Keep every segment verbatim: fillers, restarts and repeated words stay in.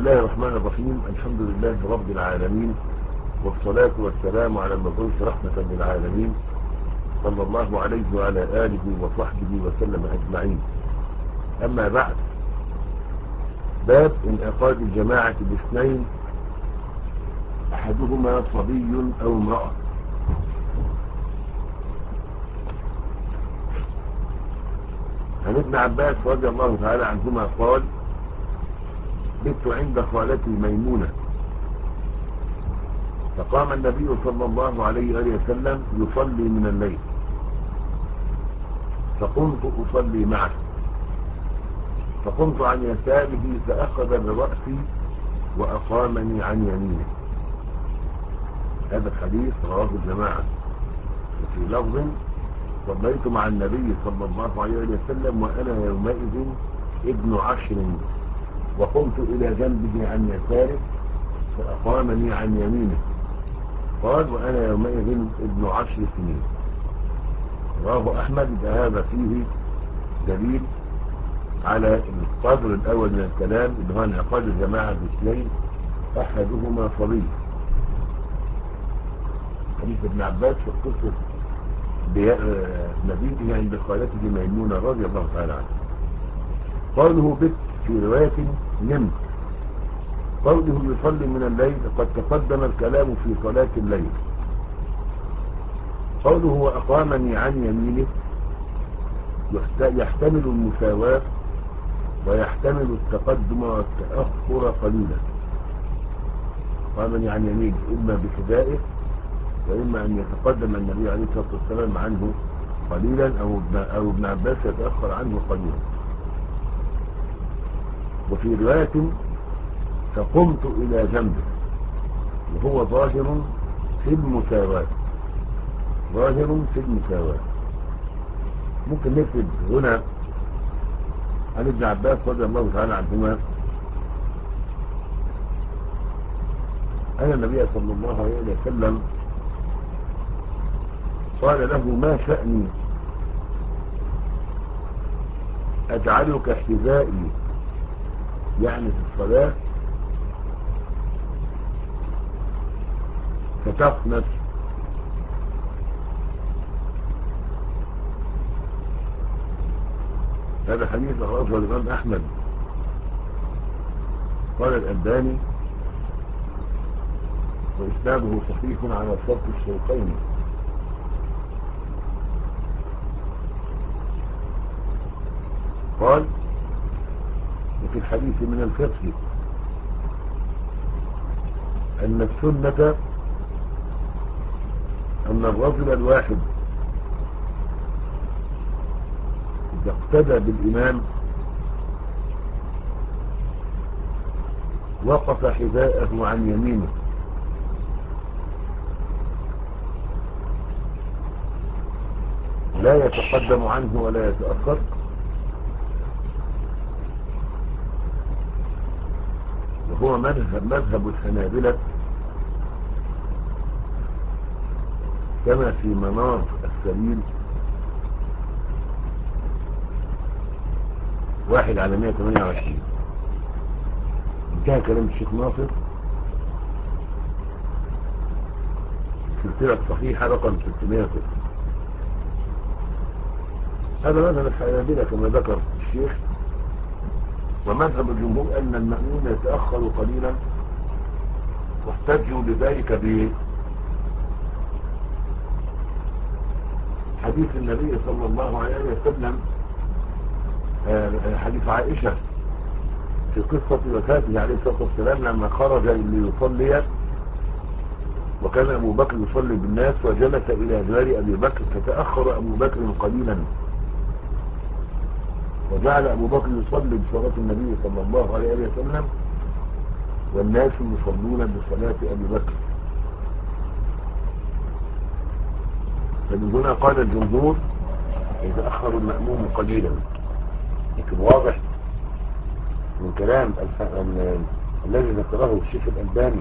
الله الرحمن الرحيم. الحمد لله رب العالمين، والصلاة والسلام على المبعوث رحمة للعالمين صلى الله عليه وعلى آله وصحبه وسلم أجمعين. أما بعد، باب انعقاد الجماعة باثنين أحدهما صبي أو امرأة. عن ابن عباس رضي الله تعالى عنهما قال: بت عند خالتي ميمونة، فقام النبي صلى الله عليه وآله وسلم يصلي من الليل، فقمت أصلي معه، فقمت عن يساره فأخذ برأسي وأقامني عن يمينه. هذا الحديث رواه الجماعة. وفي لفظ: صليت مع النبي صلى الله عليه وسلم وأنا يومئذ ابن عشر، وقمت إلى جنبه عن يساره فأقامني عن يمينه. قال: وأنا يومئذ ابن عشر سنين. رواه أحمد. هذا فيه دليل على القدر الأول من الكلام، اللي هو انعقاد الجماعة باثنين أحدهما صبي. حديث ابن عباس في قصة نبيه عند خالته ميمونة رضي الله تعالى عنها. قوله بت في رواية نمت. قوله يصلي من الليل قد تقدم الكلام في صلاة الليل. قوله وأقامني عن يمينه يحتمل المساواة ويحتمل التقدم والتأخر قليلا. أقامني عن يمينه إما بحذائه، وإما أن يتقدم النبي عليه الصلاة والسلام عنه قليلا، أو أو ابن عباس يتأخر عنه قليلا. وفي رواية فقمت إلى جنبه، وهو ظاهر في المساواة، ظاهر في المساواة. ممكن نكتب هنا عن ابن عباس رضي الله تعالى عنهما أن النبي صلى الله عليه وسلم قال له: ما شأني أجعلك حذائي، يعني في الصلاة، فتخنس. هذا حديث أخرجه الإمام أحمد. قال الألباني: وإسناده صحيح على شرط الشيخين. قال: وفي الحديث من الفقه أن السنة أن الرجل الواحد إذا اقتدى بالإمام وقف حذاءه عن يمينه، لا يتقدم عنه ولا يتأخر، وهو مذهب مذهب الحنابلة كما في منار السبيل واحد على مئة وثمانية وعشرين. انتهى كلام الشيخ ناصر. سلسلة صحيحة رقم ستمائة وستة. هذا مذهب الحنابلة كما ذكر الشيخ. ومذهب الجمهور أن المأمون يتأخر قليلا، واحتجوا لذلك بحديث النبي صلى الله عليه وسلم، حديث عائشة في قصة وفاته عليه الصلاة والسلام لما خرج ليصلي، وكان أبو بكر يصلي بالناس وجلس إلى جوار أبي بكر، فتأخر أبو بكر قليلا، وجعل أبو بكر يصلي بصلاة النبي صلى الله عليه وسلم والناس يصلون بصلاة أبي بكر. فمن هنا قال الجمهور يتأخر المأموم قليلا. لكن واضح من كلام الذي ذكره الشيخ الألباني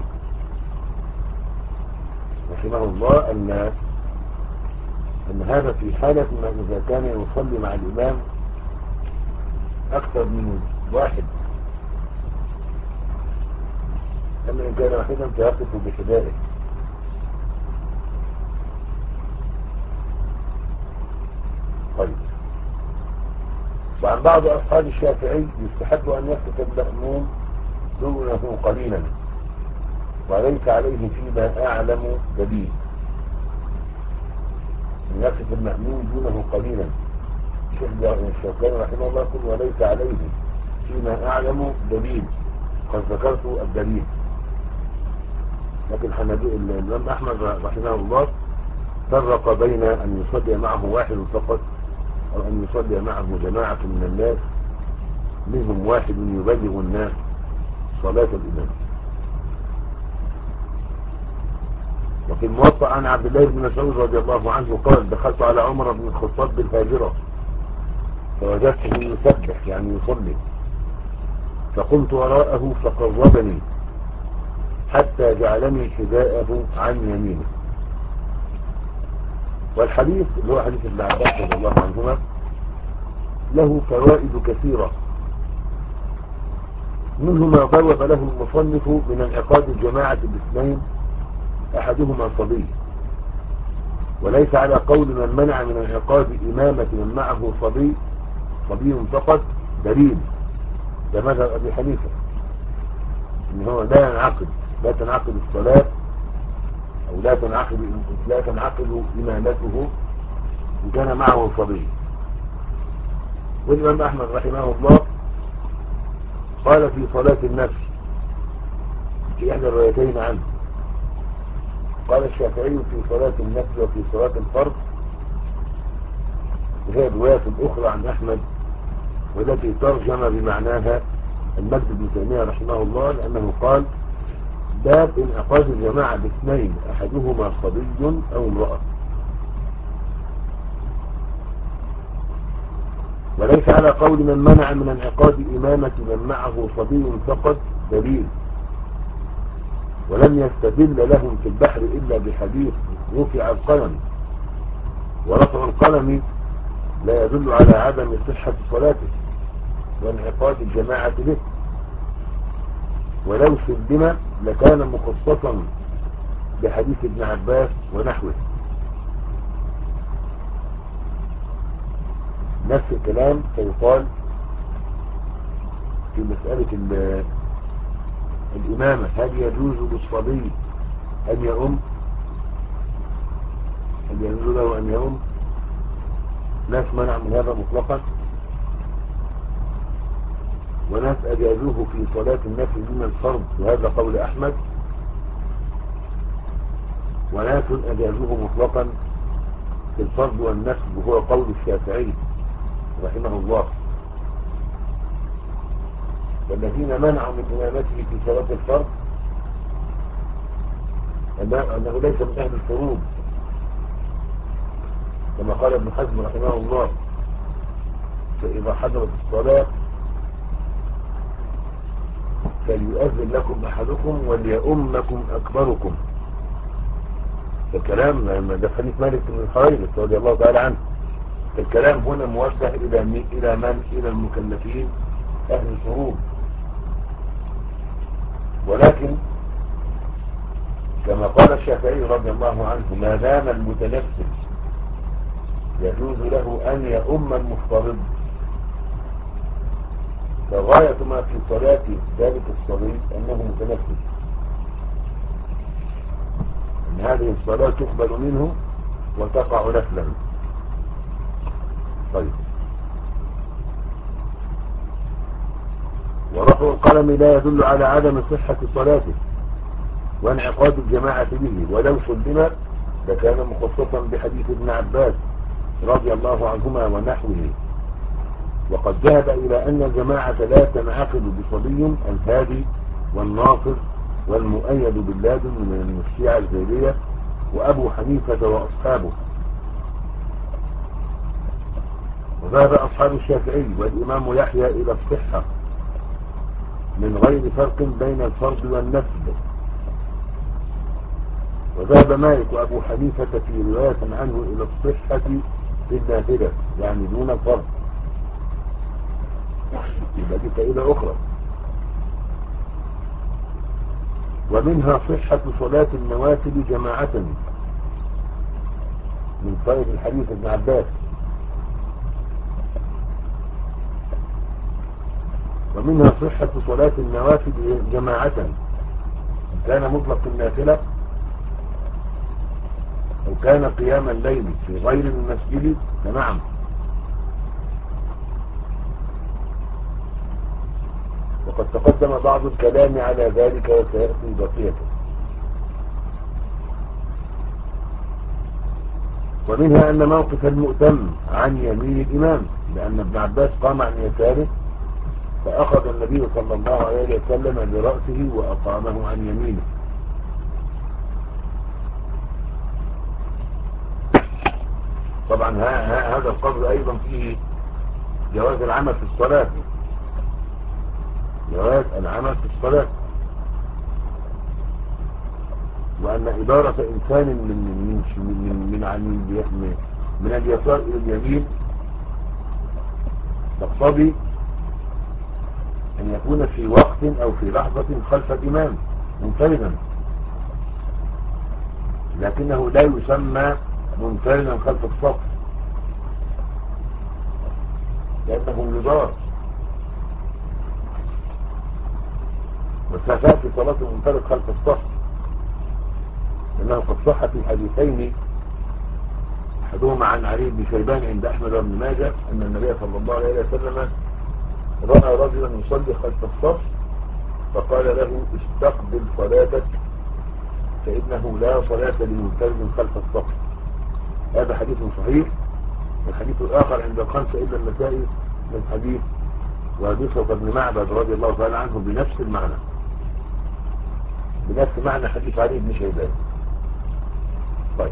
رحمه الله أن أن هذا في حالة ما إذا كان يصلي مع الإمام أكثر من واحد، أما إن كان واحدا فيقف بحذائه. طيب. وعن بعض أصحاب الشافعي يستحب أن يقف المأموم دونه قليلا وليس عليه فيما أعلم دليل. أن يقف المأموم دونه قليلا. الشيخ الشوكاني رحمه الله يقول وليس عليه فيما أعلم دليل. قد ذكرت الدليل. لكن الإمام أحمد رحمه الله فرق بين أن يصلي معه واحد فقط أو أن يصلي معه جماعة من الناس منهم واحد يبلغ الناس صلاة الإمام. وفي الموطأ عن عبد الله بن مسعود رضي الله عنه قال دخلت على عمر بن الخطاب بالهاجرة فوجدته يسبح يعني يصلي فقمت وراءه فقربني حتى جعلني حذاءه عن يمينه. والحديث اللي هو حديث ابن عباس رضي الله عنهما له فوائد كثيرة، منه ما ضرب له المصنف من انعقاد الجماعة باثنين احدهما صبي، وليس على قول من منع من انعقاد امامة من معه صبي صبي فقط دليل. ده مذهب ابي حنيفة ان هو لا ينعقد لا تنعقد الصلاة او لا تنعقد لا تنعقد امامته ان كان معه صبي. والامام احمد رحمه الله قال في صلاة النفس في احدى الروايتين عنه، قال الشافعي في صلاة النفس وفي صلاة الفرض، وهي الرواية الأخرى عن أحمد والتي ترجم بمعناها المجد بن تيمية رحمه الله، لأنه قال باب انعقاد الجماعة باثنين أحدهما صبي أو امرأة. وليس على قول من منع من انعقاد إمامة من معه صبي فقط دليل، ولم يستدل لهم في البحر إلا بحديث رفع القلم، ورفع القلم لا يدل على عدم صحة صلاته وانعقاد الجماعة به، ولو سلم لكان مخصصا بحديث ابن عباس ونحوه. نفس الكلام سيقال في مسألة الإمامة، هل يجوز للصبي أن يؤم؟ هل يجوز له أن يؤم؟ ناس منع من هذا مطلقا، وناس أجازوه في صلاة النفل من الفرض وهذا قول أحمد، وناس أجازوه مطلقا في الفرض والنفل وهو قول الشافعي رحمه الله. والذين منعوا من إمامته في صلاة الفرض أنه ليس من أهل الفروض، كما قال ابن حزم رحمه الله فإذا حضرت الصلاة فليؤذن لكم أحدكم وليؤمكم أكبركم. الكلام ده حديث مالك بن الحويرث رضي الله تعالى عنه. الكلام هنا موجه إلى من إلى من إلى المكلفين أهل الفروض، ولكن كما قال الشافعي رضي الله عنه ما دام المتنفس يجوز له أن يؤم المفترض، فغاية ما في صلاة ذلك الصبي أنه متنفس، أن هذه الصلاة تقبل منه وتقع نفلا. طيب. ورفع القلم لا يدل على عدم صحة صلاته وانعقاد الجماعة به، ولو سلم لكان مخصصا بحديث ابن عباس رضي الله عنهما ونحوه. وقد ذهب إلى أن الجماعة لا تنعقد بصبي الهادي والناصر والمؤيد باللازم من الشيعة الزيدية وأبو حنيفة وأصحابه. وذهب أصحاب الشافعي والإمام يحيى إلى الصحة من غير فرق بين الفرض والنفل. وذهب مالك وأبو حنيفة في رواية عنه إلى الصحة في النافلة يعني دون الفرض. يبقى دي فائدة أخرى. ومنها صحة صلاة النوافل جماعة من طيب الحديث ابن عباس. ومنها صحة صلاة النوافل جماعة إن كان مطلق النافلة أو كان قيام الليل في غير المسجد فنعم. وقد تقدم بعض الكلام على ذلك وسيأتي بقيته. ومنها أن موقف المؤتم عن يمين الإمام، لأن ابن عباس قام عن يساره فأخذ النبي صلى الله عليه وسلم برأسه وأقامه عن يمينه. طبعا هذا القول أيضا فيه جواز العمل في الصلاة، جواز العمل في الصلاة، وأن إدارة إنسان من من من من, من, من اليسار إلى اليمين تقتضي أن يكون في وقت أو في لحظة خلف الإمام منفردا، لكنه لا يسمى منفردا خلف الصف لأنه يدار. وستأتي صلاة المنفرد خلف الصف، لأنه قد صح في حديثين، أحدهما عن علي بن شيبان عند أحمد بن ماجه أن النبي صلى الله عليه وسلم رأى رجلا يصلي خلف الصف فقال له استقبل صلاتك فإنه لا صلاة لمنفرد خلف الصف. هذا حديث صحيح. الحديث الآخر عند الخمسة إلا النسائي من حديث وابصة بن معبد رضي الله تعالى عنه بنفس المعنى، بنفس معنى حديث علي بن شيبان. طيب،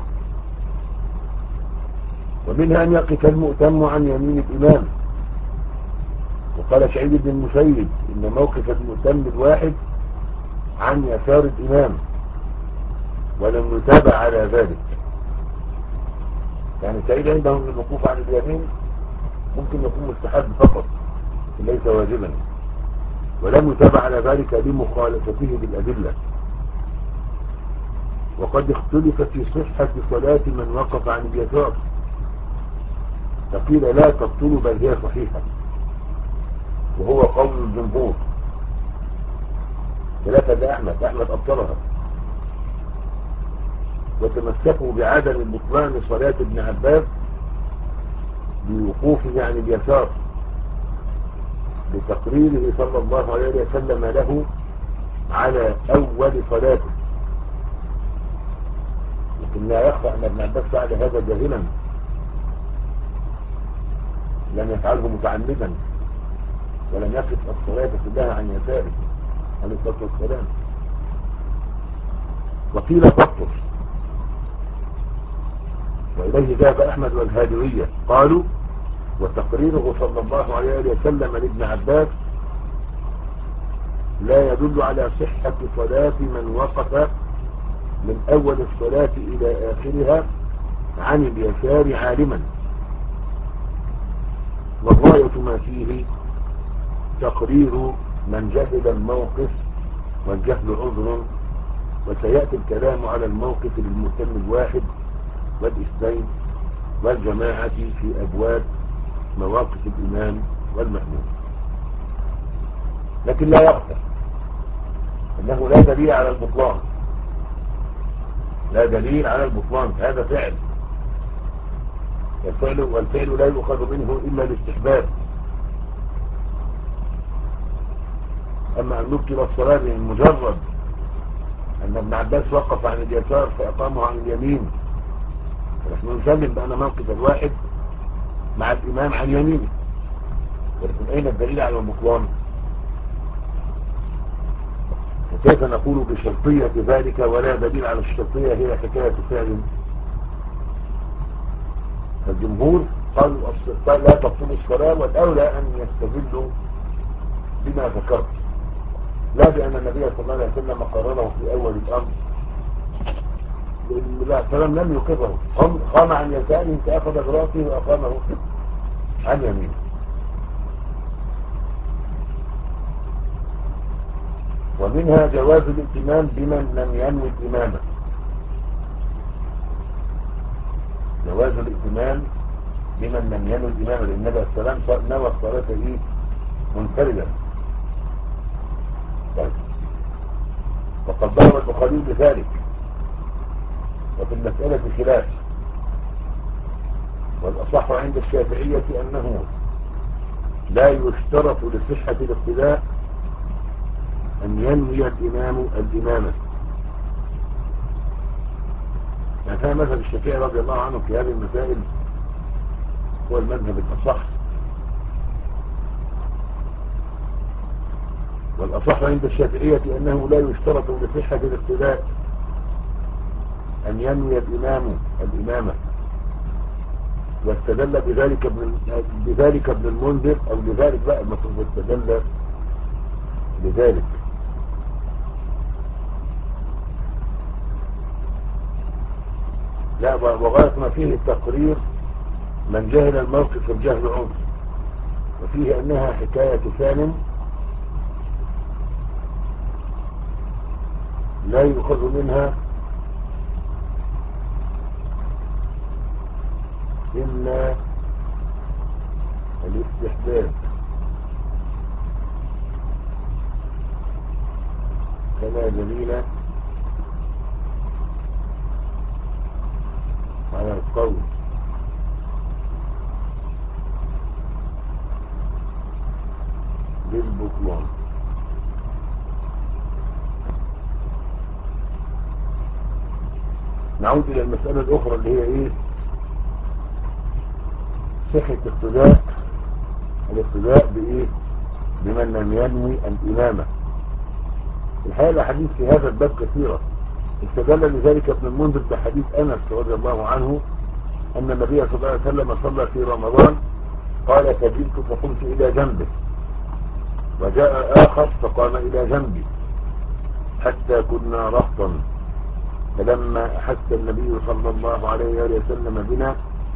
ومنها أن يقف المؤتم عن يمين الإمام. وقال سعيد بن المسيب إن موقف المؤتم الواحد عن يسار الإمام ولم يتابع على ذلك. يعني سعيد عنده أن الوقوف عن اليمين ممكن يكون مستحب فقط ليس واجبا، ولم يتابع على ذلك لمخالفته بالأدلة. وقد اختلف في صحة صلاة من وقف عن اليسار، فقيل لا تبطل بل هي صحيحة، وهو قول الجمهور خلافا لأحمد. أحمد أبطلها، وتمسكوا بعدم البطلان لصلاة ابن عباس بوقوفه عن اليسار لتقريره صلى الله عليه وسلم له على أول صلاته. لكن لا يخفى أن ابن عباس فعل هذا جاهلا، لم يفعله متعمدا، ولم يقف الصلاة كلها عن يساره عليه الصلاة والسلام. وقيل تبطل، وإليه ذهب أحمد والهادوية، قالوا وتقريره صلى الله عليه وسلم لابن عباس لا يدل على صحة صلاة من وقف من أول الصلاة إلى آخرها عن اليسار عالما، وغاية ما فيه تقرير من جهل الموقف، والجهل عذر. وسيأتي الكلام على الموقف للمؤتم الواحد والاثنين والجماعة في أبواب مواقف الإمام والمأمون. لكن لا يخفى أنه لا دليل على البطلان، لا دليل على البطلان. هذا فعل، الفعل والفعل لا يؤخذ منه إلا الاستحباب. أما أن نبطل الصلاة من مجرد أن ابن عباس وقف عن اليسار فأقامه عن اليمين، فنحن نسلم بأن موقف الواحد مع الإمام عن يمينه، ولكن أين الدليل على البطلان؟ وكيف نقول بشرطية ذلك ولا دليل على الشرطية هي حكاية فعل؟ فالجمهور قالوا لا تبطل الصلاة، والأولى أن يستدلوا بما ذكرت، لا بأن النبي صلى الله عليه وسلم قرره في أول الأمر، لا سلام لم يقره، قام عن يساره فأخذ براسه وأقامه عن يمينه. ومنها جواز الائتمام بمن لم ينوي الإمامة. جواز الائتمام بمن لم ينوي الإمامة، لأن النبي عليه السلام نوى الصلاة إيه؟ منفردا. طيب. وقد ضرب البخاري بذلك، وفي المسألة خلاف، والأصح عند الشافعية أنه لا يشترط لصحة الاقتداء أن ينوي الإمام الإمامة. يعني هذا مذهب الشافعي رضي الله عنه في هذه المسائل هو المذهب الأصح، والأصح عند الشافعية أنه لا يشترط لصحة الاقتداء أن ينوي الإمام الإمامة. واستدل بذلك ابن بذلك ابن المنذر، أو لذلك بقى المفروض استدل بذلك لا، وغاية ما فيه تقرير من جهل الموقف الجهل عنف، وفيه أنها حكاية ثان لا يؤخذ منها إلا الاستحباب كما دليل على القول بالبطلان. نعود إلى المسألة الأخرى اللي هي إيه؟ صحة اقتداء الاقتداء بإيه؟ بمن لم ينوي الإمامة. الحقيقة الأحاديث في هذا الباب كثيرة. استدل لذلك ابن المنذر بحديث أنس رضي الله عنه أن النبي صلى الله عليه وسلم صلى في رمضان، قال فجئت فقمت إلى جنبه، وجاء آخر فقام إلى جنبي حتى كنا رهطا، فلما أحس النبي صلى الله عليه وسلم بنا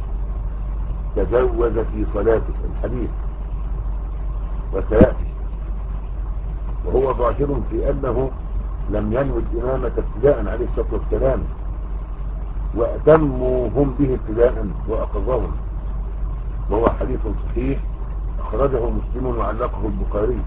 تجوز في صلاته. الحديث وسيأتي، وهو ظاهر في أنه لم ينوي الإمامة ابتداء عليه الصلاة والسلام، وأتموا هم به ابتداء وأقضاهم، وهو حديث صحيح أخرجه مسلم وعلقه البخاري.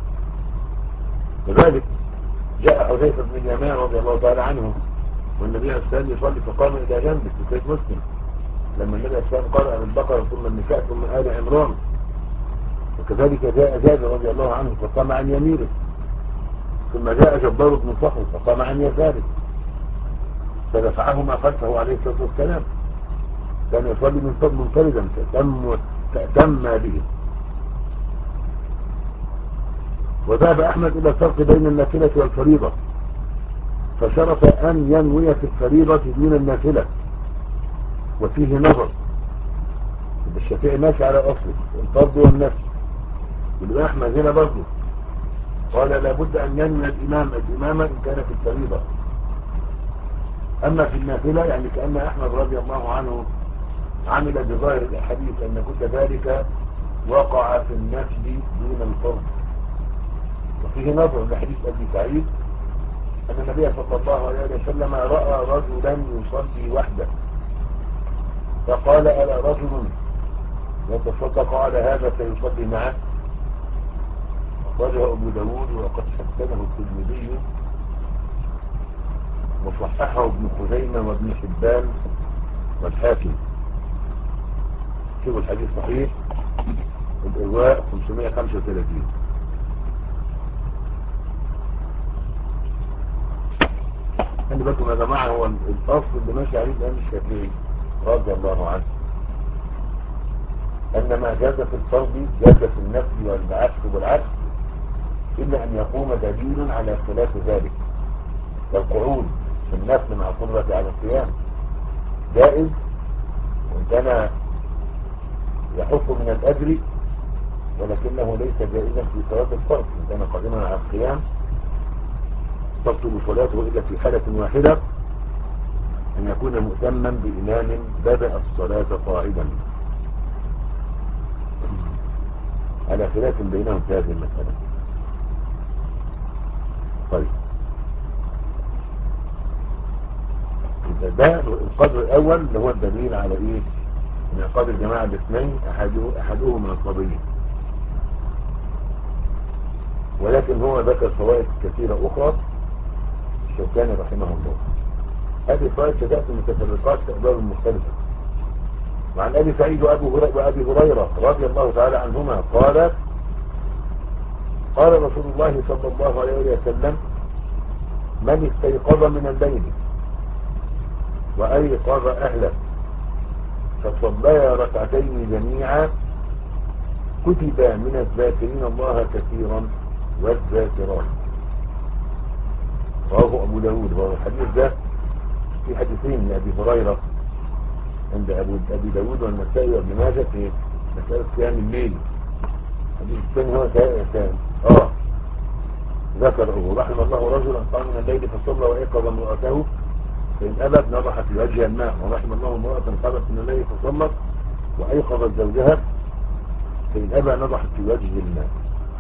كذلك جاء حذيفة بن اليمان رضي الله تعالى عنه والنبي عليه الصلاة والسلام يصلي فقام إلى جنبه في صحيح مسلم، لما النبي عليه الصلاة والسلام قرأ من البقرة ثم النساء ثم آل عمران. وكذلك جاء جابر رضي الله عنه فقام عن يمينه، ثم جاء جبار بن صخر فقام عن يساره، فدفعهما خلفه عليه الصلاة والسلام. كان يصلي من فضل منفردا تأتم به. وذهب أحمد إلى الفرق بين النافلة والفريضة، فشرط أن ينوي في الفريضة دون النافلة، وفيه نظر. الشافعي ماشي على أصله الفرض والنفل، والإمام أحمد هنا برضه قال لابد أن ينوي الإمام الإمامة إن كان في الفريضة. أما في النافلة يعني كأن أحمد رضي الله عنه عمل بظاهر الحديث أن كل ذلك وقع في النفل دون الفرض. وفيه نظر لحديث أبي سعيد أن النبي صلى الله عليه وسلم رأى رجلا يصلي وحده فقال ألا رجل يتصدق على هذا فيصلي معه؟ أخرجه أبو داود وقد حسنه الترمذي وصححه ابن خزيمة وابن حبان والحاكم. شوفوا الحديث صحيح، الإرواء خمسمائة وخمسة وثلاثين. خلي بالكم يا جماعة، هو الأصل اللي ماشي عليه الإمام الشافعي رضي الله عنه أن ما جاز في الفرض جاز في النفل والعكس والعكس، إلا أن يقوم دليل على خلاف ذلك. فالقعود في النفل مع القدرة على القيام جائز، وإن كان يحط من الأجر، ولكنه ليس جائزا في صلاة الفرض. إن كان قادما على القيام تبطل صلاته إلا في حالة واحدة، أن يكون مؤتما بإمام بدأ الصلاة قاعدا، على خلاف بينهم في هذه المسألة. طيب ده القدر الاول اللي هو الدليل على ايه؟ انعقاد الجماعة الاثنين احده احدهما القضية. ولكن هو ذكر فوائد كثيرة اخرى الشوكاني رحمه الله. هذه الفوائد ستأتي متفرقات في أبواب مختلفة. وعن أبي سعيد وأبي هريرة رضي الله تعالى عنهما قال قال رسول الله صلى الله عليه وسلم من استيقظ من الليل وأيقظ أهله فصليا ركعتين جميعا كتب من الذاكرين الله كثيرا والذاكرات. رواه أبو داود. وهو الحديث ده في حديثين لأبي هريرة عند أبي داود والنسائي وابن ماجه في مسألة قيام الليل. الحديث الثاني هو ثاني اه ذكره رحم الله رجلا قام من الليل فصلى وأيقظ امرأته فإن أبت نضحت في وجه الماء. ورحم الله امرأة قامت من الليل فصلت وأيقظت زوجها فإن أبى نضحت في وجه الماء.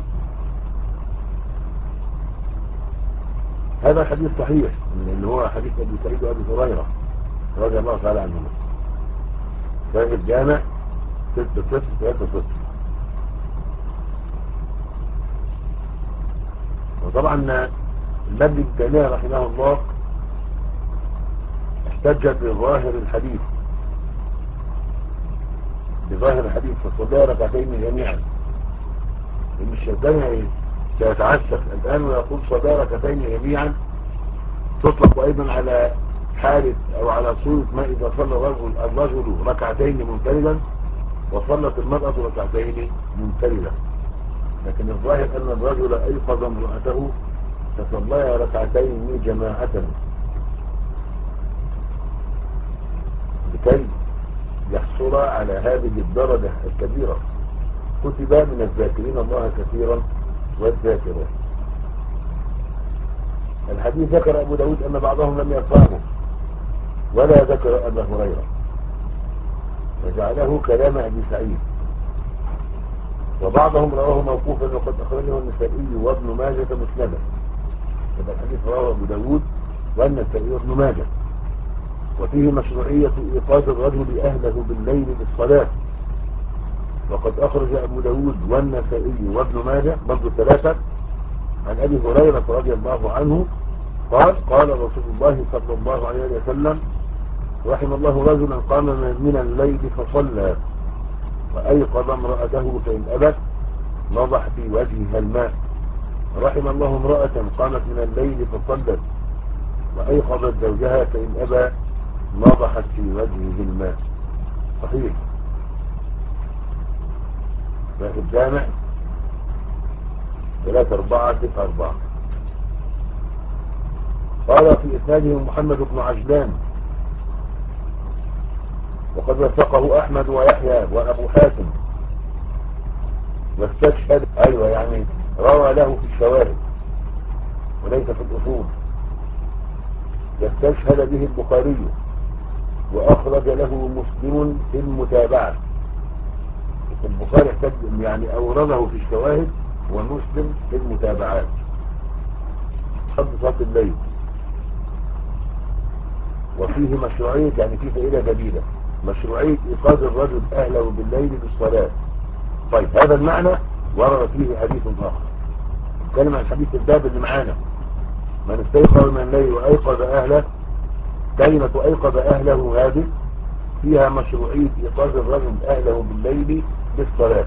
هذا حديث صحيح اللي هو حديث أبي سعيد وأبي هريرة رضي الله تعالى عنهما. صحيح الجامع ستة صفر ثلاثة صفر. وطبعا المجد التانية رحمه الله احتجت بظاهر الحديث بظاهر الحديث فصلى ركعتين جميعا. إن الشيطان سيتعسف الآن ويقول صلى ركعتين جميعا تطلق أيضا على حالة أو على صورة ما إذا صلى الرجل الرجل ركعتين منفردا وصلت المرأة ركعتين منفردا. لكن الظاهر أن الرجل أيقظ امرأته فصليا ركعتين جماعة لكي يحصل على هذه الدرجة الكبيرة. كتب من الذاكرين الله كثيرا والذاكرات. الحديث ذكر أبو داود أن بعضهم لم يرفعه ولا ذكر أبا هريرة وجعله كلام أبي سعيد. وبعضهم رواه موقوفا وقد أخرجه النسائي وابن ماجه مسندا. هذا الحديث رواه أبو داود والنسائي وابن ماجه. وفيه مشروعية إيقاظ الرجل أهله بالليل بالصلاة. وقد أخرج أبو داود والنسائي وابن ماجه برضو ثلاثة عن أبي هريرة رضي الله عنه قال قال رسول الله صلى الله عليه وسلم رحم الله رجلا قام من الليل فصلى وأيقظ امرأته فإن أبت نضح في وجهها الماء. رحم الله امرأة قامت من الليل فصلت وأيقظت زوجها فإن أبى نضحت في وجهه الماء. صحيح. في الجامع ثلاثة أربعة تسعة أربعة. قال في إسناده محمد بن عجلان وقد وثقه أحمد ويحيى وأبو حاتم واستشهد أيوة يعني روى له في الشواهد وليس في الأصول. واستشهد به البخاري وأخرج له مسلم في المتابعة. البخاري احتج يعني أورده في الشواهد ومسلم في المتابعات. حد صلاة الليل وفيه مشروعية يعني فيه فائدة جديدة مشروعية إيقاظ الرجل أهله بالليل بالصلاة. طيب هذا المعنى ورد فيه حديث آخر نتكلم عن حديث الباب اللي معانا من استيقظ من الليل وأيقظ أهله. كلمة أيقظ أهله هذه فيها مشروعية إيقاظ الرجل أهله بالليل بالصلاة.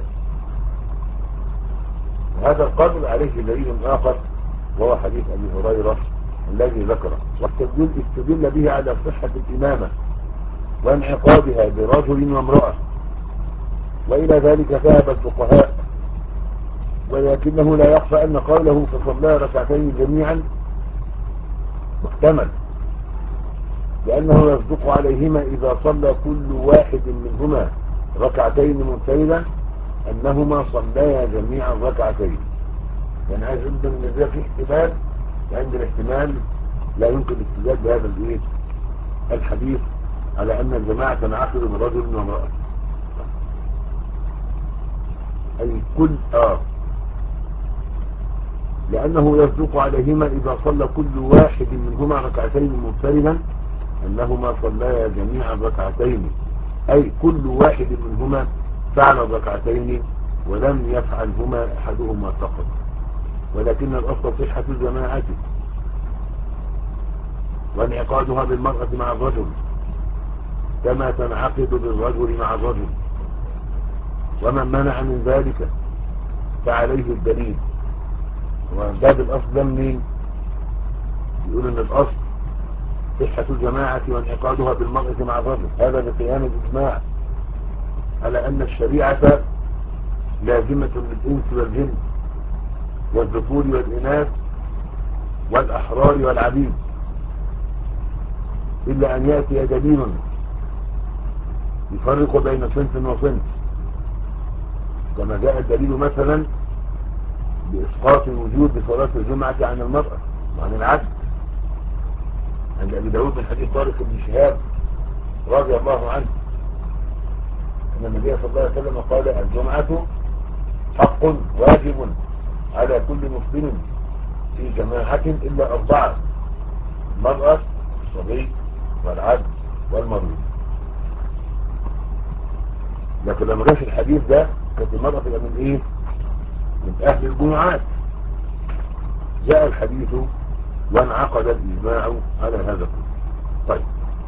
وهذا القدر عليه دليل آخر وهو حديث أبي هريرة الذي ذكره واستدل استدل به على صحة الإمامة وانعقادها برجل وامرأة. وإلى ذلك ذهب الفقهاء ولكنه لا يخفى أن قوله فصلى ركعتين جميعا محتمل لأنه يصدق عليهما إذا صلى كل واحد منهما ركعتين منفردا أنهما صليا جميعا ركعتين. يعني عايز أقول ان ده في احتمال وعند الاحتمال لا يمكن الاستدلال بهذا الايه الحديث على أن الجماعة تنعقد من رجل وامرأة. أي كل آه لأنه يصدق عليهما إذا صلى كل واحد منهما ركعتين منفردا أنهما صليا جميعا ركعتين، أي كل واحد منهما فعل ركعتين ولم يفعلهما أحدهما فقط، ولكن الأصل صحة الجماعة وانعقادها بالمرأة مع الرجل كما تنعقد بالرجل مع الرجل، ومن منع من ذلك فعليه الدليل. وباب الأصل ده منين؟ يقول ان الأصل صحة الجماعة وانعقادها بالمرأة مع الرجل، هذا بقيام الإجماع على أن الشريعة لازمة للإنس والجن والذكور والإناث والأحرار والعبيد، إلا أن يأتي دليل يفرق بين صنف وصنف، كما جاء الدليل مثلا بإسقاط وجود صلاة الجمعة عن المرأة وعن العبد عند أبي داود من حديث طارق بن شهاب رضي الله عنه أن النبي صلى الله عليه وسلم قال: الجمعة حق واجب على كل مسلم في جماعة إلا أربعة: المرأة الصبي والعبد والمريض. لكن لما جاء الحديث ده كانت المرأة تبقى من ايه؟ من اهل الجمعات. جاء الحديث وانعقد الاجماع على هذا كله. طيب،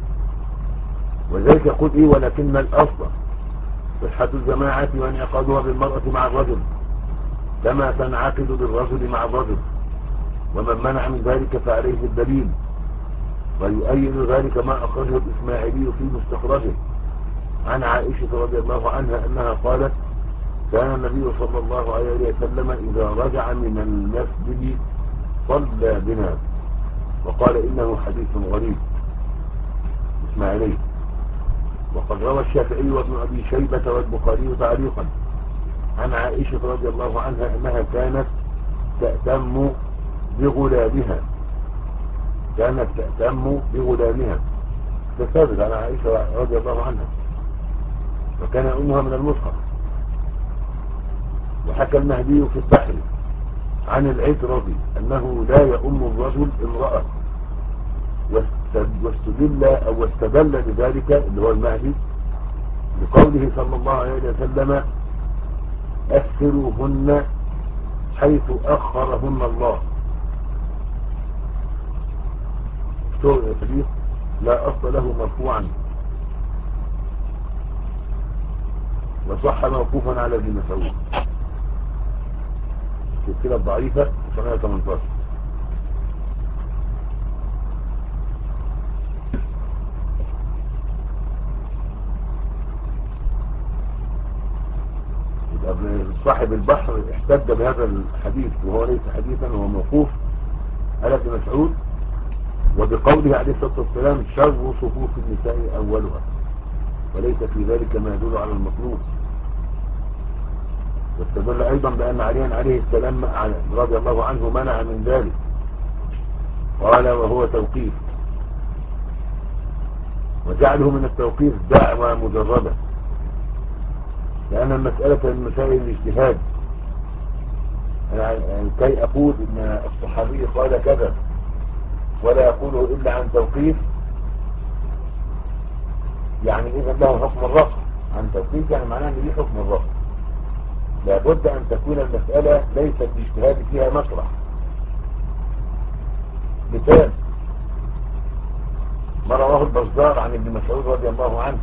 وذلك يقول ايه: ولكن الاصل صحة الجماعة وانعقادها بالمرأة مع الرجل كما تنعقد بالرجل مع الرجل، ومن منع من ذلك فعليه الدليل. ويؤيد ذلك ما أخرجه الإسماعيلي في مستخرجه عن عائشة رضي الله عنها أنها قالت: كان النبي صلى الله عليه وسلم إذا رجع من المسجد صلى بنا. وقال إنه حديث غريب إسماعيلي. وقد روى الشافعي وابن أبي شيبة والبخاري تعليقا عن عائشة رضي الله عنها أنها كانت تأتم بغلامها كانت تأتم بغلامها تثابت عن عائشة رضي الله عنها، وكان أمها من المصحف. وحكى المهدي في البحر عن العترضي أنه لا يؤم الرجل امرأة، واستدل أو واستدل بذلك اللي هو المهدي بقوله صلى الله عليه وسلم: أكثروهن حيث أخرهن الله. الحديث لا أصل له مرفوعا، وصح موقوفا على ابن مسعود السلسلة الضعيفة سنة ثمانية عشر. صاحب البحر احتج بهذا الحديث وهو ليس حديثا، هو موقوف على ابن مسعود، وبقوله عليه الصلاة والسلام: شر صفوف النساء أولها، وليس في ذلك ما يدل على المطلوب. واستدل أيضا بأن عليا عليه السلام رضي الله عنه منع من ذلك، قال: وهو توقيف، وجعله من التوقيف دعوة مجردة، لأن المسألة من مسائل الاجتهاد. يعني كي أقول إن الصحابي قال كذا ولا يقوله إلا عن توقيف، يعني إذا له حكم الرفع. عن توقيف يعني معناه أن ليه حكم الرفع. لابد أن تكون المسألة ليس الاجتهاد فيها مطرح. مثال ما رواه البزار عن ابن مسعود رضي الله عنه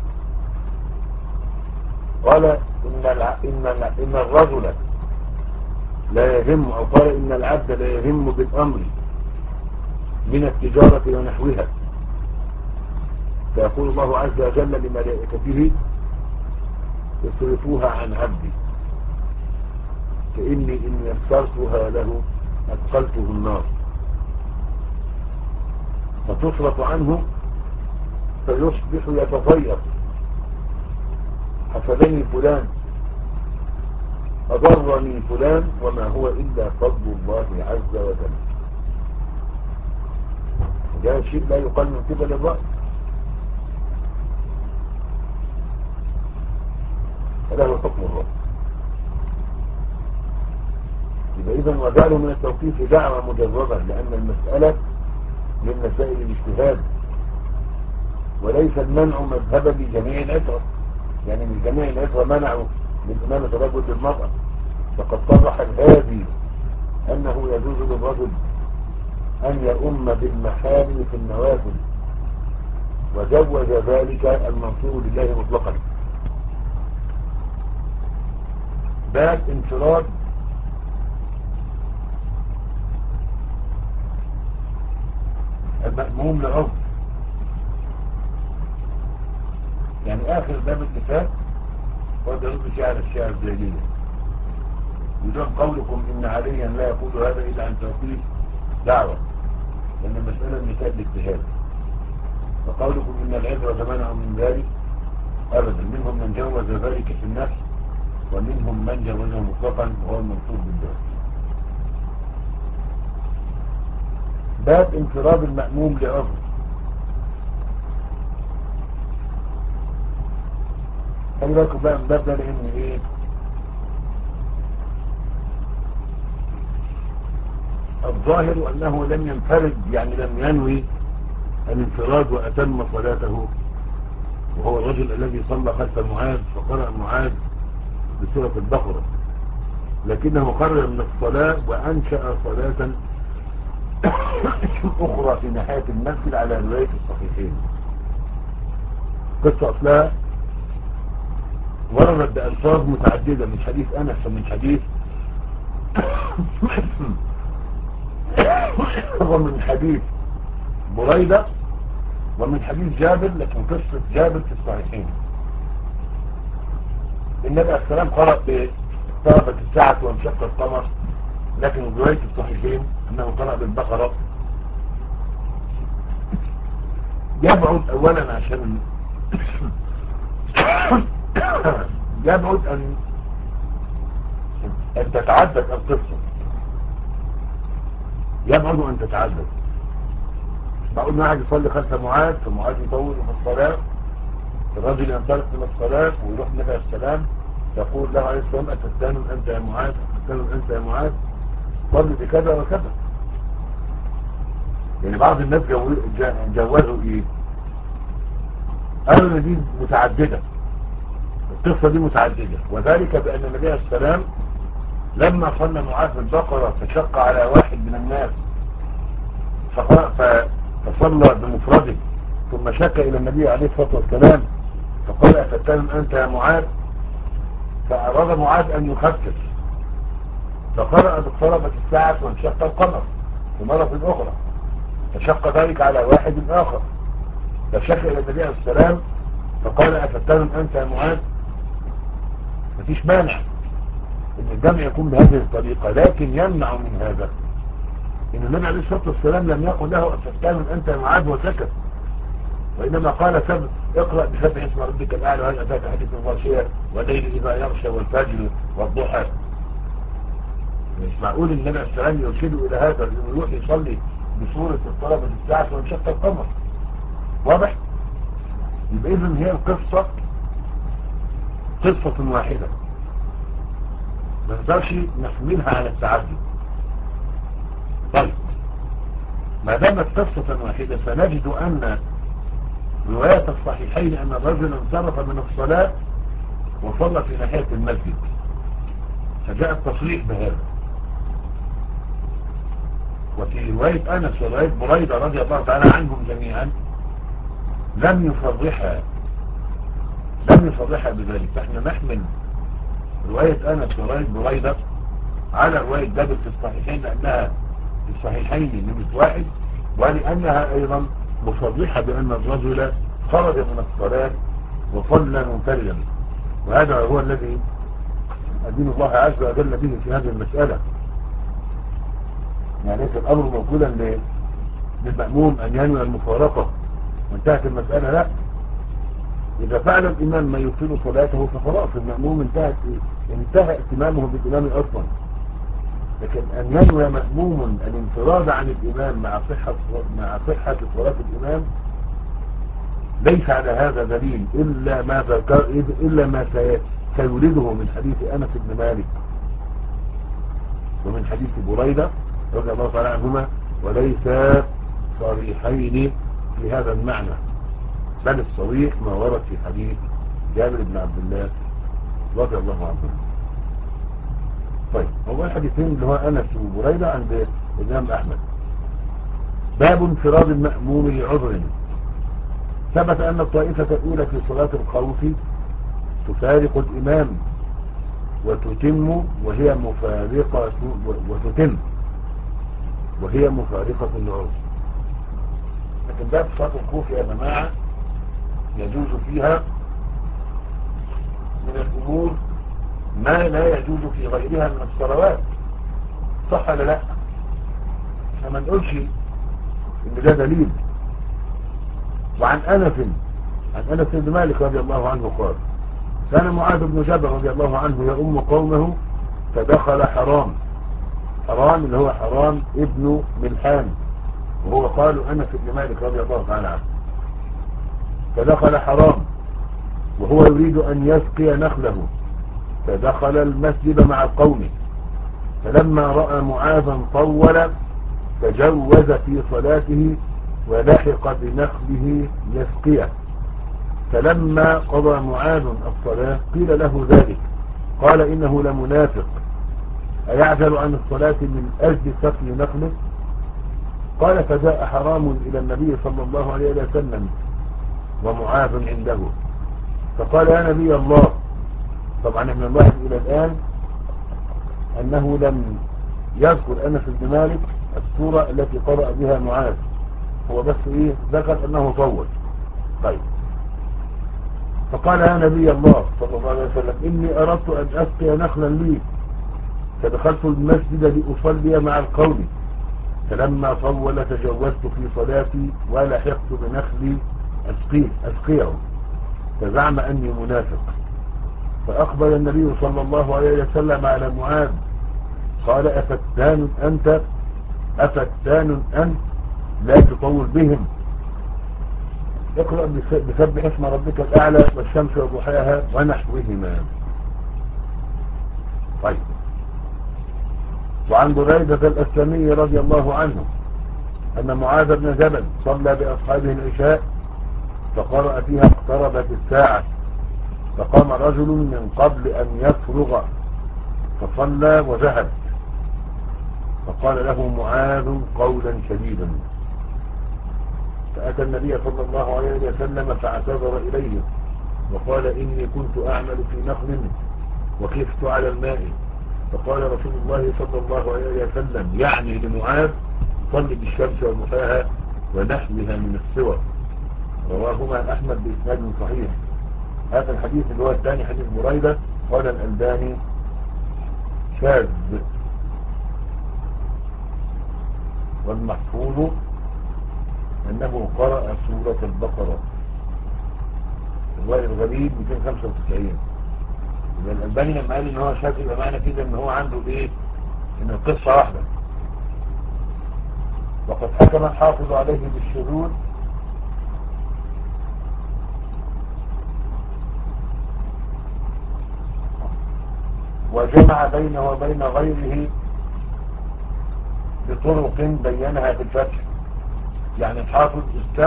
قال: إن, الع... إن, الع... إن الرجل لا يهم، أو قال: إن العبد لا يهم بالأمر من التجارة ونحوها، فيقول الله عز وجل لملائكته: اصرفوها عن عبدي فإني إن يسرتها له أدخلته النار، فتصرف عنه فيصبح يتطير: حسبني فلان، أضرني فلان، وما هو إلا فضل الله عز وجل. ده شيء لا يقال من قبل الرأي، فله حكم الرأي. يبقى إذن وجعلوا من التوقيف دعوة مجربة، لأن المسألة من مسائل الاجتهاد، وليس المنع مذهبا لجميع العترة. يعني من جميع العترة منعوا من إمامة الرجل للمرأة، فقد صرح الهادي أنه يجوز للرجل أن يؤم بالمحارم في النوافل، وجوز ذلك المنصور لله مطلقا. باب انفراد المأموم لعرض، يعني آخر باب الكتاب وده يرد شعر الشعر الجاهلية، بدون قولكم إن عليا لا يقول هذا إلا عن توقيف دعوة، لأن المسألة مثال الاجتهاد. فقولكم إن العبرة منع من ذلك أبدا، منهم من جوز ذلك في النفس، ومنهم من جوزه مطلقا وهو المنصور بالله. باب انفراد المأموم لعذر. خلي بالكم بقى الباب ده، لأن إيه الظاهر أنه لم ينفرد، يعني لم ينوي الانفراد وأتم صلاته، وهو الرجل الذي صلى خلف معاذ فقرأ معاذ بسورة البقرة، لكنه قرر من الصلاة وأنشأ صلاة أخرى في ناحية المسجد على رواية الصحيحين. قصة أصلها وردت بألفاظ متعددة من حديث أنس ومن حديث ومن حديث بريدة ومن حديث جابر، لكن قصة جابر في الصحيحين. النبي عليه السلام قرأ باقتربت الساعة وانشق القمر، لكن رواية الصحيحين انه قرأ بالبقرة. يبعد اولا عشان يبعد ان ان تتعدد القصة، يبعد ان تتعدد. معقول ان واحد يصلي خلف معاذ فمعاذ يطول في الصلاة، الرجل ينطلق من الصلاة ويروح النبي عليه السلام يقول له عليه السلام أتستان أنت يا معاذ، أتستان أنت يا معاذ، صلي بكذا وكذا. يعني بعض الناس جوزوا إيه، قالوا ان دي متعددة، القصة دي متعددة، وذلك بأن النبي عليه السلام لما صلى معاذ البقرة فشق على واحد من الناس فصلى بمفرده، ثم شك إلى النبي عليه الصلاة والسلام فقال أتتكلم أنت يا معاذ، فأراد معاذ أن يخفف فقرأ باقتربت الساعة وانشق القمر في مرة أخرى، فشق ذلك على واحد آخر فشك إلى النبي عليه السلام فقال أتتكلم أنت يا معاذ. مفيش مانع ان الجمع يكون بهذه الطريقة، لكن يمنع من هذا ان النبي عليه الصلاة والسلام لم يقل له أتتكلم أنت يا معاذ وسكت، وإنما قال سبب اقرأ بسبح اسم ربك الأعلى وهل أتاك حديث الغاشية والليل إذا يغشى والفجر والضحى. مش معقول النبي عليه السلام يرشده إلى هذا، إنه يروح يصلي بصورة اضطربت الساعة وانشق القمر. واضح؟ يبقى إذن هي القصة قصة واحدة، ما نقدرش نحملها على التعدد. طيب ما دامت قصة واحدة فنجد أن رواية الصحيحين أن الرجل انصرف من الصلاة وصلى في ناحية المسجد، فجاء التصريح بهذا. وفي رواية أنس ورواية بريدة رضي الله تعالى عنهم جميعا لم يصرحها لم يصرحها بذلك، فاحنا نحمل رواية أنس ورواية بريدة على رواية جابر في الصحيحين لأنها في الصحيحين لمثل واحد، ولأنها أيضا مصرحة بأن الرجل خرج من الصلاة وصلى منفردا، وهذا هو الذي أدين الله عز وجل به في هذه المسألة. يعني ليس الأمر موكولا للمأموم أن ينوي المفارقة وانتهت المسألة، لا، إذا فعل الإمام ما يبطل صلاته فخلاص المأموم انتهت انتهى اهتمامه بالإمام أصلا. لكن أن ينوي مأموم الانفراد عن الإمام مع صحة مع صحة صلاة الإمام ليس على هذا دليل إلا ما ذكر إلا ما سيولده من حديث أنس بن مالك ومن حديث بريدة رضي الله تعالى عنهما، وليس صريحين في هذا المعنى، بل الصريح ما ورد في حديث جابر بن عبد الله رضي الله عنه. طيب، هو الحديثين اللي هو أنس وبريدة عند الإمام أحمد. باب انفراد المأموم لعذر. ثبت أن الطائفة الأولى في صلاة الخوف تفارق الإمام وتتم وهي مفارقة وتتم وهي مفارقة العذر. لكن باب صلاة الخوف يا جماعة يجوز فيها من الأمور ما لا يجوز في غيرها من الصلوات، صح ولا لا؟ احنا ما نقولش ان ده دليل. وعن أنس عن أنس بن مالك رضي الله عنه قال: كان معاذ بن جبل رضي الله عنه يؤم قومه فدخل حرام. حرام اللي هو حرام ابن ملحان، وهو قال أنس بن مالك رضي الله تعالى عنه. فدخل حرام وهو يريد أن يسقي نخله، فدخل المسجد مع القوم، فلما رأى معاذا طول تجوز في صلاته ولحق بنخله يسقيه. فلما قضى معاذ الصلاة قيل له ذلك، قال: إنه لمنافق، أيعجل عن الصلاة من أجل سقي نخله؟ قال: فجاء حرام إلى النبي صلى الله عليه وسلم ومعاذ عنده، فقال: يا نبي الله. طبعا احنا نلاحظ إلى الآن أنه لم يذكر أنس بن مالك السورة التي قرأ بها معاذ، هو بس إيه ذكر أنه طول. طيب، فقال: يا نبي الله صلى الله عليه وسلم، إني أردت أن أسقي نخلا لي، فدخلت المسجد لأصلي مع القوم، فلما طول تجوزت في صلاتي ولحقت بنخلي أسقيه أسقيه، فزعم أني منافق. فأقبل النبي صلى الله عليه وسلم على معاذ قال: أفتان أنت أفتان أنت لا تطول بهم، اقرأ بسبح اسم ربك الأعلى والشمس وضحاها ونحوهما. طيب، وعن بريدة الأسلمي رضي الله عنه أن معاذ بن جبل صلى بأصحابه العشاء فقرأ فيها: اقتربت الساعة، فقام رجل من قبل أن يفرغ فصلى وذهب، فقال له معاذ قولا شديدا، فأتى النبي صلى الله عليه وسلم فاعتذر إليه وقال: إني كنت أعمل في نخل وخفت على الماء، فقال رسول الله صلى الله عليه وسلم يعني لمعاذ: صل بالشمس وضحاها ونحوها من السور. رواهما أحمد بإسناد صحيح. هذا الحديث اللي هو الثاني حديث بريدة قال الألباني شاذ، والمحفوظ أنه قرأ سورة البقرة. الرواية الغريب مئتين وخمسة وتسعين. يبقى الألباني لما قال إن هو شاذ يبقى معنى كده إن هو عنده إيه؟ إن القصة واحدة. وقد حكم الحافظ عليه بالشذوذ وجمع بينه وبين غيره بطرق بينها في الفتح. يعني الحافظ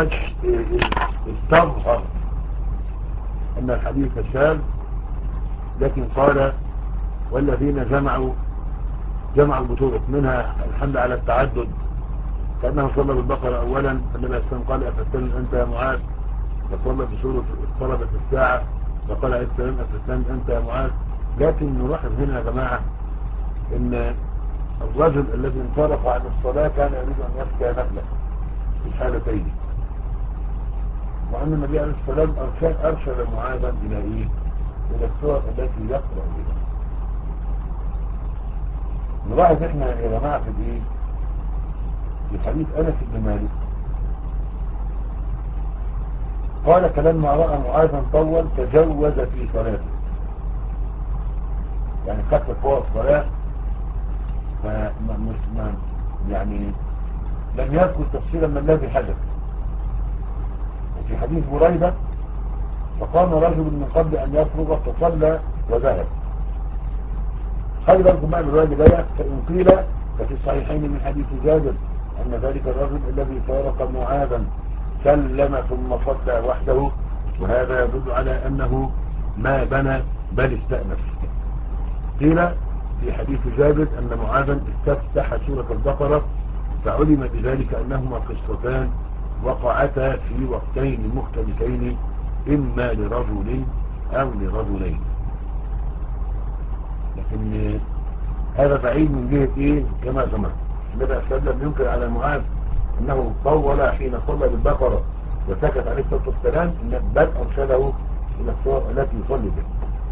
استظهر أن الحديث شاذ، لكن قال: والذين جمعوا جمعوا بطرق منها الحمد على التعدد، كأنه صلى بالبقرة أولا، فالنبي السلام قال: أفتن أنت يا معاذ، فصلى بسورة اقتربت الساعة، فقال عليه السلام: أفتن أنت يا معاذ. لكن نلاحظ هنا يا جماعة ان الرجل الذي انصرف عن الصلاة كان يريد ان يسقي نخله في الحالتين، وان النبي عليه السلام ارشد ارشد معاذا الى ايه؟ الى السور التي يقرأ بها. نلاحظ احنا يا جماعة في ايه؟ في حديث انس بن مالك قال: فلما رأى معاذا طول تجوز في صلاته، يعني خفف فوق الصلاة، ما ما يعني لم يذكر تفصيلا ما الذي حدث. وفي حديث بريدة فقام رجل من قبل أن يفرغ فصلى وذهب، خلي بالكم بقى من الرواية اللي جاية. فإن قيل ففي الصحيحين من حديث جابر أن ذلك الرجل الذي فارق معاذا سلم ثم صلى وحده، وهذا يدل على أنه ما بنى بل استأنف. قيل في حديث جابر أن معاذا استفتح سورة البقرة، فعلم بذلك أنهما قصتان وقعتا في وقتين مختلفين إما لرجل أو لرجلين. لكن هذا بعيد من جهة إيه؟ كما سمعت النبي صلى الله عليه وسلم ينكر على معاذ أنه طول حين صلى بالبقرة وسكت عليه الصلاة والسلام، بل أرشده إلى الصور التي يصلي بها.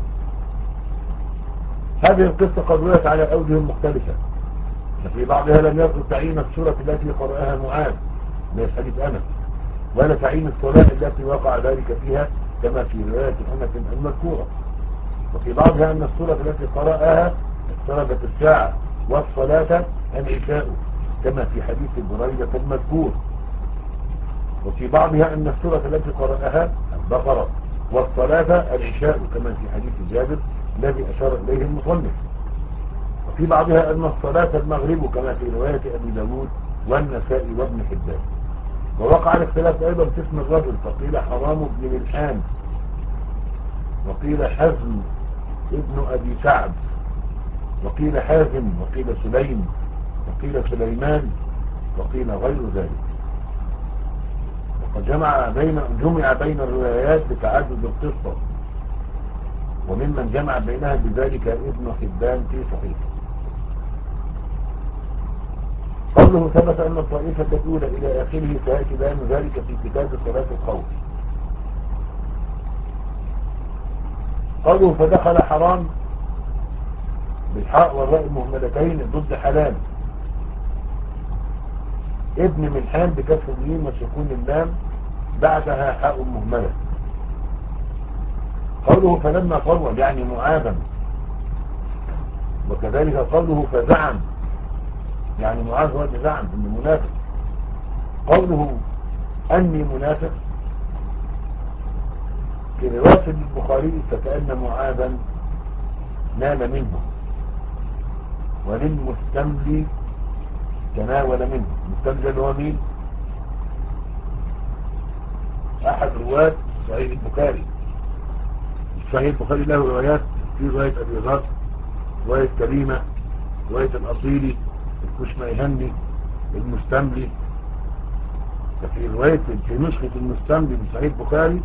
هذه القصة قد رويت على أوجه مختلفة، ففي بعضها لم يذكر تعيين السورة التي قرأها معاذ من حديث أنس، ولا تعيين الصلاة التي وقع ذلك فيها كما في رواية أنس المذكورة. وفي بعضها أن السورة التي قرأها اقتربت الساعة والصلاة العشاء كما في حديث بريدة المذكور. وفي بعضها أن السورة التي قرأها البقرة والصلاة العشاء كما في حديث جابر الذي أشار إليه المصنف. وفي بعضها أن الصلاة المغرب كما في رواية أبي داود والنسائي وابن حبان. ووقع الاختلاف أيضا في اسم الرجل، فقيل حرام بن ملحان، وقيل حزم ابن أبي سعد، وقيل حازم، وقيل سليم، وقيل سليمان، وقيل غير ذلك. وقد جمع بين جمع بين الروايات لتعدد القصة، وممن جمع بينها بذلك ابن حبان في صحيحه. قوله ثبت أن الطائفة الأولى إلى آخره سيأتي بيان ذلك في كتاب صلاة الخوف. قوله فدخل حرام بالحاء والراء المهملتين ضد حلال، ابن ملحان بكسر الميم وسكون اللام بعدها حاء مهملة. قوله فلما طول يعني معاذا، وكذلك قوله فزعم يعني معاذ هو اللي زعم انه منافق. قوله اني منافق في رواية البخاري فكأن معاذا نال منه، وللمستملي تناول منه. المستملي هو مين؟ احد رواة صحيح البخاري. صحيح البخاري له روايات، في رواية ابي ذر، رواية كريمة، رواية الاصيلي، الكشميهني، المستملي. ففي رواية في نسخة المستملي من صحيح البخاري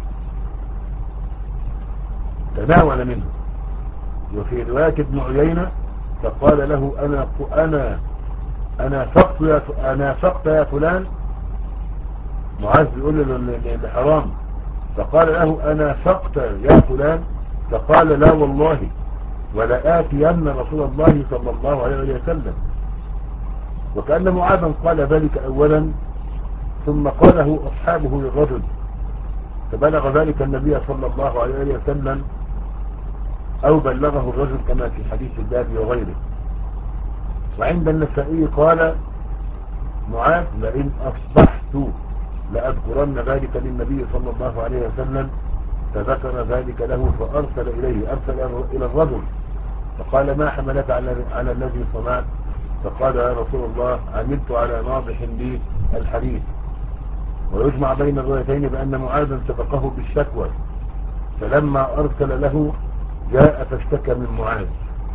تناول منه. وفي رواية ابن عيينة فقال له انا انا انا فقت يا انا فقت يا فلان. معاذ بيقول لحرام فقال له انا فقت يا فلان، فقال لا والله ولا آتين رسول الله صلى الله عليه وسلم. وكأن معاذا قال ذلك اولا ثم قاله اصحابه للرجل، فبلغ ذلك النبي صلى الله عليه وسلم او بلغه الرجل كما في حديث الباب وغيره. وعند النسائي قال معاذ لئن اصبحت لأذكرن ذلك للنبي صلى الله عليه وسلم، فذكر ذلك له فأرسل إليه أرسل إلى الرجل فقال ما حملك على, على الذي صنعت؟ فقال يا رسول الله عملت على ناضح لي الحديث. ويجمع بين الروايتين بأن معاذا سبقه بالشكوى، فلما أرسل له جاء فاشتكى من معاذ.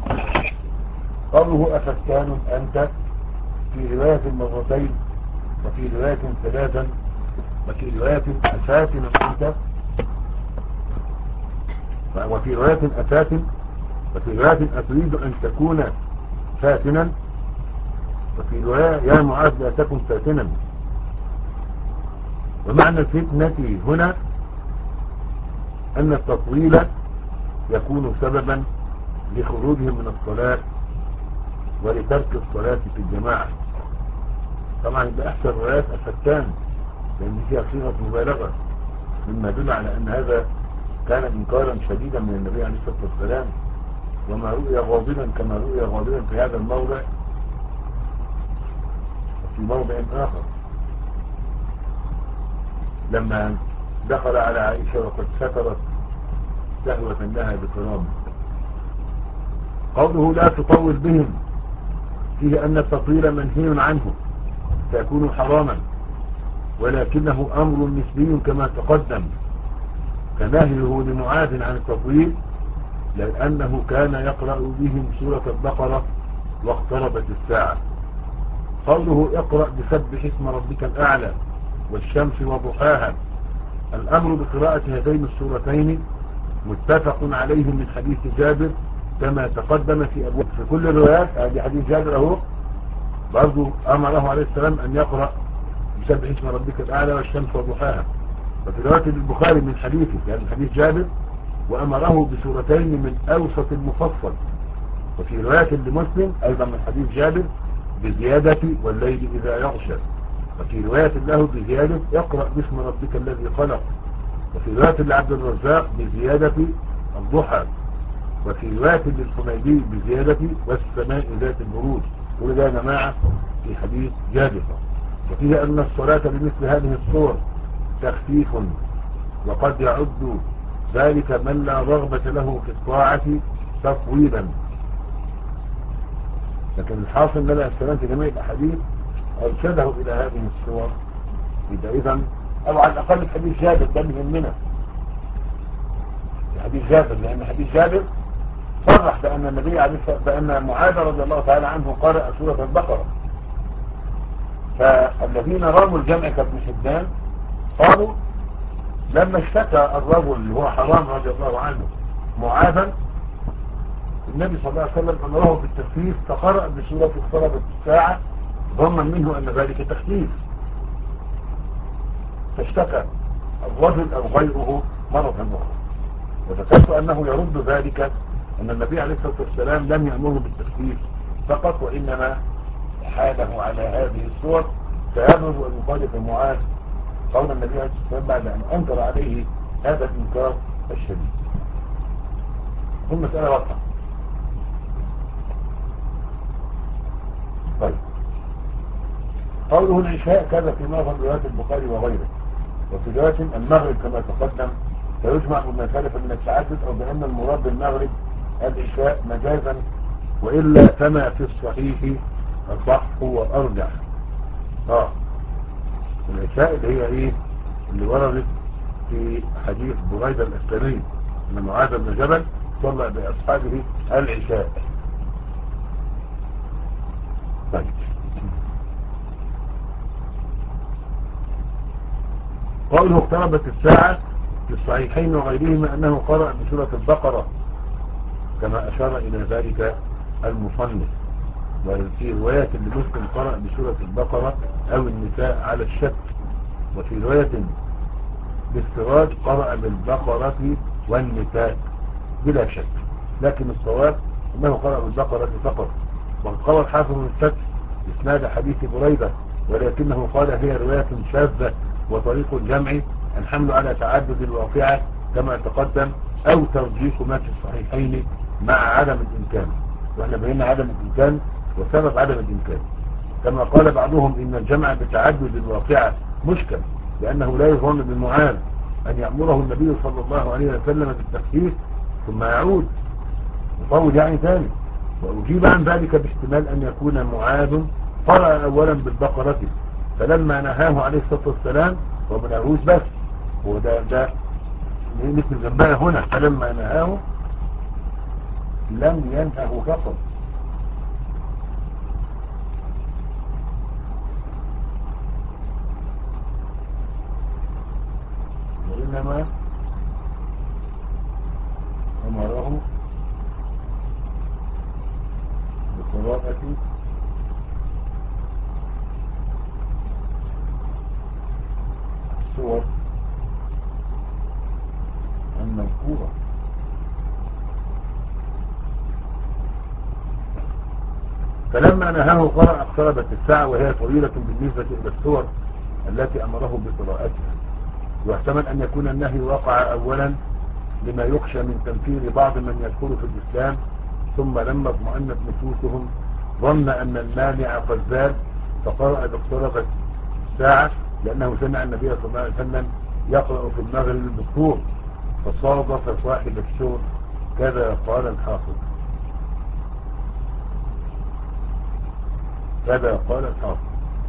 قوله أفتان أنت في رواية مرتين، وفي رواية ثلاثا، وفي رواية أفاتن أنت، وفي رواية أفاتن، وفي رواية أتريد أن تكون فاتنا، وفي رواية يا معاذ لا تكن فاتنا. ومعنى الفتنة هنا أن التطويل يكون سببا لخروجهم من الصلاة ولترك الصلاة في الجماعة. طبعا يبقى أحسن روايات أفتان لأن فيها صيغة مبالغة، مما يدل على أن هذا كان إنكارا شديدا من النبي عليه الصلاة والسلام، وما رؤي غاضبا كما رؤي غاضبا في هذا الموضع وفي موضع آخر لما دخل على عائشة وقد سترت شهوة لها بكرامه. قوله لا تطول بهم فيه أن التطويل منهي عنه فيكون حراما، ولكنه أمر نسبي كما تقدم، كنهيه لمعاذ عن التطويل لأنه كان يقرأ بهم سورة البقرة واقتربت الساعة. قوله اقرأ بسبح اسم ربك الأعلى والشمس وضحاها، الأمر بقراءة هذين السورتين متفق عليه من حديث جابر كما تقدم في أبواب في كل الروايات. هذه حديث جابر أهو برضو أمره عليه السلام أن يقرأ بسبح اسم ربك الأعلى والشمس وضحاها. وفي رواية البخاري من حديثه يعني حديث جابر وأمره بسورتين من أوسط المفصل. وفي رواية لمسلم أيضا من حديث جابر بزيادة والليل إذا يغشى. وفي رواية له بزيادة اقرأ باسم ربك الذي خلق. وفي رواية لعبد الرزاق بزيادة الضحى. وفي رواية للحميدي بزيادة والسماء ذات البروج. كل ده يا جماعة في حديث جابر. وفيه أن الصلاة بمثل هذه الصور تخفيف، وقد يعد ذلك من لا رغبة له في الطاعة تطويلا. لكن الحاصل لنا السلام في جميع الأحاديث أرشده إلى هذه الصور. إذا إذن أو على الأقل حديث جابر ده مهمنا حديث جابر، لأن حديث جابر صرح بأن النبي عليه الصلاة بأن معاذ رضي الله تعالى عنه قرأ سورة البقرة. فالذين راموا الجمع كابن حبان قالوا لما اشتكى الرجل اللي هو حرام رضي الله عنه معاذا، النبي صلى الله عليه وسلم أمره بالتخفيف فقرأ بسورة اقتربت الساعة ظنا منه أن ذلك تخفيف، فاشتكى الرجل أو غيره مرة أخرى. وذكرت أنه يرد ذلك أن النبي عليه الصلاة والسلام لم يأمره بالتخفيف فقط، وإنما حاله على هذه الصور فيبرز أن يخالف معاذ قول النبي عليه الصلاة والسلام بعد أن أنكر عليه هذا الإنكار الشديد. ثم مسألة واضحة. طيب قوله العشاء كذا في معظم روايات البخاري وغيره. وفي رواية المغرب كما تقدم فيجمع بما سلف من التعدد، أو بأن المراد بالمغرب العشاء مجازا، وإلا كما في الصحيح الصح هو أرجح. اه العشاء اللي هي ايه اللي وردت في حديث بريدة الأسلمي أن معاذ بن جبل صلى بأصحابه العشاء. طيب قوله اقتربت الساعة في الصحيحين وغيرهما أنه قرأ بسورة البقرة كما أشار إلى ذلك المصنف. وفي رواية لمسلم قرأ بسورة البقرة أو النساء على الشك. وفي رواية بالسراج قرأ بالبقرة والنساء بلا شك، لكن الصواب أنه قرأ بالبقرة فقط. وقد قال الحافظ بن الفتح إسناد حديث بريدة، ولكنه قال هي رواية شاذة وطريق الجمع الحمل على تعدد الواقعة كما تقدم، أو ترجيح ما في الصحيحين مع عدم الإمكان. وإحنا بينا عدم الإمكان وسبب عدم الإمكان، كما قال بعضهم إن الجمع بتعدد الواقعة مشكل، لأنه لا يظن بالمعاذ أن يأمره النبي صلى الله عليه وسلم بالتخفيف ثم يعود يطول يعني ثاني. وأجيب عن ذلك باحتمال أن يكون معاذ قرأ أولا بالبقرة فلما نهاه عليه الصلاة والسلام ومنهوش بس هو ده ده مثل جنبنا هنا، فلما نهاه لم ينهه فقط وإنما أمره بقراءة السور المذكورة. فلما نهاه قرأ اقتربت الساعة وهي طويلة بالنسبة إلى السور التي أمره بقراءتها. واحتمل أن يكون النهي وقع أولا لما يخشى من تنفير بعض من يدخل في الإسلام، ثم لما اطمأنت نفوسهم ظن أن المانع قد زال فقرأ اقتربت الساعة، لأنه سمع النبي صلى الله عليه وسلم يقرأ في المغرب بالطور فصادف صاحب الشور. كذا قال الحافظ. كذا قال الحافظ.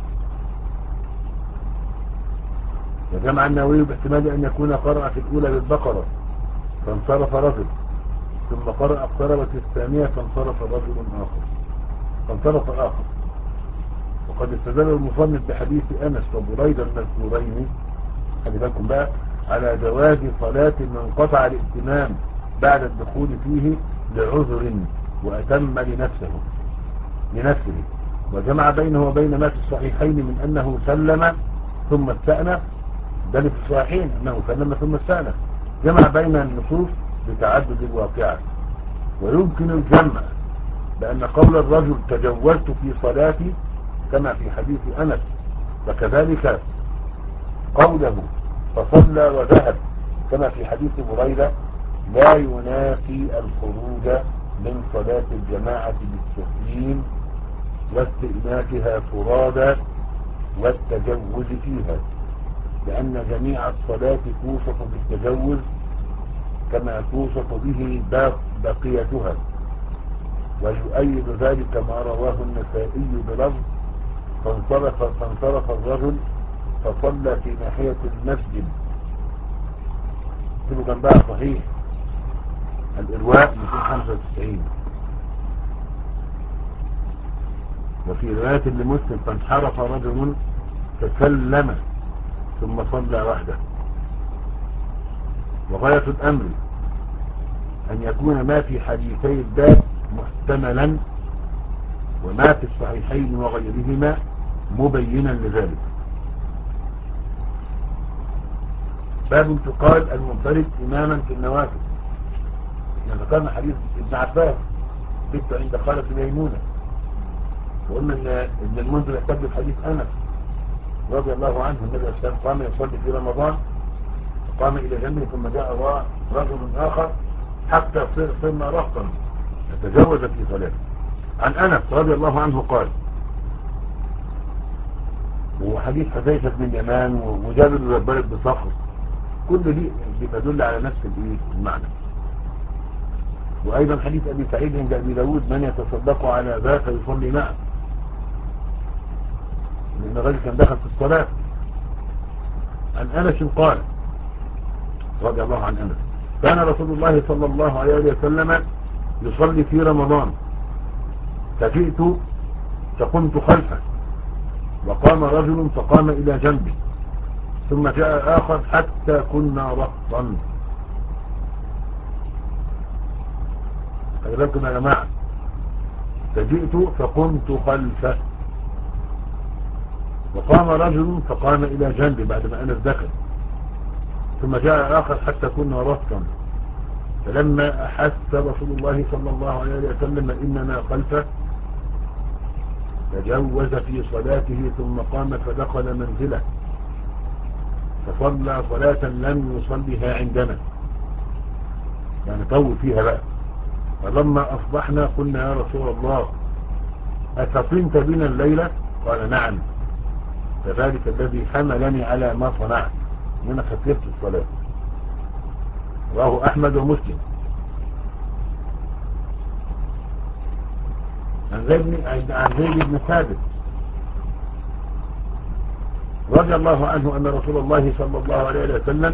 وجمع النووي باحتمال أن يكون قرأ في الأولى بالبقرة فانصرف رجل، ثم قرأ اقتربت الثانية فانصرف رجل آخر فانصرف آخر. وقد استدل المصنف بحديث أنس وبريدة المذكورين، خلي بالكم بقى، على جواز صلاة من انقطع الائتمام بعد الدخول فيه لعذر وأتم لنفسه لنفسه وجمع بينه وبين ما في الصحيحين من أنه سلم ثم استأنف، ده في الصحيحين أنه سلم ثم استأنف، جمع بين النصوص بتعدد الواقعة. ويمكن الجمع بأن قول الرجل تجوزت في صلاتي كما في حديث أنس، وكذلك قوله فصلى وذهب كما في حديث بريدة لا ينافي الخروج من صلاة الجماعة بالتسليم واستئنافها فرادا والتجوز فيها، لأن جميع الصلاة توصف بالتجوز كما توصف به بقيتها. ويؤيد ذلك ما رواه النسائي بلفظ فانصرف, فانصرف الرجل فصلى في ناحية المسجد، كله جنبها صحيح الإرواء مئتين وخمسة وتسعين. وفي رواية لمسلم فانحرف رجل فسلم ثم صلى وحده. وغاية الأمر أن يكون ما في حديثي الباب محتملا وما في الصحيحين وغيرهما مبينا لذلك. باب تقال المنفرد إماما في النوافل. احنا ذكرنا حديث ابن عباس بنت عند خالة ميمونة، وقلنا ان ابن المنذر يحتج بحديث أنس رضي الله عنه النبي صلى الله عليه وسلم قام يصلي في رمضان فقام إلى جنبه ثم جاء رجل آخر حتى صرنا رهطا فتجاوز في صلاته. عن أنس رضي الله عنه قال، وحديث حذيفة بن اليمان وجابر بن زبير بن صخر كل دي بتدل على نفس المعنى. وأيضا حديث أبي سعيد عند أبي داود من يتصدق على ذاك يصلي معه، لأن الرجل كان دخل في الصلاة. عن أنس قال رضي الله عن أنس كان رسول الله صلى الله عليه وسلم يصلي في رمضان فجئت فقمت خلفه وقام رجل فقام إلى جنبي ثم جاء آخر حتى كنا رهطا. خلي بالكم يا جماعة، فجئت فقمت خلفه وقام رجل فقام إلى جنبي بعد ما أنس دخل ثم جاء آخر حتى كنا رهطا. فلما أحس رسول الله صلى الله عليه وسلم إننا خلفه تجوز في صلاته ثم قام فدخل منزله فصلى صلاة لم يصلها عندنا، يعني طول فيها بقى. فلما أصبحنا قلنا يا رسول الله أتطنت بنا الليلة؟ قال نعم، فذلك الذي حملني على ما صنعت من خففت الصلاة. رواه أحمد ومسلم. عن زيد عن زيد بن ثابت رضي الله عنه أن رسول الله صلى الله عليه وسلم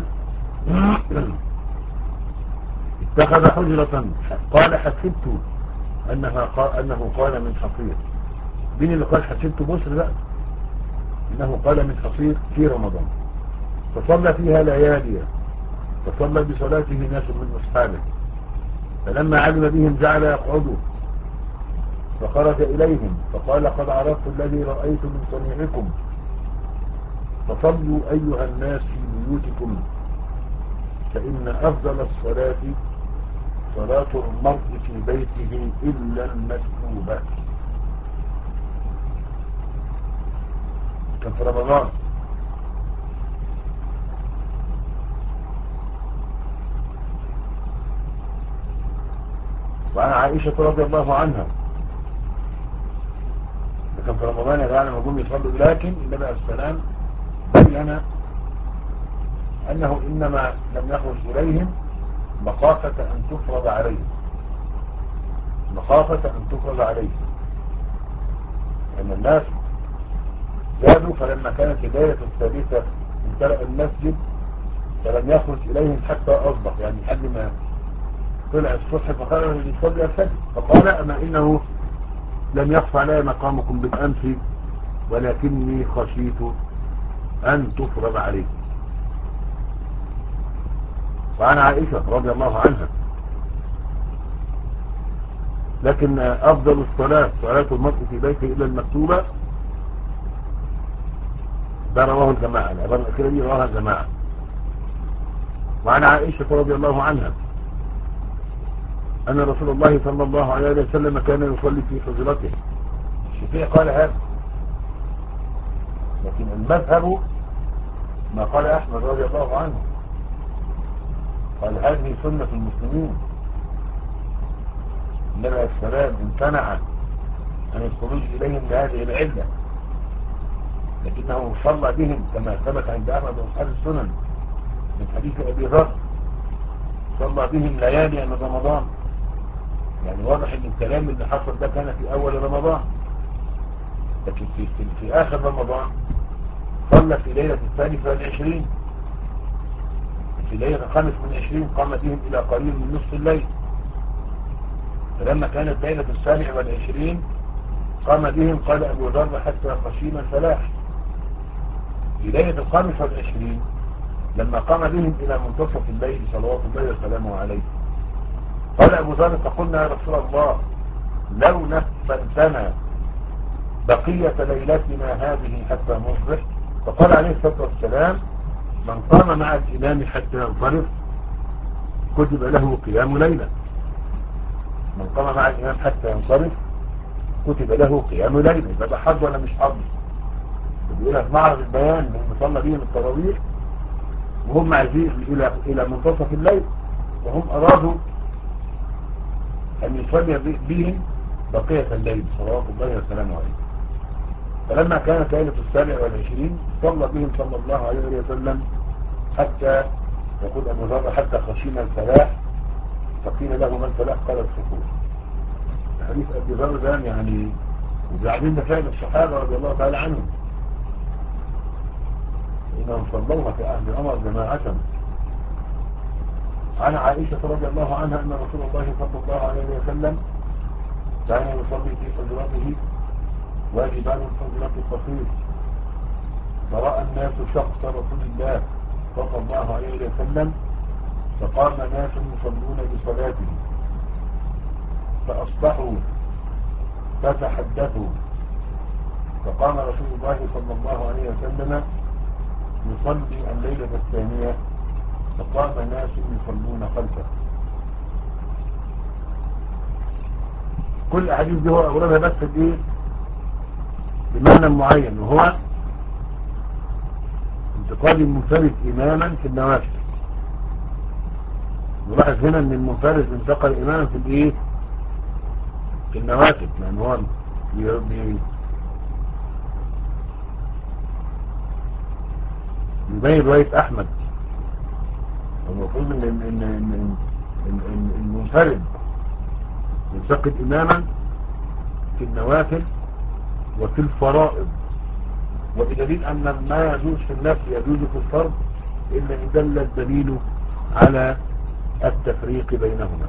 اتخذ حجرة قال حسبت أنها قال أنه قال من حصير. بين اللي قال حسبت بصر لا، إنه قال من حصير في رمضان فصلى فيها ليالي فصلى بصلاته ناس من أصحابه فلما علم بهم جعل يقعدوا فخرج إليهم فقال قد عرفت الذي رأيت من صنيعكم فصلوا أيها الناس في بيوتكم فإن أفضل الصلاة صلاة المرء في بيته إلا المكتوبة. كان في رمضان. وعن عائشة رضي الله عنها كان في رمضان يا جماعة لما قوم يصلوا، لكن النبي عليه السلام بين أنه إنما لم يخرج إليهم مخافة أن تفرض عليهم مخافة أن تفرض عليهم أن الناس زادوا، فلما كانت بداية الثالثة امتلأ المسجد فلم يخرج إليهم حتى أصبح، يعني لحد ما طلع الصبح فقال يصلي الفجر، فقال أما إنه لم يخفى علي مقامكم بالأمس ولكني خشيت أن تفرض عليكم. وعن عائشة رضي الله عنها لكن أفضل الصلاة صلاة المرء في بيته إلى المكتوبة، ده رواه الجماعة، العبارة الأخيرة دي رواها الجماعة. وعن عائشة رضي الله عنها أن رسول الله صلى الله عليه وسلم كان يصلي في حجرته. الشافعي قال هذا، لكن المذهب ما قال أحمد رضي الله عنه، قال هذه سنة المسلمين، النبي عليه السلام امتنع عن الخروج إليهم لهذه العلة، لكنه صلى بهم كما ثبت عند أحمد وأصحاب السنن من حديث أبي ذر، صلى بهم ليالي من رمضان. يعني واضح ان الكلام اللي حصل ده كان في أول رمضان، لكن في, في, في آخر رمضان صلى في ليلة الثالثة والعشرين، في ليلة الخامس من عشرين قام بهم إلى قليل من نصف الليل، فلما كانت ليلة السابع والعشرين قام بهم قال أبو ذر حتى خشينا الفلاح. في ليلة الخامس والعشرين لما قام بهم إلى منتصف الليل صلوات الله وسلامه عليه قال أبو ذر فقلنا يا رسول الله لو نفلتنا بقية ليلتنا هذه حتى نصبح، فقال عليه الصلاة والسلام من قام مع الإمام حتى ينصرف كتب له قيام ليلة. من قام مع الإمام حتى ينصرف كتب له قيام ليلة. يبقى حظ ولا مش حظ؟ بيقولها في معرض البيان من صلى بهم التراويح وهم عايزين إلى إلى منتصف الليل، وهم أرادوا أن يصلي بهم بقية الليل صلوات الله وسلامه عليه. فلما كانت ليلة السابع والعشرين صلى بهم صلى الله عليه وسلم حتى يقول أبو ذر حتى خشينا الفلاح، فقيل له ما الفلاح؟ قال السكون. حديث أبي ذر ده يعني وبعدين ده فعل الصحابة رضي الله تعالى عنهم، إنهم صلوها في عهد عمر جماعة. عن عائشة رضي الله عنها أن رسول الله صلى الله عليه وسلم كان يصلي في حجرته وجبال الحجرة القصير، فرأى الناس شخص رسول الله صلى الله عليه وسلم فقام ناس يصلون بصلاته فأصبحوا فتحدثوا، فقام رسول الله صلى الله عليه وسلم يصلي الليلة الثانية فقام ناس يصلون خلفه. كل الأحاديث دي هو أوردها بس بإيه؟ بمعنى معين، وهو انتقال المنفرد إماما في النوافل. نلاحظ هنا أن المنفرد انتقل إماما في الإيه؟ في النوافل، لأن هو يبين رواية أحمد المفروض ان ان ان ان ان المنفرد ينتقل اماما في النوافل وفي الفرائض، وبدليل ان ما يجوز في النفل يجوز في الفرض الا ان دل الدليل على التفريق بينهما.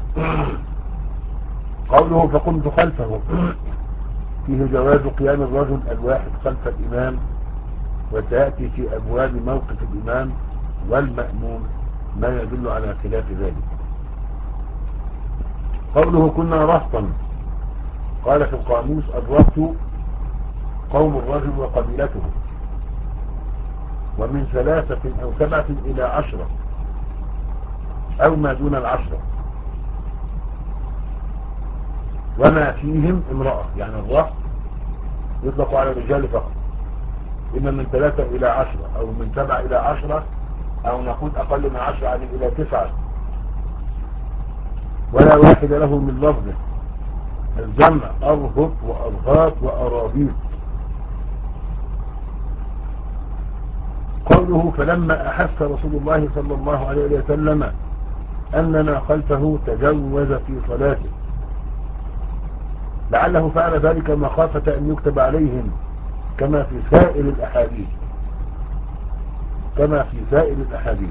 قوله فقمت خلفه فيه جواز قيام الرجل الواحد خلف الامام، وسيأتي في ابواب موقف الامام والمأموم ما يدل على خلاف ذلك. قوله كنا رهطا، قال في القاموس الرهط قوم الرجل وقبيلته، ومن ثلاثة أو سبعة إلى عشرة أو ما دون العشرة، وما فيهم امرأة. يعني الرهط يطلق على الرجال فقط، إما من ثلاثة إلى عشرة أو من سبعة إلى عشرة أو نقول أقل من عشرة يعني إلى تسعة، ولا واحد له من لفظه الجمع أرهط وأرهاط وأرابيط. قوله فلما أحس رسول الله صلى الله عليه وسلم أننا خلفه تجوز في صلاته، لعله فعل ذلك مخافة أن يكتب عليهم كما في سائر الأحاديث كما في سائر الأحاديث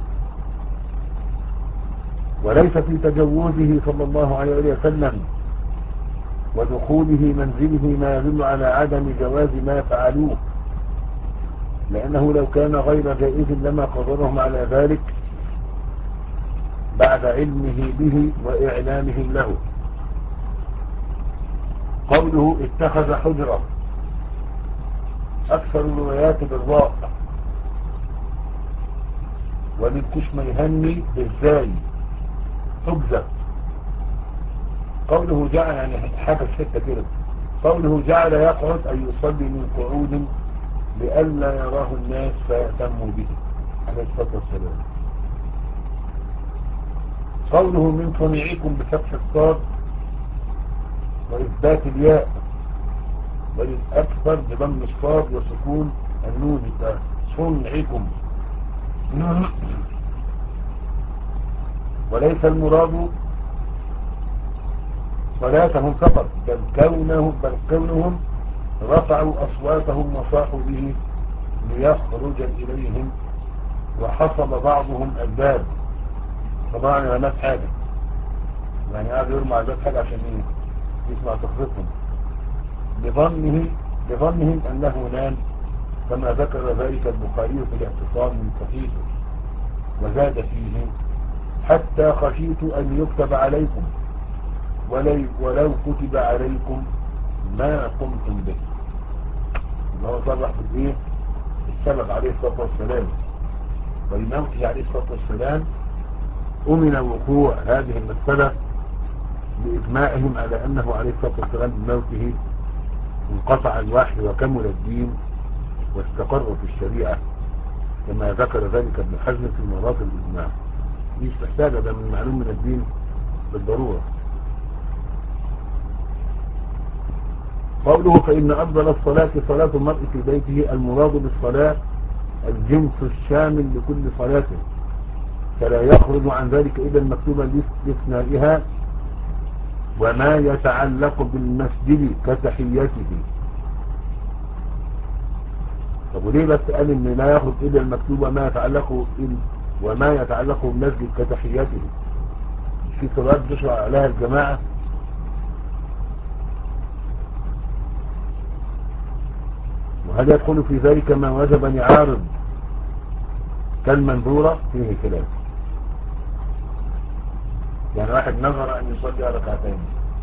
وليس في تجوزه صلى الله عليه وسلم ودخوله منزله ما يدل على عدم جواز ما فعلوه، لأنه لو كان غير جائز لما قدرهم على ذلك بعد علمه به وإعلامهم له. قوله اتخذ حجرة، أكثر الروايات بالراء وللكشميهني بالزاي حجزة. قوله جعل يعني حاجة حتة كده، قوله جعل يقعد أي يصلي من قعود لئلا يراه الناس فيأتموا به عليه الصلاة والسلام. قوله من صنيعكم بفتح الصاد وإثبات الياء وللأكثر بضم الصاد وسكون النون صنعكم، وليس المراد صلاتهم فقط بل كونهم, بل كونهم رفعوا أصواتهم وصاحوا به ليخرج إليهم وحصل بعضهم الباب. طبعا يا ناس حاجة يعني قاعد يرمى الباب حاجة عشان ايه يسمع تخطيطهم بظنه بظنهم أنه نام، كما ذكر ذلك البخاري في الاعتصام من صحيحه وزاد فيه حتى خشيت أن يكتب عليكم ولو كتب عليكم ما قمتم به. اللي هو صرح بالايه السبب عليه الصلاة والسلام، ولموته عليه الصلاة والسلام أمن وقوع هذه المسألة بإجماعهم على أنه عليه الصلاة والسلام بموته انقطع الوحي وكمل الدين واستقر في الشريعة، كما ذكر ذلك ابن حزم في مرات الإجماع. مش محتاجة، ده من معلوم من الدين بالضرورة. قوله فإن أفضل الصلاة صلاة المرء في بيته، المراد بالصلاة الجنس الشامل لكل صلاة، فلا يخرج عن ذلك إذا المكتوبة لاستثنائها وما يتعلق بالمسجد كتحيته. طب وليه بس قال إن لا يخرج إذا المكتوبة ما يتعلق وما يتعلق بالمسجد كتحيته؟ في صلاة تشرع عليها الجماعة، وهل يدخل في ذلك ما وجب أن يعارض كالمنذورة؟ فيه كلام. يعني واحد نظر أن يصلي ركعتين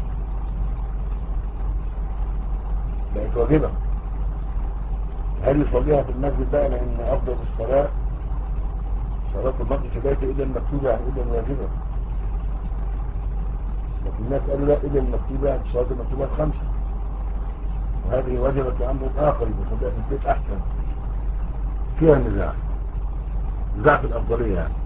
بقت واجبة، هل يصليها في المسجد بقى لأن أفضل الصلاة صلاة المرء في بيته إذا المكتوبة يعني إذا الواجبة؟ لكن الناس قالوا لا، إذا المكتوبة يعني صلاة المكتوبة خمسة، وهذه وجبت لأمر آخر يصليها في البيت أحسن. فيها نزاع نزاع في الأفضلية يعني.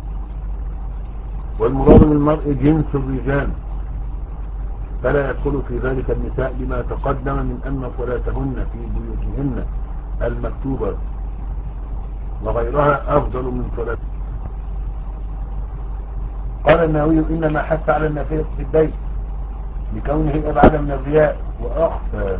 والمراد بالمرء جنس الرجال، فلا يدخل في ذلك النساء لما تقدم من أن صلاتهن في بيوتهن المكتوبة وغيرها أفضل من صلاة. قال النووي إنما حث على النافلة في البيت لكونه أبعد من الرياء وأخفى،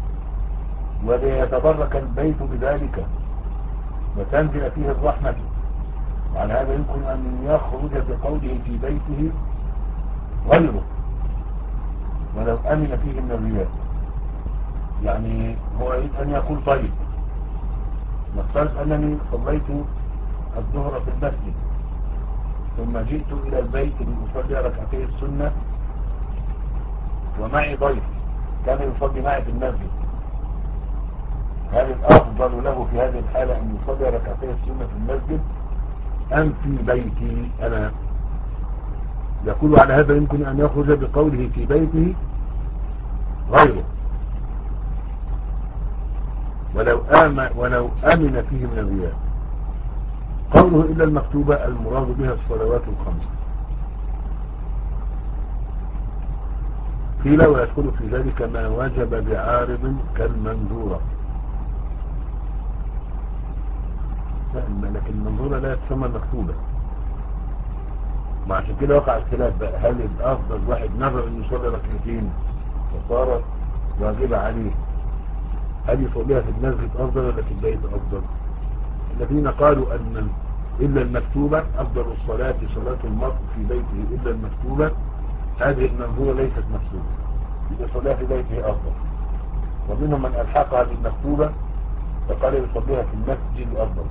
وليتبرك البيت بذلك وتنزل فيه الرحمة. وعلى هذا يمكن أن يخرج بقوله في بيته غيره ولو أمن فيه من الرياء. يعني هو يريد أن يقول طيب نفترض أنني صليت الظهر في المسجد ثم جئت إلى البيت لأصلي ركعتي السنة ومعي ضيف كان يصلي معي في المسجد، هل الأفضل له في هذه الحالة أن يصلي ركعتي السنة في المسجد أم في بيتي أنا؟ يقول على هذا يمكن أن يخرج بقوله في بيته غيره ولو آمن, ولو آمن فيه من الرياء. قوله إلا المكتوبة المراد بها الصلوات الخمس، قيل ويدخل في ذلك ما وجب بعارض كالمنذورة، لكن المنظورة لا تسمى مكتوبة. وعشان كده وقع الخلاف بقى، هل الافضل واحد نظر ان يصلي ركعتين فصارت واجبة عليه، هل يصليها في المسجد أفضل ولا في البيت أفضل؟ الذين قالوا أن إلا المكتوبة أفضل الصلاة صلاة المرء في بيته إلا المكتوبة، هذه المنظورة ليست مكتوبة، إذا صلاها في بيته أفضل. ومنهم من ألحقها بالمكتوبة فقال يصليها في المسجد أفضل.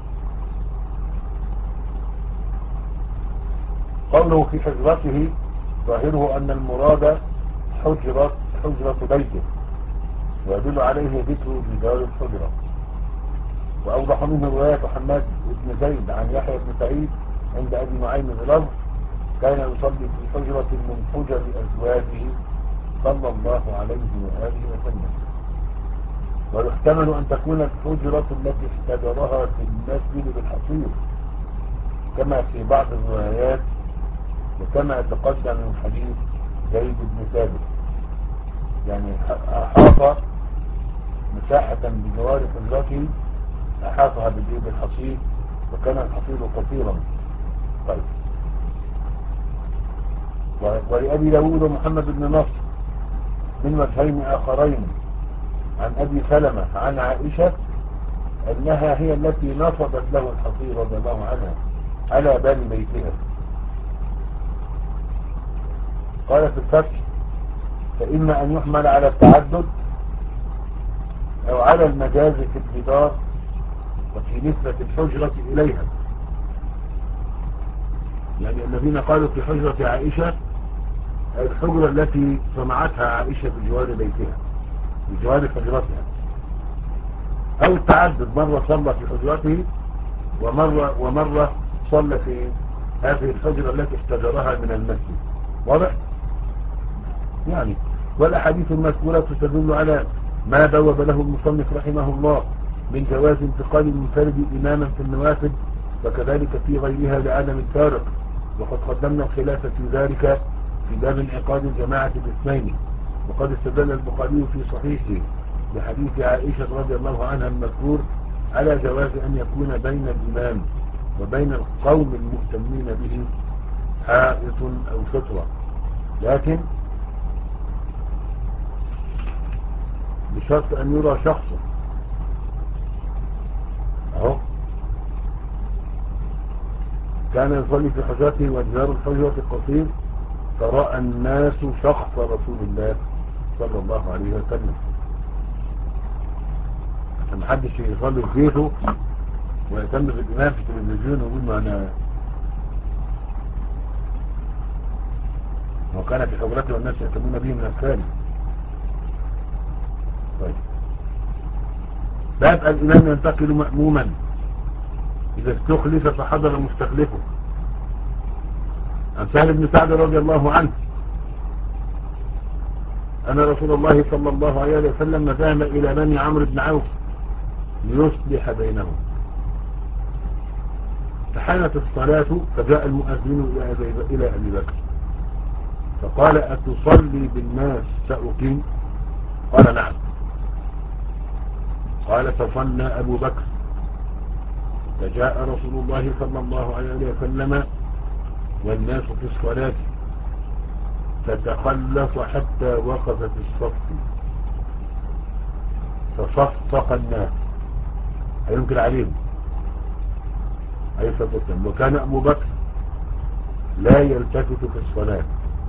قوله في حجرته ظاهره أن المراد حجرة حجرة بيته، ويدل عليه ذكر جدار الحجرة. وأوضح منه رواية حماد بن زيد عن يحيى بن سعيد عند أبي نعيم بلفظ كان يصلي في حجرة من حجر أزواجه صلى الله عليه وآله وسلم. ويحتمل أن تكون الحجرة التي احتجرها في المسجد بالحصير كما في بعض الروايات، وكما تقدم من حديث زيد بن ثابت، يعني أحاط مساحة بجوار حجرته أحاطها بالإيد الحصير، وكان الحصير قصيرا. طيب. ولأبي داود ومحمد بن نصر من وجهين آخرين عن أبي سلمة عن عائشة أنها هي التي نصبت له الحصير رضي الله عنها على باب بيتها. قال في الفتح فإما أن يحمل على التعدد أو على المجاز في الجدار وفي نسبة الحجرة إليها. يعني الذين قالوا في حجرة عائشة الحجرة التي صنعتها عائشة بجوار بيتها بجوار حجرتها، أو التعدد، مرة صلى في حجرته ومرة, ومرة صلى في هذه الحجرة التي احتجرها من المسجد. واضح؟ يعني والأحاديث المذكورة تدل على ما بوب له المصنف رحمه الله من جواز انتقال المنفرد إماما في النوافل، وكذلك في غيرها لعدم الفارق. وقد قدمنا الخلاف في ذلك في باب انعقاد الجماعة باثنين. وقد استدل البخاري في صحيحه بحديث عائشة رضي الله عنها المذكور على جواز أن يكون بين الإمام وبين القوم المهتمين به حائط أو سترة، لكن بشرط أن يرى شخصه. أهو كان يصلي في حجرته وجدار الحجرة القصير فرأى الناس شخص رسول الله صلى الله عليه وسلم، عشان محدش يصلي في بيته ويهتم بالإمام في التلفزيون ويقول له أنا وكان في حجرته والناس يهتمون به من الخارج. طيب. باب الإمام ينتقل مأموما إذا استخلف فحضر مستخلفه. عن سهل بن سعد رضي الله عنه أن رسول الله صلى الله عليه وسلم ذهب إلى بني عمرو بن عوف ليصلح بينهم، فحانت الصلاة فجاء المؤذن إلى أبي بكر فقال أتصلي بالناس سأقيم؟ قال نعم. قال فصلى أبو بكر فجاء رسول الله صلى الله عليه وسلم والناس في الصلاة فتخلف حتى وقف في الصف فصفق الناس، هينكر عليهم أي فتتم. وكان أبو بكر لا يلتفت في الصلاة،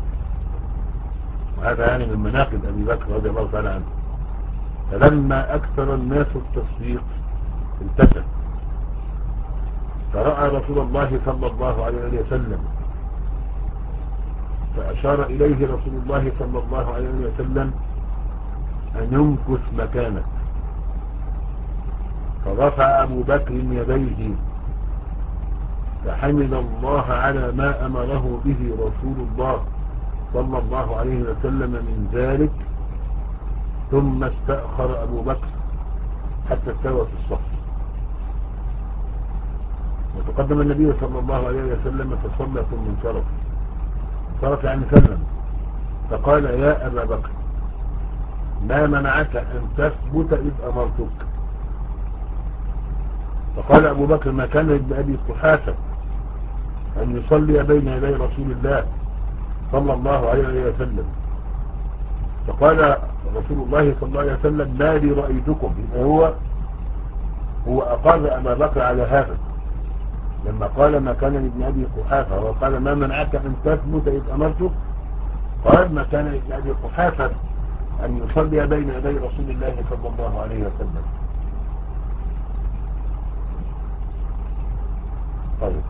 وهذا يعني من مناقب أبي بكر رضي الله تعالى عنه. فلما أكثر الناس التصفيق التفت فرأى رسول الله صلى الله عليه وسلم فأشار إليه رسول الله صلى الله عليه وسلم أن يمكث مكانه، فرفع أبو بكر يديه فحمد الله على ما أمره به رسول الله صلى الله عليه وسلم من ذلك، ثم استأخر أبو بكر حتى استوى في الصف. وتقدم النبي صلى الله عليه وسلم فصلى ثم انصرف انصرف يعني سلم، فقال يا أبا بكر ما منعك أن تثبت إذ أمرتك؟ فقال أبو بكر ما كان لابن أبي قحافة أن يصلي بين يدي رسول الله صلى الله عليه وسلم فقال رسول الله صلى الله عليه وسلم ما لي رأيتكم. هو هو أقر أبا بكر على هذا لما قال ما كان لابن أبي قحافة وقال ما منعك أن تثبت إذ أمرتك. قال ما كان لابن أبي قحافة أن يصلي بين يدي رسول الله صلى الله عليه وسلم. طيب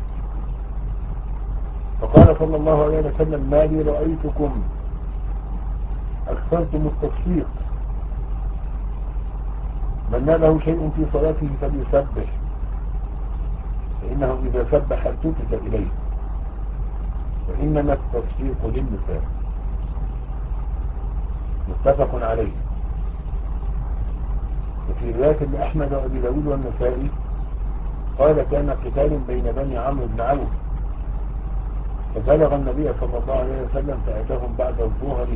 فقال صلى الله عليه وسلم ما لي رأيتكم أكثرتم التصفيق من له شيء في صلاته فليسبح فإنه إذا سبح التفت إليه وإنما التصفيق للنساء. متفق عليه. وفي رواية لأحمد وأبي داود والنسائي قال كان قتال بين بني عمرو بن عوف فبلغ النبي صلى الله عليه وسلم فأتاهم بعد الظهر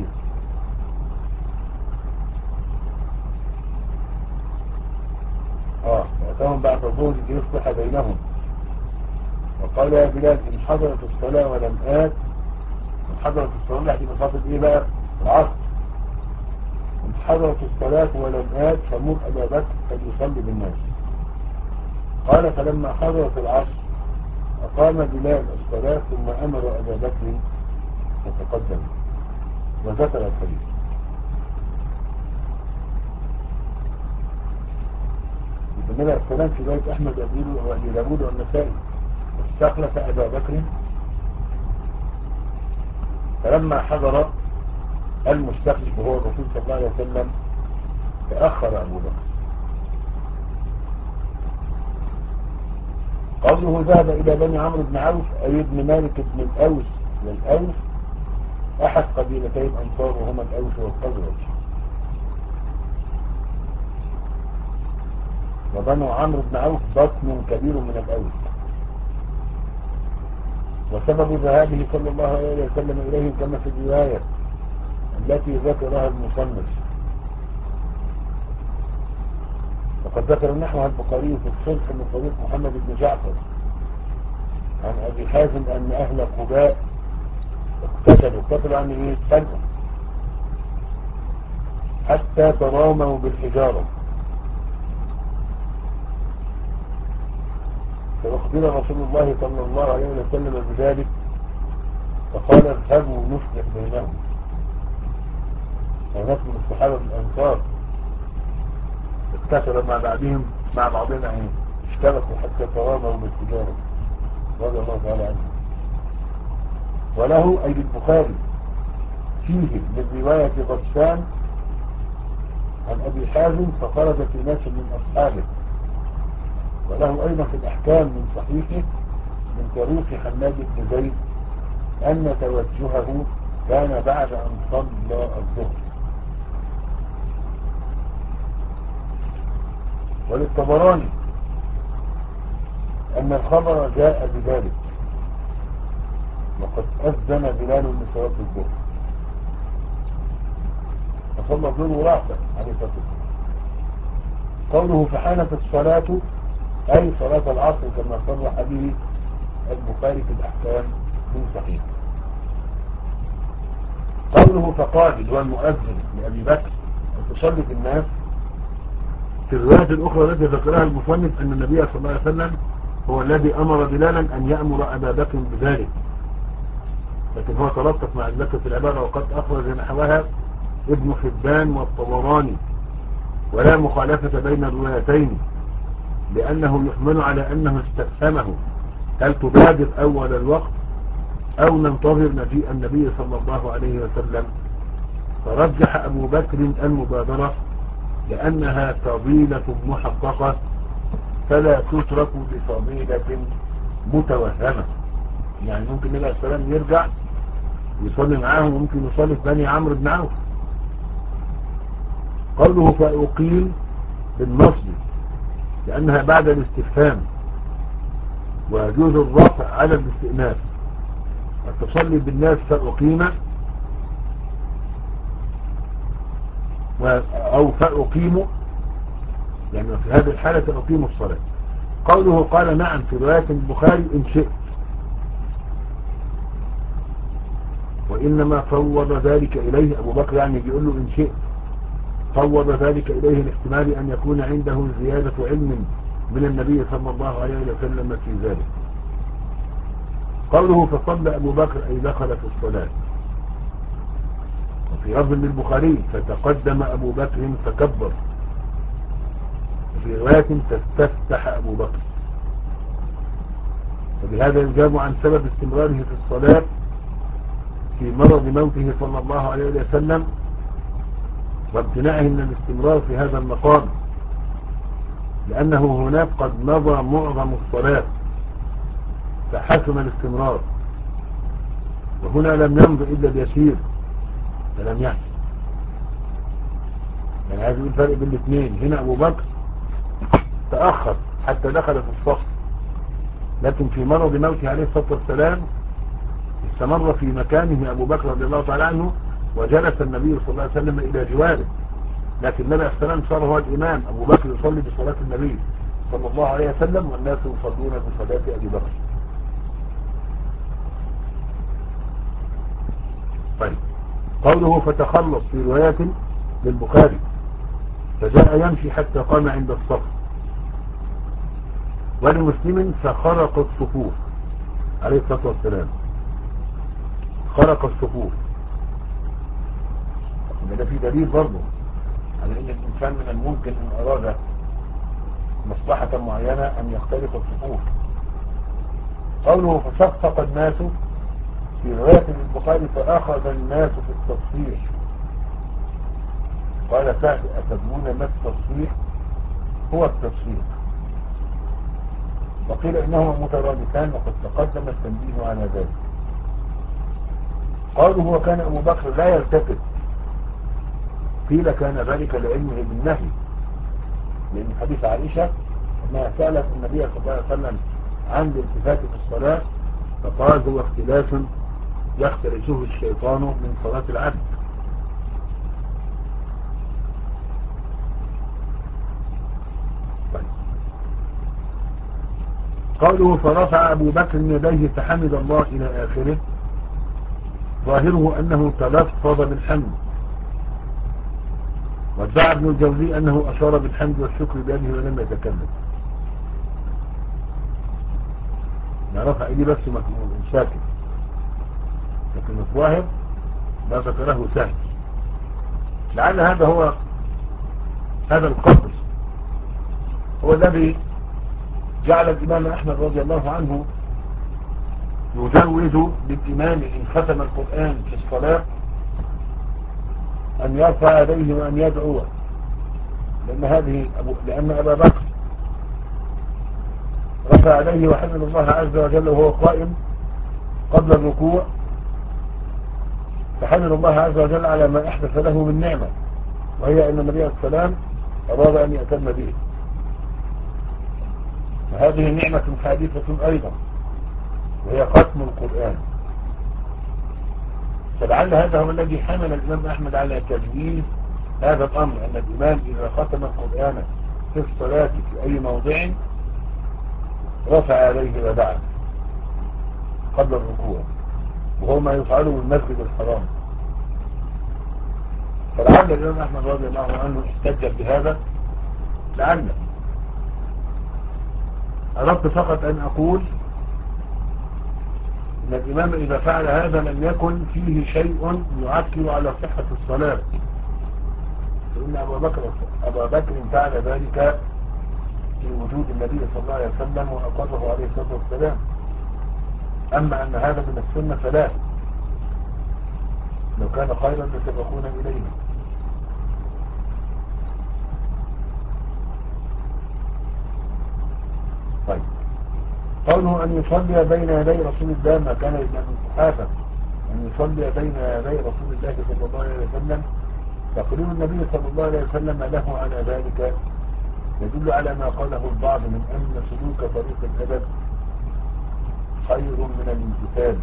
اه فأتاهم بعد الظهر ليصلح بينهم وقال يا بلال إن حضرت الصلاة ولم آت إن حضرت الصلاة لحدي بفاطر إيه بقى العصر إن حضرت الصلاة ولم آت فمر أبا بكر فليصلي بالناس. قال فلما حضرت العصر أقام بلال الصلاة ثم أمر أبا بكر فتقدم وذكر الحديث. النبي السلام في رواية أحمد وأبي داود والنسائي استخلف أبا بكر فلما حضر المستخلف وهو الرسول صلى الله عليه وسلم تأخر أبو بكر. قوله ذهب إلى بني عمرو بن عوف أي ابن مالك بن الأوس والأوس أحد قبيلتي الأنصار وهما الأوس والخزرج. وبنو عمرو بن عوف بطن كبير من الأوس. وسبب ذهابه صلى الله عليه وسلم إليهم كما في الرواية التي ذكرها المصنف وقد ذكر نحوها البخاري في الصلح من طريق محمد بن جعفر عن أبي حازم أن أهل قباء اقتتلوا اقتتلوا عن ايه اتخانقوا حتى تراموا بالحجارة. فأخبر رسول الله صلى الله عليه وسلم بذلك فقال اذهبوا نصلح بينهم. وناس من الصحابة الأنصار اقتتلوا مع بعضهم مع بعضهم ايه اشتركوا حتى تراموا بالحجارة رضي الله تعالى عنه. وله أي البخاري فيه من رواية غسان عن أبي حازم فخرج في ناس من أصحابه. وله أيضا في الأحكام من صحيحه من طريق حماد بن زيد أن توجهه كان بعد أن صلى الظهر. وللطبراني أن الخبر جاء بذلك وقد أذن بلال لصلاة الظهر فصلى الظهر ورعبة عليه الصلاة والسلام. قوله فحانت الصلاة أي صلاة العصر كما صرح به البخاري في الأحكام من صحيح. قوله فقال اللي هو المؤذن لأبي بكر أن تصلي في الناس في الرواية الأخرى التي ذكرها المصنف أن النبي صلى الله عليه وسلم هو الذي أمر بلالا أن يأمر أبا بكر بذلك لكن هو تلطف مع البكر في العبارة وقد أخرج نحوها ابن حبان والطبراني ولا مخالفة بين الروايتين لأنه يحمل على أنه استفهمه هل تبادر أول الوقت أو ننتظر مجيء النبي صلى الله عليه وسلم. فرجح أبو بكر المبادرة لأنها فضيلة محققة فلا تترك بفضيلة متوهمة. يعني ممكن النبي عليه السلام يرجع يصلي معاهم وممكن يصلي في بني عمرو بن عوف. قوله فأقيم بالنصب لأنها بعد الاستفهام ويجوز الرفع على الاستئناف. تصلي بالناس فأقيم أو فأقيم يعني في هذه الحالة أقيم الصلاة. قوله قال نعم في رواية البخاري إن شئت وإنما فوض ذلك إليه أبو بكر، يعني بيقول له إن شئت فوض ذلك إليه لاحتمال أن يكون عنده زيادة علم من النبي صلى الله عليه وسلم في ذلك. قوله فصلى أبو بكر أي دخل في الصلاة. وفي لفظ للبخاري فتقدم أبو بكر فكبر، وفي رواية فاستفتح أبو بكر. وبهذا يجاب عن سبب استمراره في الصلاة في مرض موته صلى الله عليه وسلم وامتناعه من الاستمرار في هذا المقام، لأنه هناك قد مضى معظم الصلاة فحسن الاستمرار، وهنا لم يمض إلا اليسير فلم يحسن. يعني هذا الفرق بين الاثنين. هنا أبو بكر تأخر حتى دخل في الصف، لكن في مرض موته عليه الصلاة والسلام استمر في مكانه أبو بكر رضي الله تعالى عنه، وجلس النبي صلى الله عليه وسلم إلى جواره، لكن النبي عليه السلام صار هو الإمام، أبو بكر يصلي بصلاة النبي صلى الله عليه وسلم والناس يصلون بصلاة أبي بكر. طيب، قوله فتخلص في رواية للبخاري فجاء يمشي حتى قام عند الصف، ولمسلم فخرق الصفوف عليه الصلاة والسلام. خرق الصفوف، ده في دليل برضه على ان الانسان من الممكن ان اراد مصلحة معينة ان يخترق الصفوف. قوله فصفق الناس في رواية البخاري فاخذ الناس في التصفيح. قال سعد أتدرون ما التصفيح؟ هو التصفيح. وقيل انهما مترادفان وقد تقدم التنبيه على ذلك. قالوا هو كان أبو بكر لا يلتفت، قيل كان ذلك لعلمه بالنهي، لأن حديث عائشة أنها سألت النبي صلى الله عليه وسلم عن الالتفات في الصلاة فقال هو اختلاف يختلسه الشيطان من صلاة العبد. طيب. قوله فرفع أبو بكر يديه فحمد الله إلى آخره، ظاهره أنه تلفظ بالحمد، وادعى ابن الجوزي أنه أشار بالحمد والشكر بيده ولم يتكلم. يعني رفع إليه بس ساكت، لكن الظاهر ما ذكره سهل. لعل هذا هو هذا القدر هو الذي جعل الإمام أحمد رضي الله عنه يجوز للإمام إن ختم القرآن في الصلاة أن يرفع يديه وأن يدعو، لأن هذه أبو لأن أبا بكر رفع يديه وحمد الله عز وجل وهو قائم قبل الركوع، فحمد الله عز وجل على ما أحدث له من نعمة، وهي أن النبي عليه السلام أراد أن يأتم به، فهذه نعمة حادثة أيضا وهي ختم القرآن. فلعل هذا هو الذي حمل الإمام أحمد على تجويز هذا الأمر، أن الإمام إذا ختم القرآن في الصلاة في أي موضع رفع عليه ودعا قبل الركوع، وهو ما يفعله بالمسجد الحرام. فلعل الإمام أحمد رضي الله عنه احتج بهذا. لعل أردت فقط أن أقول أن الإمام إذا فعل هذا لم يكن فيه شيء يعكر على صحة الصلاة، فإن أبا بكر أبا بكر فعل ذلك في وجود النبي صلى الله عليه وسلم وأقره عليه الصلاة والسلام. أما أن هذا من السنة فلا، لو كان خيرا لسبقونا إليه. طيب، قوله أن يصلي بين يدي رسول الله ما كان لابن الصحابة أن يصلي بين يدي رسول الله صلى الله عليه وسلم، تقرير النبي صلى الله عليه وسلم له على ذلك يدل على ما قاله البعض من أن سلوك طريق الأدب خير من الامتثال،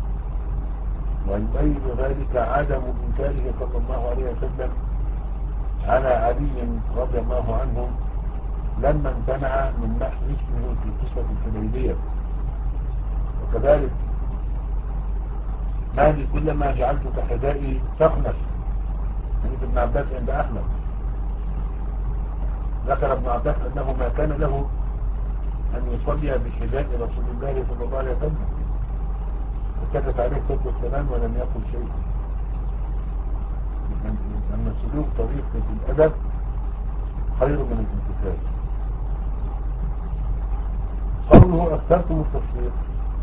ويبين ذلك عدم إنكاره صلى الله عليه وسلم على علي رضي الله عنه لما امتنع من محو اسمه في قصة الحديبية. وكذلك مالي كلما جعلتك حذائي تخنس، حديث ابن عباس عند أحمد. ذكر ابن عباس أنه ما كان له أن يصلي بحذاء رسول الله صلى الله عليه وسلم، وكتب عليه الصلاة والسلام ولم يقل شيء. أن سلوك طريقة الأدب خير من الامتثال. قوله أكثرتم التصديق،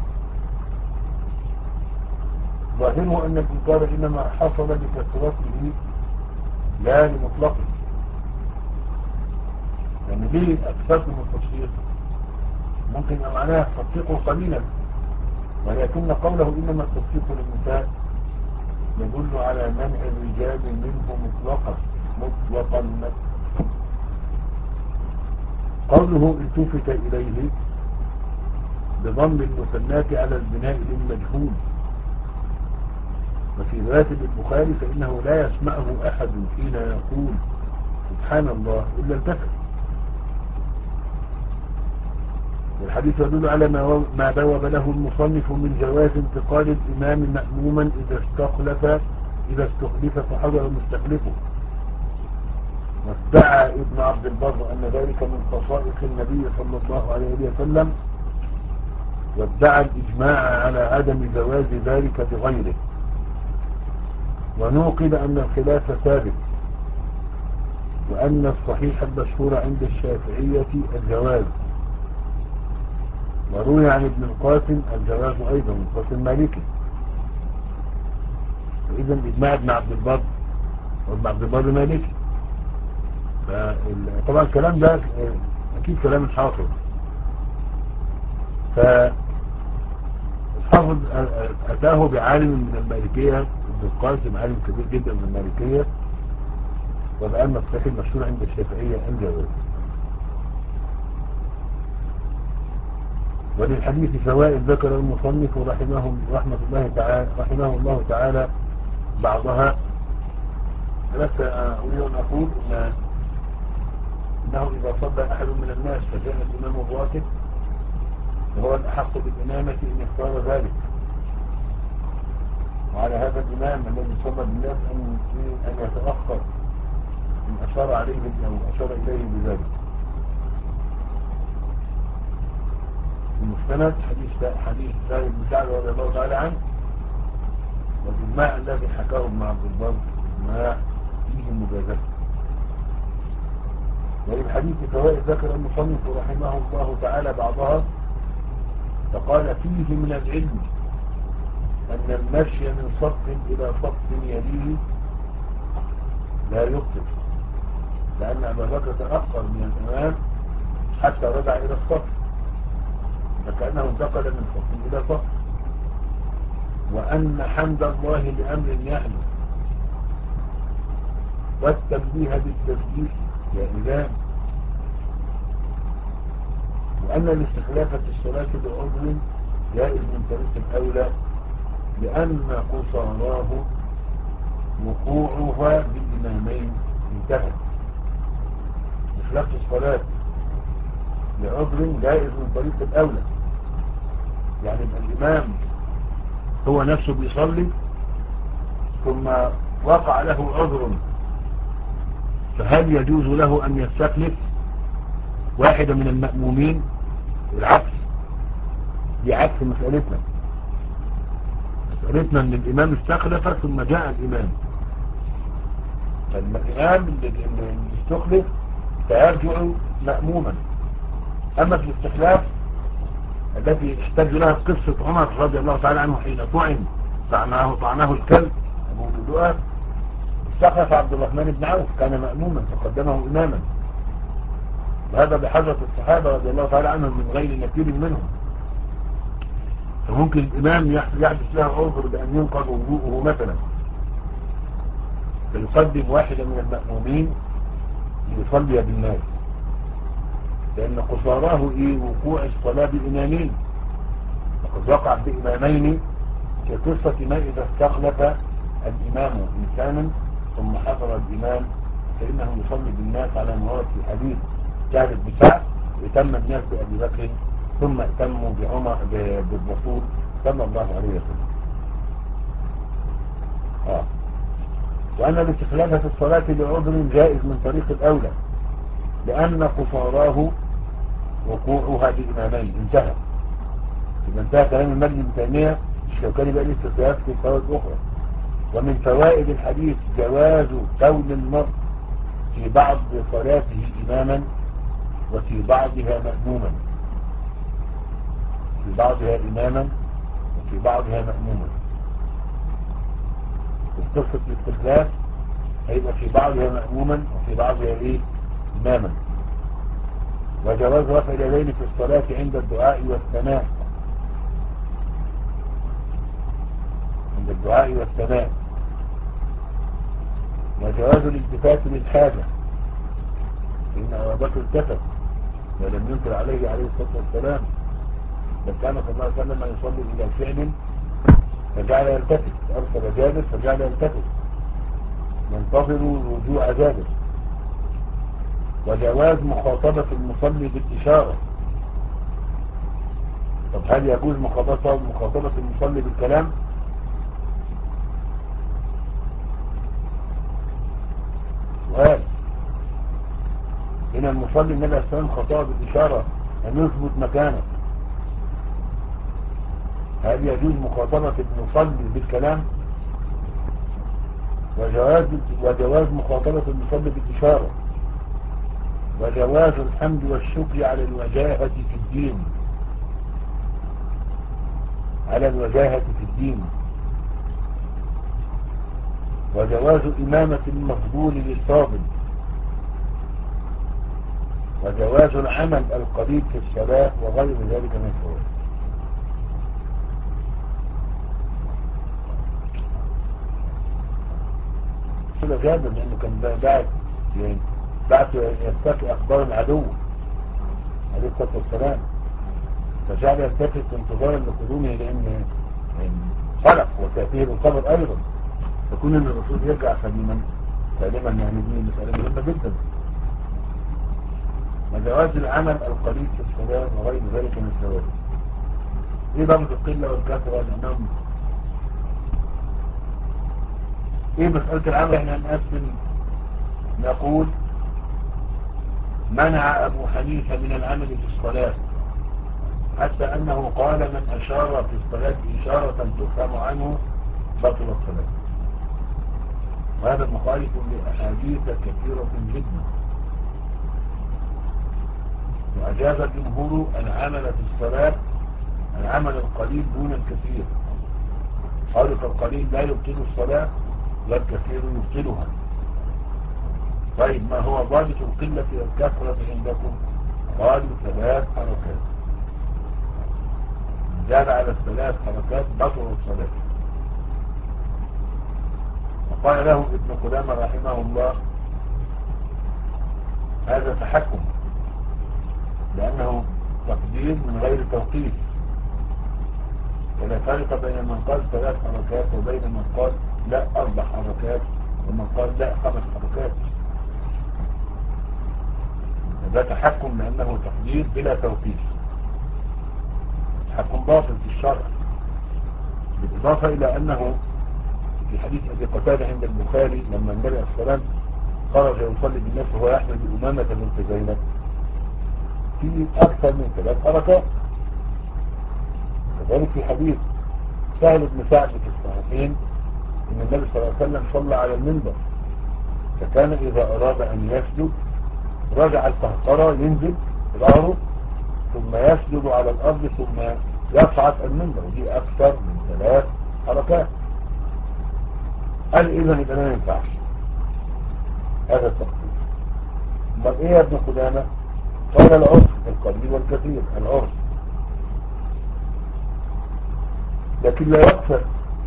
ظاهره أن الإنكار إنما حصل لكثرته لا لمطلقه. يعني ليه أكثرتم التصديق؟ ممكن معناها تصديقوا قليلا، ولكن قوله إنما التصديق للنساء يدل على منع الرجال منه مطلقا مطلقا. قوله التفت إليه بضم المثنات على البناء للمجهول، وفي راتب البخاري فإنه لا يسمعه أحد حين يقول سبحان الله إلا التفت. والحديث يدل على ما بوب له المصنف من جواز انتقال الإمام مأموما إذا استخلف إذا استخلف فحضر مستخلفه. وادعى ابن عبد البر أن ذلك من خصائص النبي صلى الله عليه وسلم، وادعى الإجماع على عدم جواز ذلك بغيره، ونوقل أن الخلاف ثابت، وأن الصحيح المشهور عند الشافعية الجواز، وروي عن ابن القاسم الجواز أيضا من القاسم مالكي. فإذا إجماع ابن عبد البر وابن عبد البر مالكي. طبعا الكلام ده أكيد كلام حافظ. فالحافظ أتاه بعالم من المالكية، ابن القاسم عالم كبير جدا من المالكية، وبأن الصحيح المشهور عند الشافعية الجواز. وللحديث فوائد ذكر المصنف رحمه رحمة الله تعالى رحمه الله تعالى بعضها. بس أريد أن أقول إن إنه إذا صلى أحد من الناس فجاء الإمام الراتب فهو الأحق بالإمامة إن اختار ذلك، وعلى هذا الإمام الذي صلى بالناس أن أن يتأخر إن أشار عليه أو أشار إليه بذلك. المستند حديث حديث سالم بن سعد رضي الله تعالى عنه، والإجماع الذي حكاه ابن عبد البر إجماع فيه مجازفة. وللحديث فوائد ذكر المصنف رحمه الله تعالى بعضها، فقال فيه من العلم أن المشي من صف إلى صف يليه لا يخطئ، لأن أبا بكر تأخر من الإمام حتى رجع إلى الصف، فكأنه انتقل من صف إلى صف. وأن حمد الله لأمر يحدث والتنبيه بالتسبيح يا إمام. وأن الاستخلاف في الصلاة بعذر جائز من طريق الأولى، لأن قصاراه وقوعها بالإمامين انتهى. استخلاف الصلاة بعذر جائز من طريق الأولى، يعني الإمام هو نفسه بيصلي ثم وقع له عذر، فهل يجوز له أن يستخلف واحدة من المأمومين؟ العكس، دي عكس مسألتنا. مسألتنا أن الإمام استخلف ثم جاء الإمام، فالإمام اللي استخلف فيرجع مأموما. أما في الاستخلاف التي احتاج لها قصة عمر رضي الله تعالى عنه حين طعن طعناه طعناه الكلب أبو لؤلؤة، استخلف عبد الرحمن بن عوف كان مأموما فقدمه إماما، وهذا بحضرة الصحابة رضي الله تعالى عنهم من غير نكير منهم. فممكن الإمام يحدث له عذر بأن ينقض وضوءه مثلا، فيقدم واحدة من المأمومين ليصلي بالناس، لأن قصاراه إيه؟ وقوع الصلاة بإمامين. وقد وقع بإمامين في قصة ما إذا استخلف الإمام إنسانا ثم حضر الإمام فإنه يصلي بالناس على مراد في حديث سهل بن سعد، يتم الناس بأبي بكر ثم اتموا بعمر بالرسول صلى الله عليه وسلم. اه وأن الاستخلاف في الصلاة بعذر جائز من طريق الأولى لأن قصاراه وقوعها بإمامين. انتهى. إذا انتهى كلام المجد بن تيمية. الشوكاني بقى الاستخلاف في الفوائد الأخرى. ومن فوائد الحديث جواز كون المرء في بعض صلاته إماما وفي بعضها مأموما، في بعضها إماما وفي بعضها مأموما. قصة الاستخلاف هيبقى في بعضها مأموما وفي بعضها إيه؟ إماما. وجواز رفع اليدين في الصلاة عند الدعاء والثناء، عند الدعاء والثناء. وجواز الالتفات للحاجة، فإن أبا بكر التفت ولم ينكر عليه عليه الصلاة والسلام، بل كان صلى الله عليه وسلم يصلي إلى فعل فجعل يلتفت، أرسل جابر فجعل يلتفت ينتظر رجوع جابر. وجواز مخاطبة المصلي بالإشارة. طب هل يجوز مخاطبة مخاطبة المصلي بالكلام؟ سؤال. هنا المصلي النبي عليه الصلاة والسلام خطأ بالإشارة أن يثبت مكانه. هل يجوز مخاطبة المصلي بالكلام؟ وجواز وجواز مخاطبة المصلي بالإشارة. وجواز الحمد والشكر على الوجاهة في الدين، على الوجاهة في الدين. وجواز إمامة المفضول للفاضل. وجواز العمل القليل في الصلاة وغير ذلك من الفوائد. صلى جابر لأنه كان بعد يعني بعد يستفي أخبار العدو عليه الصلاة والسلام، فجعل يلتفت انتظارا لقدومه لأن خلق وتأتيه بالقبر أيضا، فكون أن الرسول يرجع سليما سالما يعني دي مسألة مهمة جدا. وجواز العمل القليل في الصلاة وغير ذلك من الثواب. ايه ضبط القلة والكثرة؟ لأنهم ايه مسألة العمل؟ احنا نقسم نقول منع أبو حنيفة من العمل في الصلاة حتى أنه قال من أشار في الصلاة إشارة تفهم عنه بطل الصلاة، وهذا مخالف لأحاديث كثيرة جدا. وأجاز الجمهور العمل في الصلاة العمل القليل دون الكثير. قالوا القليل لا يبطل الصلاة والكثير يبطلها. طيب ما هو ضابط القلة والكثرة عندكم؟ قالوا ثلاث حركات. زاد على الثلاث حركات بطل الصلاة. وقال له ابن قدامة رحمه الله هذا تحكم، لأنه تقدير من غير توقيف، ولا فرق بين من قال ثلاث حركات وبين من قال لا أربع حركات ومن قال لا خمس حركات. هذا تحكم لأنه تقدير بلا توقيف، تحكم باطل في الشرع. بالإضافة إلى أنه في حديث أبي قتادة عند البخاري لما النبي عليه الصلاة والسلام خرج يصلي بالناس وهو يحمل أمامة بنت زينب في أكثر من ثلاث حركات. كذلك في حديث سهل بن سعد في الصحيحين ان النبي صلى الله عليه وسلم صلى على المنبر، فكان اذا اراد ان يسجد رجع القهقرة ينزل ظهره ثم يسجد على الارض ثم يصعد المنبر، ودي اكثر من ثلاث حركات. قال اذا يبقى ما ينفعش هذا التقدير. امال ايه يا ابن قدامة؟ قال العرف القليل والكثير، العرف. لكن لا يكفر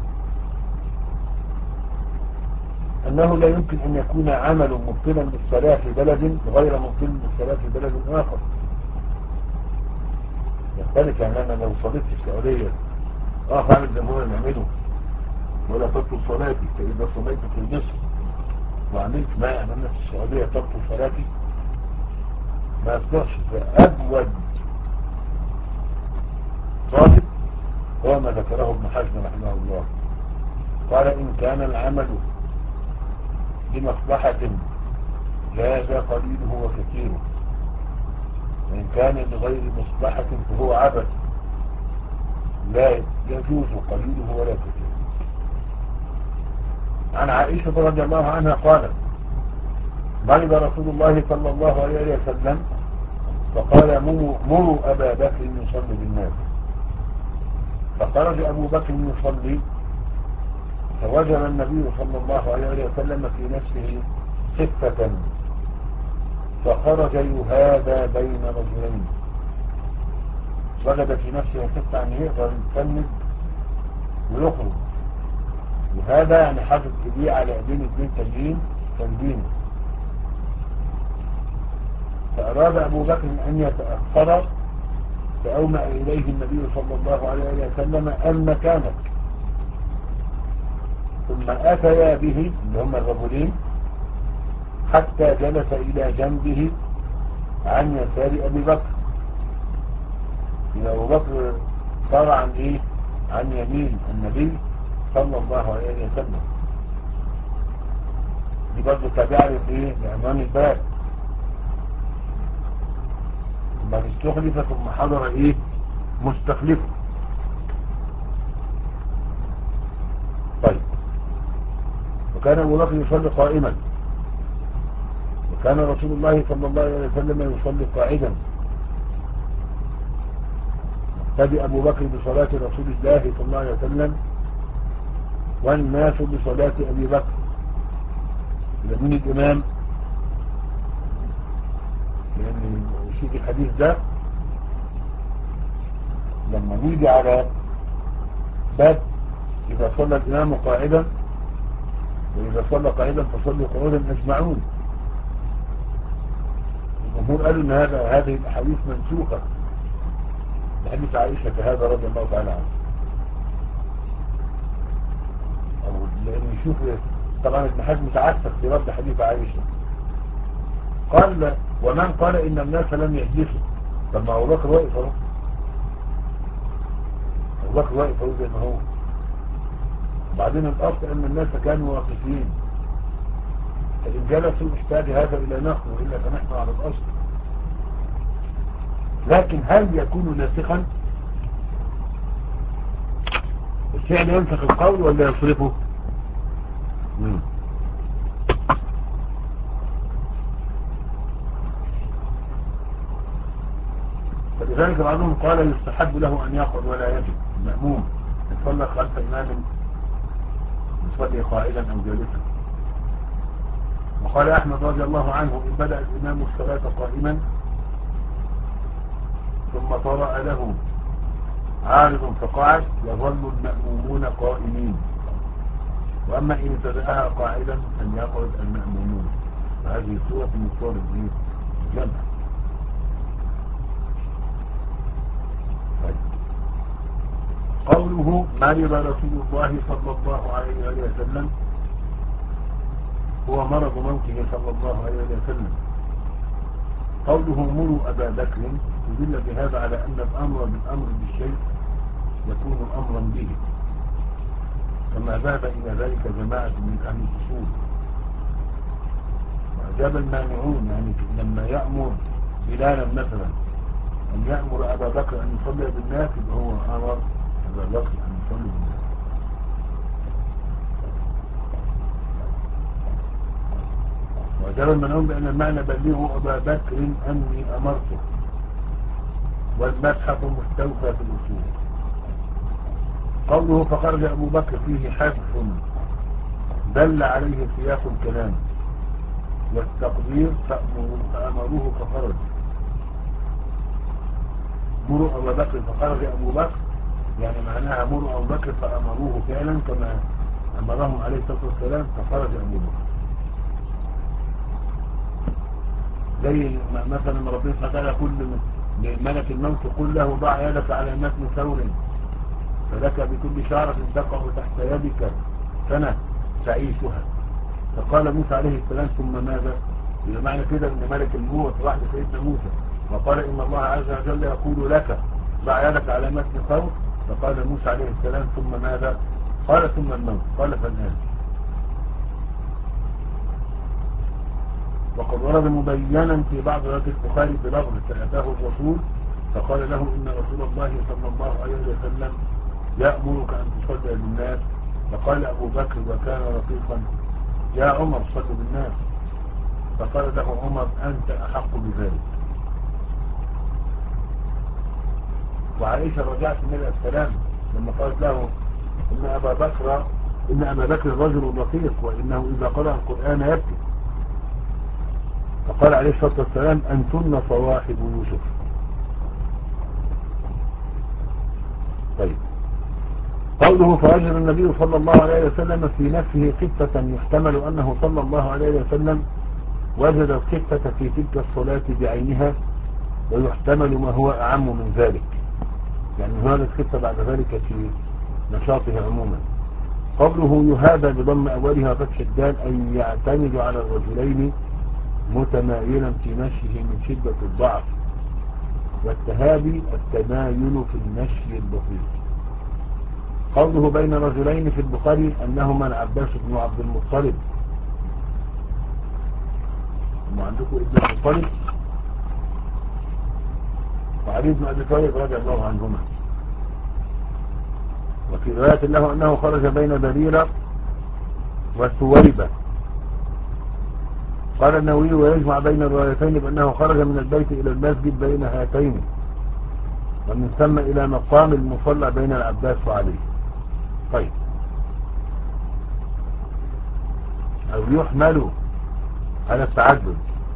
أنه لا يمكن أن يكون عمل مبطلا للصلاة في بلد غير مبطل للصلاة في بلد آخر. يختلف. يعني أنا لو صليت في السعودية اه فعل الجمهور نعمله ولا تبطل صلاتي، فإذا صليت في مصر وعملت ما عملنا في السعودية تبطل صلاتي، ما يصلحش. فأجود ضابط هو ما ذكره ابن حزم رحمه الله، قال إن كان العمل لمصلحة جاز قليله وكثيره، وإن كان لغير مصلحة فهو عبث لا يجوز قليله ولا كثيره. عن عائشة رضي الله عنها قالت مرض رسول الله صلى الله عليه وسلم فقال مروا أبا بكر يصلي بالناس، فخرج أبو بكر يصلي فوجد النبي صلى الله عليه وسلم في نفسه خفة فخرج يهادى بين رجلين، وجد في نفسه خفة أن يقدر يتسند ويخرج، وهذا يعني حاطط ايديه على ايدين اثنين تانيين سندينه، فأراد أبو بكر أن يتأخر فأومأ إليه النبي صلى الله عليه وسلم أن مكانك، ثم أتيا به اللي هم الرجلين حتى جلس إلى جنبه عن يسار أبي بكر. أبو بكر صار عن إيه؟ عن يمين النبي صلى الله عليه وسلم. دي برضه تابعة لإيه؟ لعنوان الباب. ثم استخلف ثم حضر إيه؟ مستخلفه. طيب، وكان أبو بكر يصلي قائما، وكان رسول الله صلى الله عليه وسلم يصلي قاعدا. ابتدأ أبو بكر بصلاة رسول الله صلى الله عليه وسلم والناس بصلاة أبي بكر. إذا من الإمام؟ لأن شيء الحديث ده لما نيجي على باب إذا صلى الإمام قاعدا وإذا صلى قاعدا فصلوا قعودا أجمعون. الجمهور قالوا أن هذا هذه الأحاديث منسوخة بحديث عائشة هذا رضي الله تعالى عنه. لأن يشوف طبعا ابن حزم متعسف في رد حديث عائشة. قال ومن قال إن الناس لم يحدثوا، طب ما أبو بكر واقف اهو، أبو بكر واقف اهو زي ما هو. وبعدين الأصل أن الناس كانوا واقفين، فإن جلسوا احتاج هذا إلى نقل وإلا فنحن على الأصل. لكن هل يكون ناسخا؟ الفعل ينسخ القول ولا يصرفه؟ مم. فلذلك بعضهم قال يستحب له أن يقعد ولا يجب المأموم يصلي خلف إمام يصلي قائدا أو جالسا. وقال أحمد رضي الله عنه إن بدأ الإمام الصلاة قائما ثم طرأ له عارض فقعد يظل المأمومون قائمين، وأما إن ابتدأها قاعدا أن يقعد المأمومون. فهذه صورة من صور الجمع. قوله مرض رسول الله صلى الله عليه وسلم هو مرض موته صلى الله عليه وسلم. قوله مروا أبا بكر يدل بهذا على أن الأمر بالأمر بالشيء يكون أمرا به، كما ذهب إلى ذلك جماعة من أهل الأصول. وأجاب المانعون يعني لما يأمر بلالا مثلا أن يأمر أبا بكر أن يصلي بالناس يبقى هو أمر أبا بكر أن يصلي بالناس. وأجاب المانعون بأن المعنى بلغوا أبا بكر أني أمرته، والمبحث مستوفى في الأصول. قوله فخرج أبو بكر فيه حذف دل عليه سياق الكلام، والتقدير فأمروه فخرج. مروا أبو بكر فخرج أبو بكر يعني معناها مروا أبو بكر فأمروه فعلا كما أمرهم عليه الصلاة والسلام فخرج أبو بكر. زي مثلا ربنا سبحانه يقول لملك الموت قل له ضع يدك على متن ثور فلك بكل شعرة تقع تحت يدك سنة تعيشها. فقال موسى عليه السلام ثم ماذا؟ إذا معنى كده أن ملك الموت راح لسيدنا موسى وقال إن الله عز وجل يقول لك ضع يدك على متن ثور، فقال موسى عليه السلام ثم ماذا؟ قال ثم الموت، قال فالآن. وقد ورد مبينا في بعض روايات البخاري بلفظ فأتاه الرسول فقال له إن رسول الله صلى الله عليه وسلم يأمرك أن تصلي بالناس. فقال أبو بكر وكان رفيقا يا عمر صل بالناس. فقال له عمر أنت أحق بذلك. وعائشة رجعت النبي عليه السلام لما قالت له إن أبا بكر إن أبا بكر رجل رقيق وإنه إذا قرأ القرآن يبكي. فقال عليه الصلاة والسلام أنتن صواحب يوسف. طيب قوله فوجد النبي صلى الله عليه وسلم في نفسه خفة يحتمل أنه صلى الله عليه وسلم وجد الخفة في تلك الصلاة بعينها، ويحتمل ما هو أعم من ذلك، يعني هذا الخفة بعد ذلك في نشاطه عموما. قوله يهادى بضم أولها فتح الدال أي يعتمد على الرجلين متمايلا في مشيه من شدة الضعف، والتهابي التمايل في المشي البسيط. قوله بين رجلين في البخاري أنهما العباس بن عبد المطلب. هم عندكم ابن المطلب وعلي بن أبي طالب رضي الله عنهما. وفي رواية له أنه خرج بين بريرة وثويبة. قال النووي ويجمع بين الروايتين بأنه خرج من البيت إلى المسجد بين هاتين، ومن ثم إلى مقام المصلى بين العباس وعلي. طيب أو يحمل على التعدد،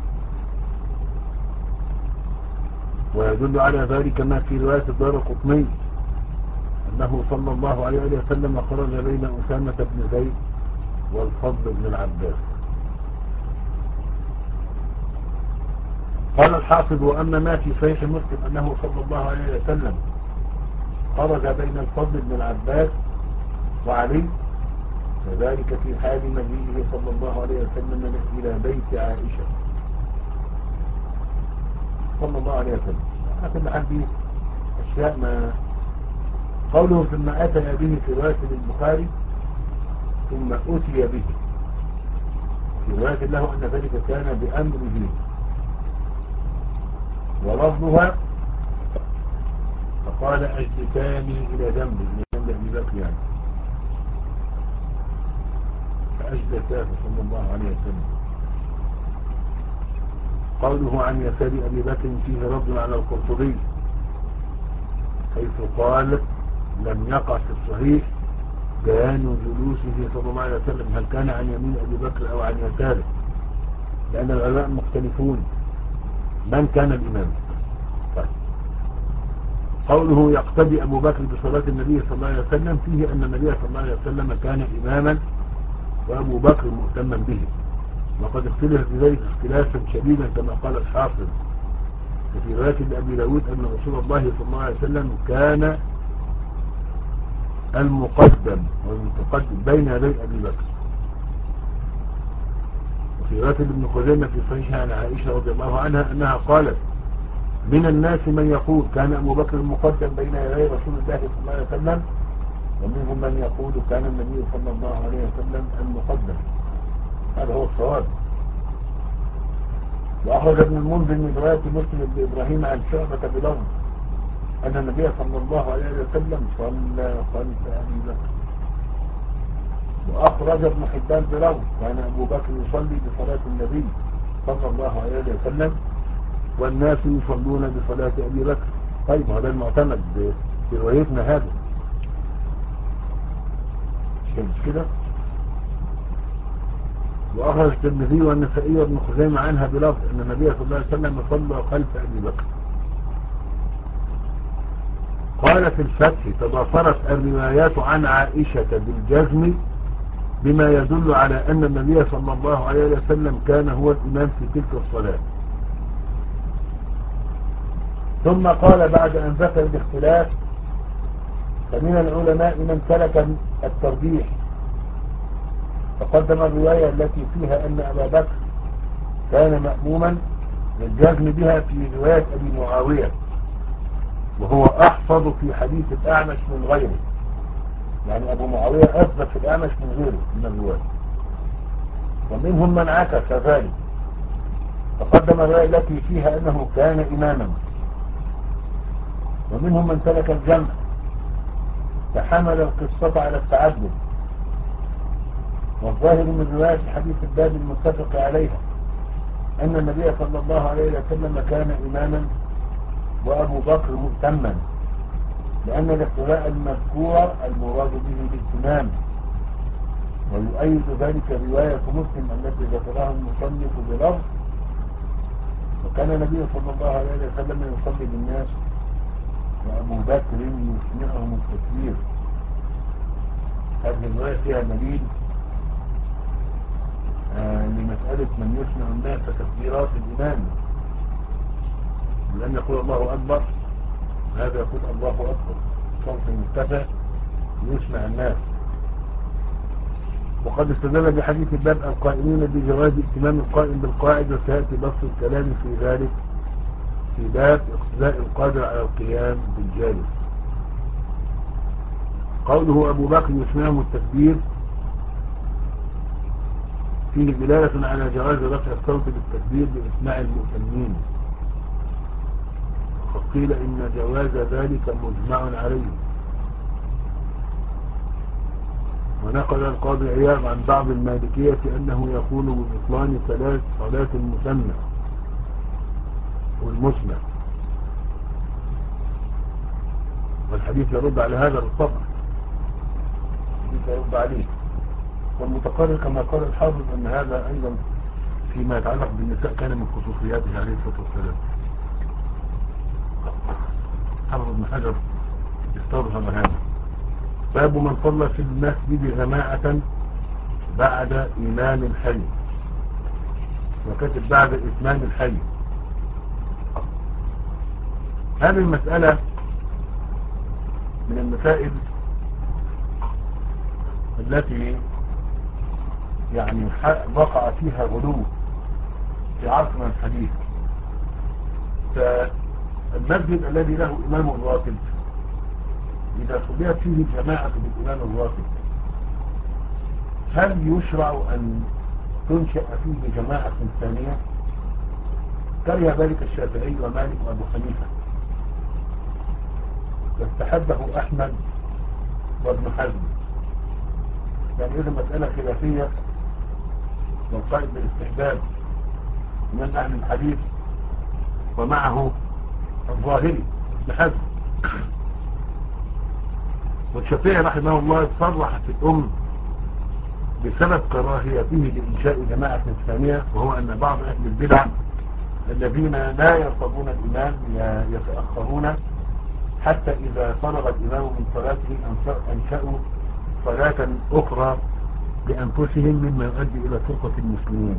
ويدل على ذلك ما في رواية الدارقطني أنه صلى الله عليه وسلم خرج بين أسامة بن زيد والفضل بن العباس. قال الحافظ وأما ما في صحيح مسلم أنه صلى الله عليه وسلم خرج بين الفضل بن العباس وعلي، وذلك في حال مجيئه صلى الله عليه وسلم إلى بيت عائشة صلى الله عليه وسلم. لكن عندي أشياء ما. قوله ثم أتى به في رواية البخاري ثم أتي به، في رواية له أن ذلك كان بأمره، ولفظها فقال أجلساني إلى جنبي، إلى جنب أبي بكر يعني، فأجلساه صلى الله عليه وسلم. قوله عن يسار أبي بكر فيه رد على القرطبي حيث قال لم يقع في الصحيح بيان جلوسه صلى الله عليه وسلم هل كان عن يمين أبي بكر أو عن يساره، لأن العلماء مختلفون من كان الإمام. طيب. قوله يقتدي أبو بكر بصلاة النبي صلى الله عليه وسلم فيه أن النبي صلى الله عليه وسلم كان إماما وأبو بكر مؤتما به، وقد اختلف بذلك اختلافا شديدا كما قال الحافظ. وفي رواية لأبي داود أن رسول الله صلى الله عليه وسلم كان المقدم والمتقدم بين يدي أبي بكر. وفي رواية ابن خزيمة في صحيح عن عائشة رضي الله عنها أنها قالت من الناس من يقول كان أبو بكر المقدم بين يدي رسول الله صلى الله عليه وسلم، ومنهم من يقول كان النبي صلى الله عليه وسلم المقدم. هذا هو الصواب. وأخرج ابن المنذر من رواية مسلم بن إبراهيم عن شعبة بلفظ أن النبي صلى الله عليه وسلم صلى خلف أبي بكر. وأخرج ابن حبان بلفظ كان أبو بكر يصلي بصلاة النبي صلى الله عليه وسلم والناس يصلون بصلاة أبي بكر. طيب هذا المعتمد في روايتنا هذا مش كده. وأخرج الترمذي والنسائي وابن خزيمة عنها بلفظ أن النبي صلى الله عليه وسلم صلى خلف أبي بكر. قال في الفتح تضافرت الروايات عن عائشة بالجزم بما يدل على أن النبي صلى الله عليه وسلم كان هو الإمام في تلك الصلاة. ثم قال بعد أن ذكر الاختلاف فمن العلماء من سلك الترجيح، فقدم الرواية التي فيها أن أبا بكر كان مأموما للجزم بها في رواية أبي معاوية، وهو أحفظ في حديث الأعمش من غيره. يعني أبو معاوية أثبت في الأعمش من غيره من الرواة، ومنهم من عكس ذلك فقدم الرواية التي فيها أنه كان إماما، ومنهم من ترك الجمع فحمل القصة على التعدد. والظاهر من رواية حديث الباب المتفق عليها أن النبي صلى الله عليه وسلم كان إماما وأبو بكر مؤتما، لأن الاقتداء المذكور المراد به الائتمام. ويؤيد ذلك رواية مسلم التي ذكرها المصنف بلفظ وكان النبي صلى الله عليه وسلم يصلي بالناس وأبو بكر يسمعهم التكبير. هذه الرواية فيها دليل آه لمسألة من يسمع الناس تكبيرات الإمام، لأن يقول الله أكبر هذا يقول الله أكبر صوت مرتفع يسمع الناس. وقد استدل بحديث الباب القائمين بجواز ائتمام القائم بالقاعد، وسيأتي بسط الكلام في ذلك في باب اقتداء القادر على القيام بالجالس. قوله أبو بكر يسمعهم التكبير فيه دلالة على جواز رفع الصوت بالتكبير بإسماع المؤتمين، وقد قيل إن جواز ذلك مجمع عليه. ونقل القاضي عياض عن بعض المالكية أنه يقول ببطلان ثلاث صلاة المسمى والمسمع، والحديث يرد على هذا بالطبع، الحديث يرد عليه. والمتقرر كما قال الحافظ أن هذا أيضا فيما يتعلق بالنساء كان من خصوصياته عليه الصلاة والسلام. حافظ ابن حجر استظهر هذا. باب من صلى في المسجد جماعة بعد إمام الحي، وكتب بعد إتمام الحي. هذه المسألة من المسائل التي يعني وقع فيها غلو في عصرنا الحديث. فالمسجد الذي له إمام راتب إذا صليت فيه جماعة بالإمام الراتب هل يشرع أن تنشأ فيه جماعة ثانية؟ كره ذلك الشافعي ومالك وأبو حنيفة، واستحبه أحمد وابن حزم. يعني إذا مسألة خلافية والقائد بالاستحباب من أهل الحديث ومعه الظاهري ابن حزم. والشافعي رحمه الله صرح في الأم بسبب كراهيته لإنشاء جماعة ثانية، وهو أن بعض أهل البدع الذين لا يرتضون الإمام يتأخرون حتى إذا فرغ الإمام من صلاته أنشأوا صلاة أخرى لأنفسهم مما يؤدي إلى فرقة المسلمين.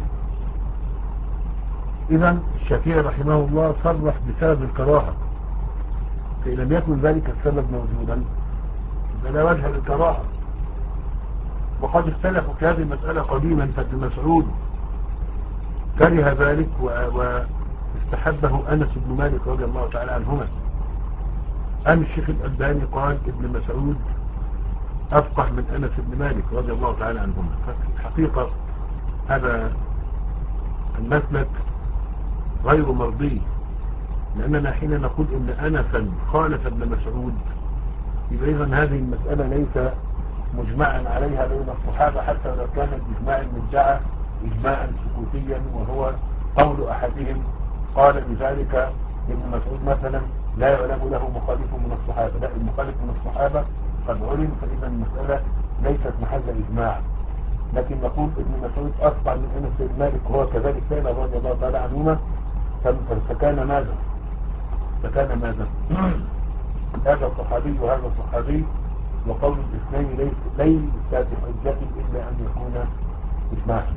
إذن الشافعي رحمه الله صرح بسبب الكراهة، فإن لم يكن ذلك السبب موجودا فلا وجه للكراهة. وقد اختلفوا في هذه المسألة قديما، فابن مسعود كره ذلك واستحبه أنس بن مالك رضي الله تعالى عنهما. أم الشيخ الألباني قال ابن مسعود أفقه من أنس بن مالك رضي الله تعالى عنهما. فالحقيقة هذا المسلك غير مرضي، لأننا حين نقول إن أنسا خالف ابن مسعود يبقى إذن هذه المسألة ليس مجمعا عليها بين الصحابة، حتى لو كان الإجماع المدعى إجماعا سكوتيا، وهو قول أحدهم قال بذلك ابن مسعود مثلا لا يعلم له مخالف من الصحابة. لا، المخالف من الصحابة قد علم، فإذا المسألة ليست محل إجماع. لكن نقول ابن مسعود أصبح من أنس بن مالك وهو كذلك فعل رضي الله تعالى عنهما، فكان ماذا؟ فكان ماذا؟ هذا الصحابي وهذا الصحابي، وقول الاثنين ليس ليس بحجة إلا أن يكون إجماعا.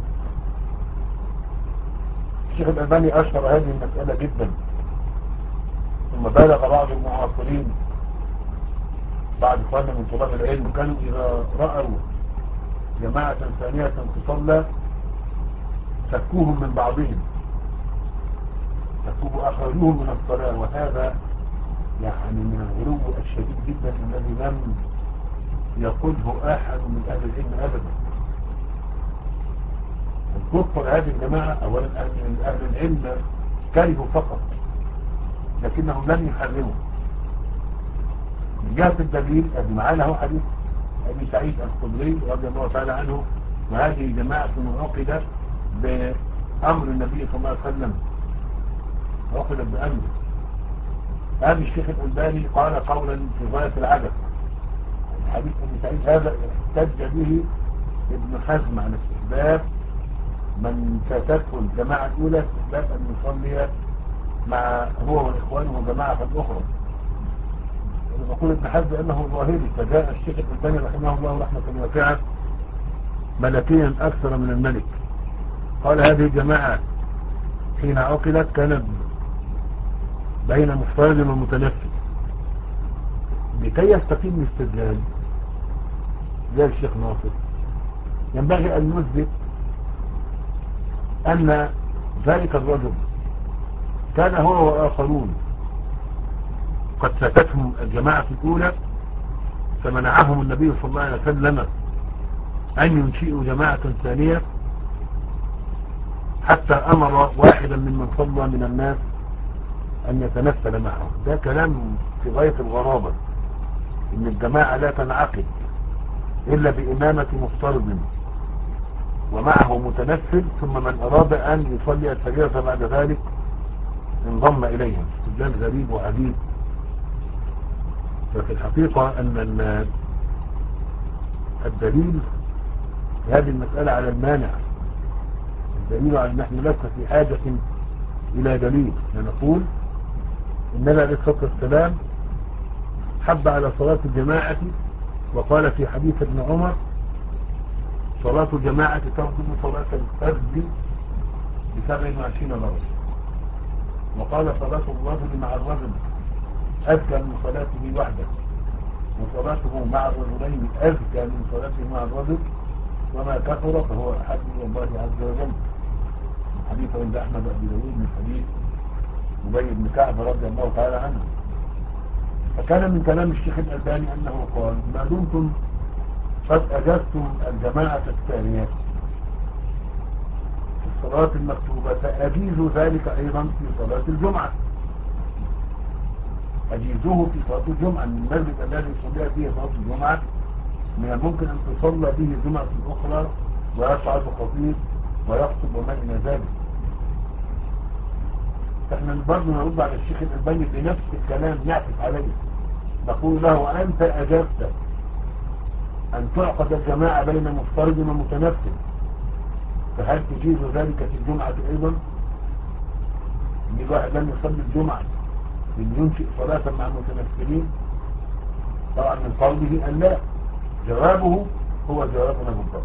الشيخ الألباني أشهر هذه المسألة جدا، ثم بالغ بعض المعاصرين بعد قرن من طلاب العلم كانوا إذا رأوا جماعة ثانية تصلى سكوهم من بعضهم، سكوه أخرجوهم من الصلاة. وهذا يعني من الغلو الشديد جدا الذي لم يقوله أحد من أهل العلم أبدا. الكفر هذه الجماعة أولا أهل العلم كرهوا فقط لكنهم لم يحرموا. من جهة الدليل أبي معانا هو حديث أبي سعيد الخدري رضي الله تعالى عنه، وهذه جماعة عقدت بأمر النبي صلى الله عليه وسلم، عقدت بأمره. هذا الشيخ الألباني قال قولا في غاية العجب. حديث أبي سعيد هذا احتج به ابن حزم عن استحباب من فاتته الجماعة الأولى استحباب أن يصلي مع هو وإخوانه جماعة أخرى. يقول ابن حزم أنه ظاهري، فجاء الشيخ الألباني رحمه الله رحمة واسعة ملكيا أكثر من الملك، قال هذه الجماعة حين عقلت كانت بين مفترض ومتنفذ. لكي يستقيم الاستدلال زي الشيخ ناصر ينبغي أن نثبت أن ذلك الرجل كان هو وآخرون قد فاتتهم الجماعة الأولى فمنعهم النبي صلى الله عليه وسلم أن ينشئوا جماعة ثانية حتى أمر واحدا ممن صلى من الناس أن يتنفل معه. ده كلام في غاية الغرابة، إن الجماعة لا تنعقد إلا بإمامة مفترض ومعه متنفل، ثم من أراد أن يصلي الفجر بعد ذلك انضم إليهم. استدلال غريب وعجيب. ففي الحقيقة أن الدليل في هذه المسألة على المانع، الدليل على أن نحن لسنا في حاجة إلى دليل. نقول النبي عليه الصلاة والسلام حب على صلاة الجماعة وقال في حديث ابن عمر صلاة الجماعة تفضل صلاة الفرد بسبع وعشرين مرة، وقال صلاة الرجل مع الرجل أزكى من صلاته وحده، وصلاته مع الرجلين أزكى من صلاته مع الرجل، وما كثر فهو أحد من الله عز وجل. حديث عند أحمد أبي داود من حديث أبي بن كعب رضي الله تعالى عنه. فكان من كلام الشيخ الألباني أنه قال ما دمتم قد أجزتم الجماعة الثانية في الصلاة المكتوبة فأجيزوا ذلك أيضا في صلاة الجمعة، أجيزوه في صلاة الجمعة. من المسجد الذي يصلي فيه صلاة الجمعة من الممكن أن تصلى به الجمعة الأخرى ويصعد خطيب ويخطب وما إلى ذلك. فإحنا برضه نرد على الشيخ الألباني بنفس الكلام نعكس عليه، نقول له أنت أجبت أن تعقد الجماعة بين مفترض ومتنفذ، فهل تجيز ذلك في الجمعة أيضا؟ إن الواحد لم يصلي الجمعة إن ينشئ صلاة مع المتنفذين؟ طبعا من قوله أن لا. جوابه هو جوابنا بالضبط،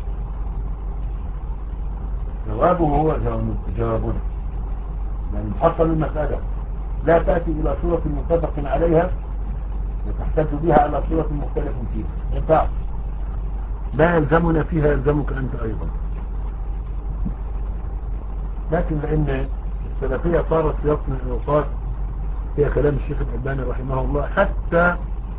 جوابه هو جوابنا. يعني محصل المسألة لا تأتي إلى صورة متفق عليها وتحتاج بها على صورة مختلف فيها، ينفع لا يلزمنا فيها يلزمك أنت أيضا. لكن لأن السلفية صارت في وقت من الأوقات هي كلام الشيخ الألباني رحمه الله، حتى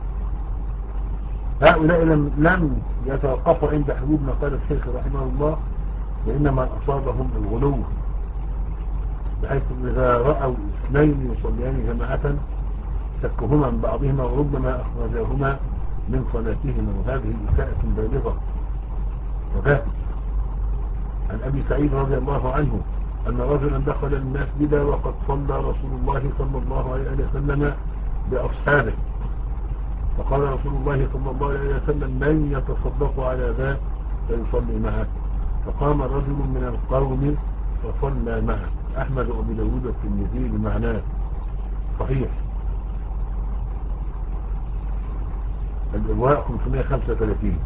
هؤلاء لم, لم يتوقفوا عند حدود ما قال الشيخ رحمه الله، وإنما أصابهم الغلو، بحيث إذا رأوا اثنين يصليان جماعة سكهما من بعضهما وربما أخرجاهما من صلاتهما، وهذه إساءة بالغة. وذلك عن أبي سعيد رضي الله عنه أن رجلا دخل المسجد وقد صلى رسول الله صلى الله عليه وسلم بأصحابه، فقال رسول الله صلى الله عليه وسلم من يتصدق على ذا فيصلي معه، فقام رجل من القوم فصلى معه. أحمد وأبو داود والترمذي بمعناه صحيح. الإغواء خمسمائة وخمسة وثلاثين.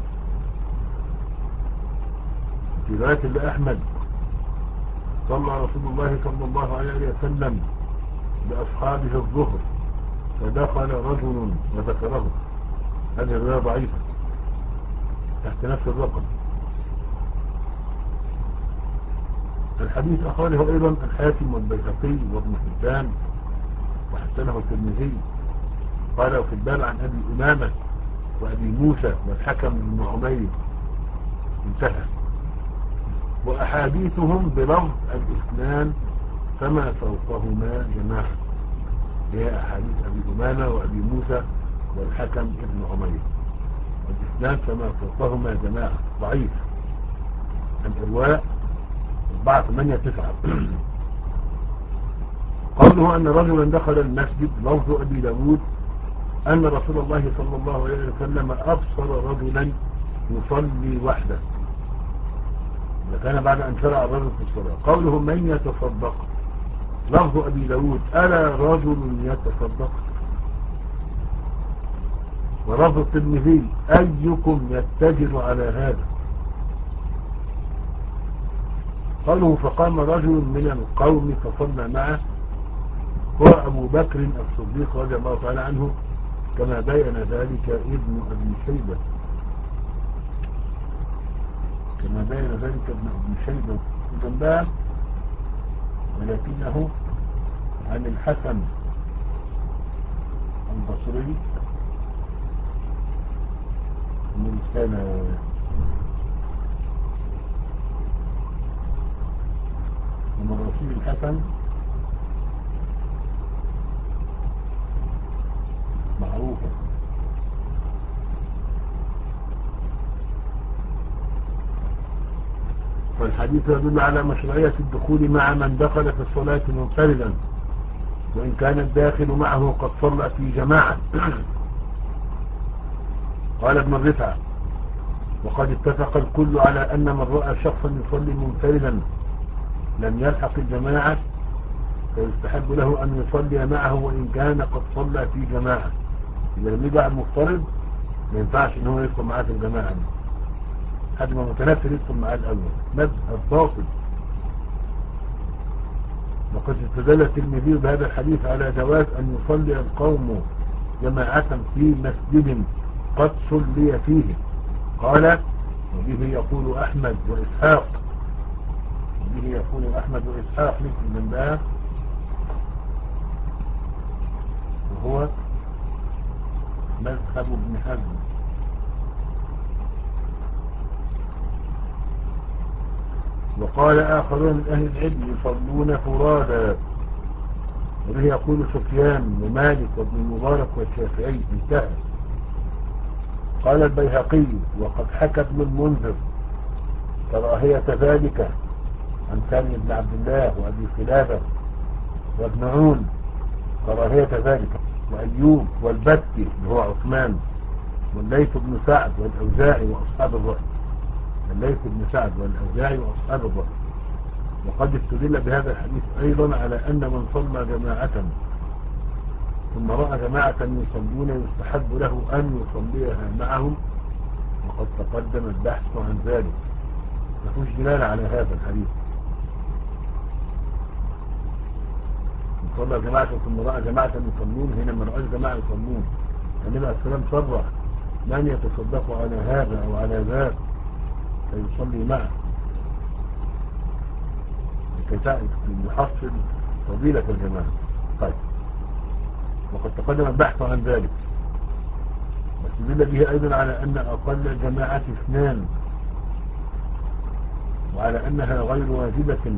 في رواية لأحمد صلى رسول الله صلى الله عليه وسلم بأصحابه الظهر فدخل رجل وذكره. هذه الرواية ضعيفة تحت نفس الرقم. الحديث أخرجه أيضا الحاكم والبيهقي وابن حبان وحسنه الترمذي. قال في الباب عن أبي أمامة وأبي موسى والحكم بن عمير، انتهى. وأحاديثهم بلفظ الاثنان فما فوقهما جماعة، هي أحاديث أبي أمامة وأبي موسى والحكم ابن عمير، الاثنان فما فوقهما جماعة، ضعيف. الإرواء أربعة ثمانية تسعة. قوله أن رجلا دخل المسجد، لفظ أبي داود أن رسول الله صلى الله عليه وسلم أبصر رجلا يصلي وحده، كان بعد أن شرع الرجل في الصلاة. قوله من يتصدق، لفظ أبي داود ألا رجل يتصدق، ولفظ الترمذي أيكم يتجر على هذا. قوله فقام رجل من القوم فصلى معه، هو أبو بكر الصديق رضي الله تعالى عنه، كما بين ذلك ابن أبي شيبة كما بين ذلك ابن أبي شيبة جنبها، ولكنه عن الحسن البصري من سنة من رسول الحسن معروفة. والحديث يدل على مشروعية الدخول مع من دخل في الصلاة منفردا، وإن كان الداخل معه قد صلى في جماعة. قال ابن الرفعة وقد اتفق الكل على أن من رأى شخصا يصلي منفردا لم يلحق الجماعة فيستحب له أن يصلي معه وإن كان قد صلى في جماعة. إذا لم يبقى مفترض ما ينفعش إن هو يدخل معاه في الجماعة دي، حد ما متنفر يدخل معاه الأول، مذهب باطل. وقد استدل الترمذي بهذا الحديث على جواز أن يصلي القوم جماعة في مسجد قد صلي فيه. قال وبه يقول أحمد وإسحاق وبه يقول أحمد وإسحاق مثل من بقى، وهو مذهب ابن حزم. وقال آخرون من أهل العلم يصلون فرادا، وبه يقول سفيان ومالك وابن المبارك والشافعي، انتهى. قال البيهقي وقد حكى ابن المنذر كراهية ذلك عن سالم بن عبد الله وأبي خلافة وابن عون كراهية ذلك، وأيوب والبكي اللي هو عثمان والليث بن سعد والأوزاعي وأصحاب الرأي الليث بن سعد والأوزاعي وأصحاب الرأي. وقد استدل بهذا الحديث أيضا على أن من صلى جماعة ثم رأى جماعة يصلون يستحب له أن يصليها معهم، وقد تقدم البحث عن ذلك. مفيش دلالة على هذا الحديث. صلى جماعة ثم رأى جماعة يصلون، هنا من رأى جماعة يصلون النبي عليه السلام صرح من يتصدق على هذا أو على ذاك فيصلي معه لكي يحصل فضيلة الجماعة. طيب، وقد تقدم البحث عن ذلك، واستدل به أيضا على أن أقل جماعة اثنان، وعلى أنها غير واجبة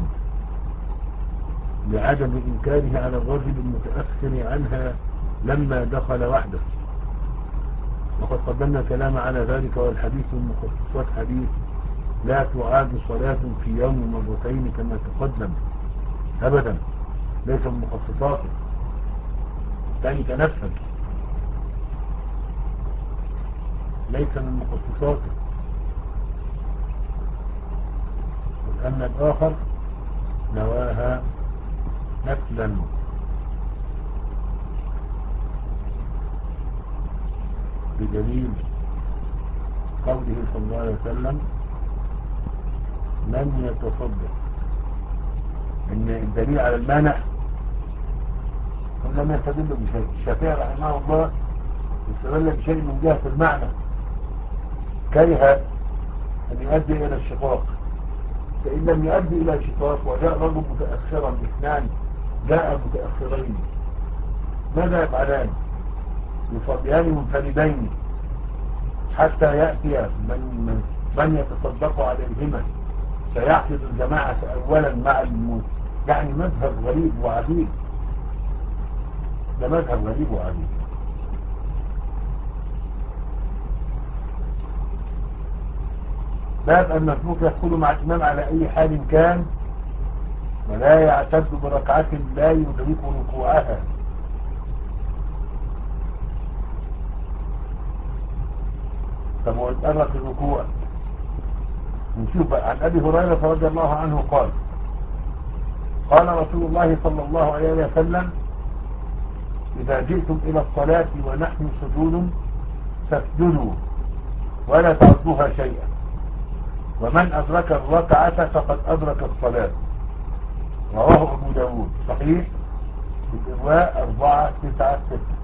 لعدم إنكارها على الرجل المتأخر عنها لما دخل وحده. وقد قدمنا كلام على ذلك، والحديث المخصصات حديث لا تعاد صلاة في يوم مرتين كما تقدم أبدا، ليس من مخصصاته. ثاني تنفذ، ليس من مخصصاته. أما الآخر نواها نفلا، بدليل قوله صلى الله عليه وسلم من يتصدق، ان الدليل على المانع لم يستدل بشيء. الشافعي رحمه الله استدل بشيء من جهة المعنى، كره ان يؤدي الى الشقاق، فان لم يؤدي الى الشقاق وجاء رجل متأخرا، اثنان جاء متأخرين، ماذا يفعلان؟ يصليان منفردين حتى يأتي من, من, من يتصدق عليهما فيحفظ الجماعة أولا مع الموت. يعني مذهب غريب وعجيب، ده مذهب غريب وعجيب. باب المسبوق يدخل مع الإمام على أي حال كان ولا يعتد بركعة لا يدرك ركوعها. طب ويتأرك الركوع نشوف. عن أبي هريرة رضي الله عنه قال قال رسول الله صلى الله عليه وسلم إذا جئتم إلى الصلاة ونحن سجود فاسجدوا ولا تعدوها شيئا، ومن أدرك الركعة فقد أدرك الصلاة. رواه أبو داود صحيح في الإرواء أربعة تسعة ستة.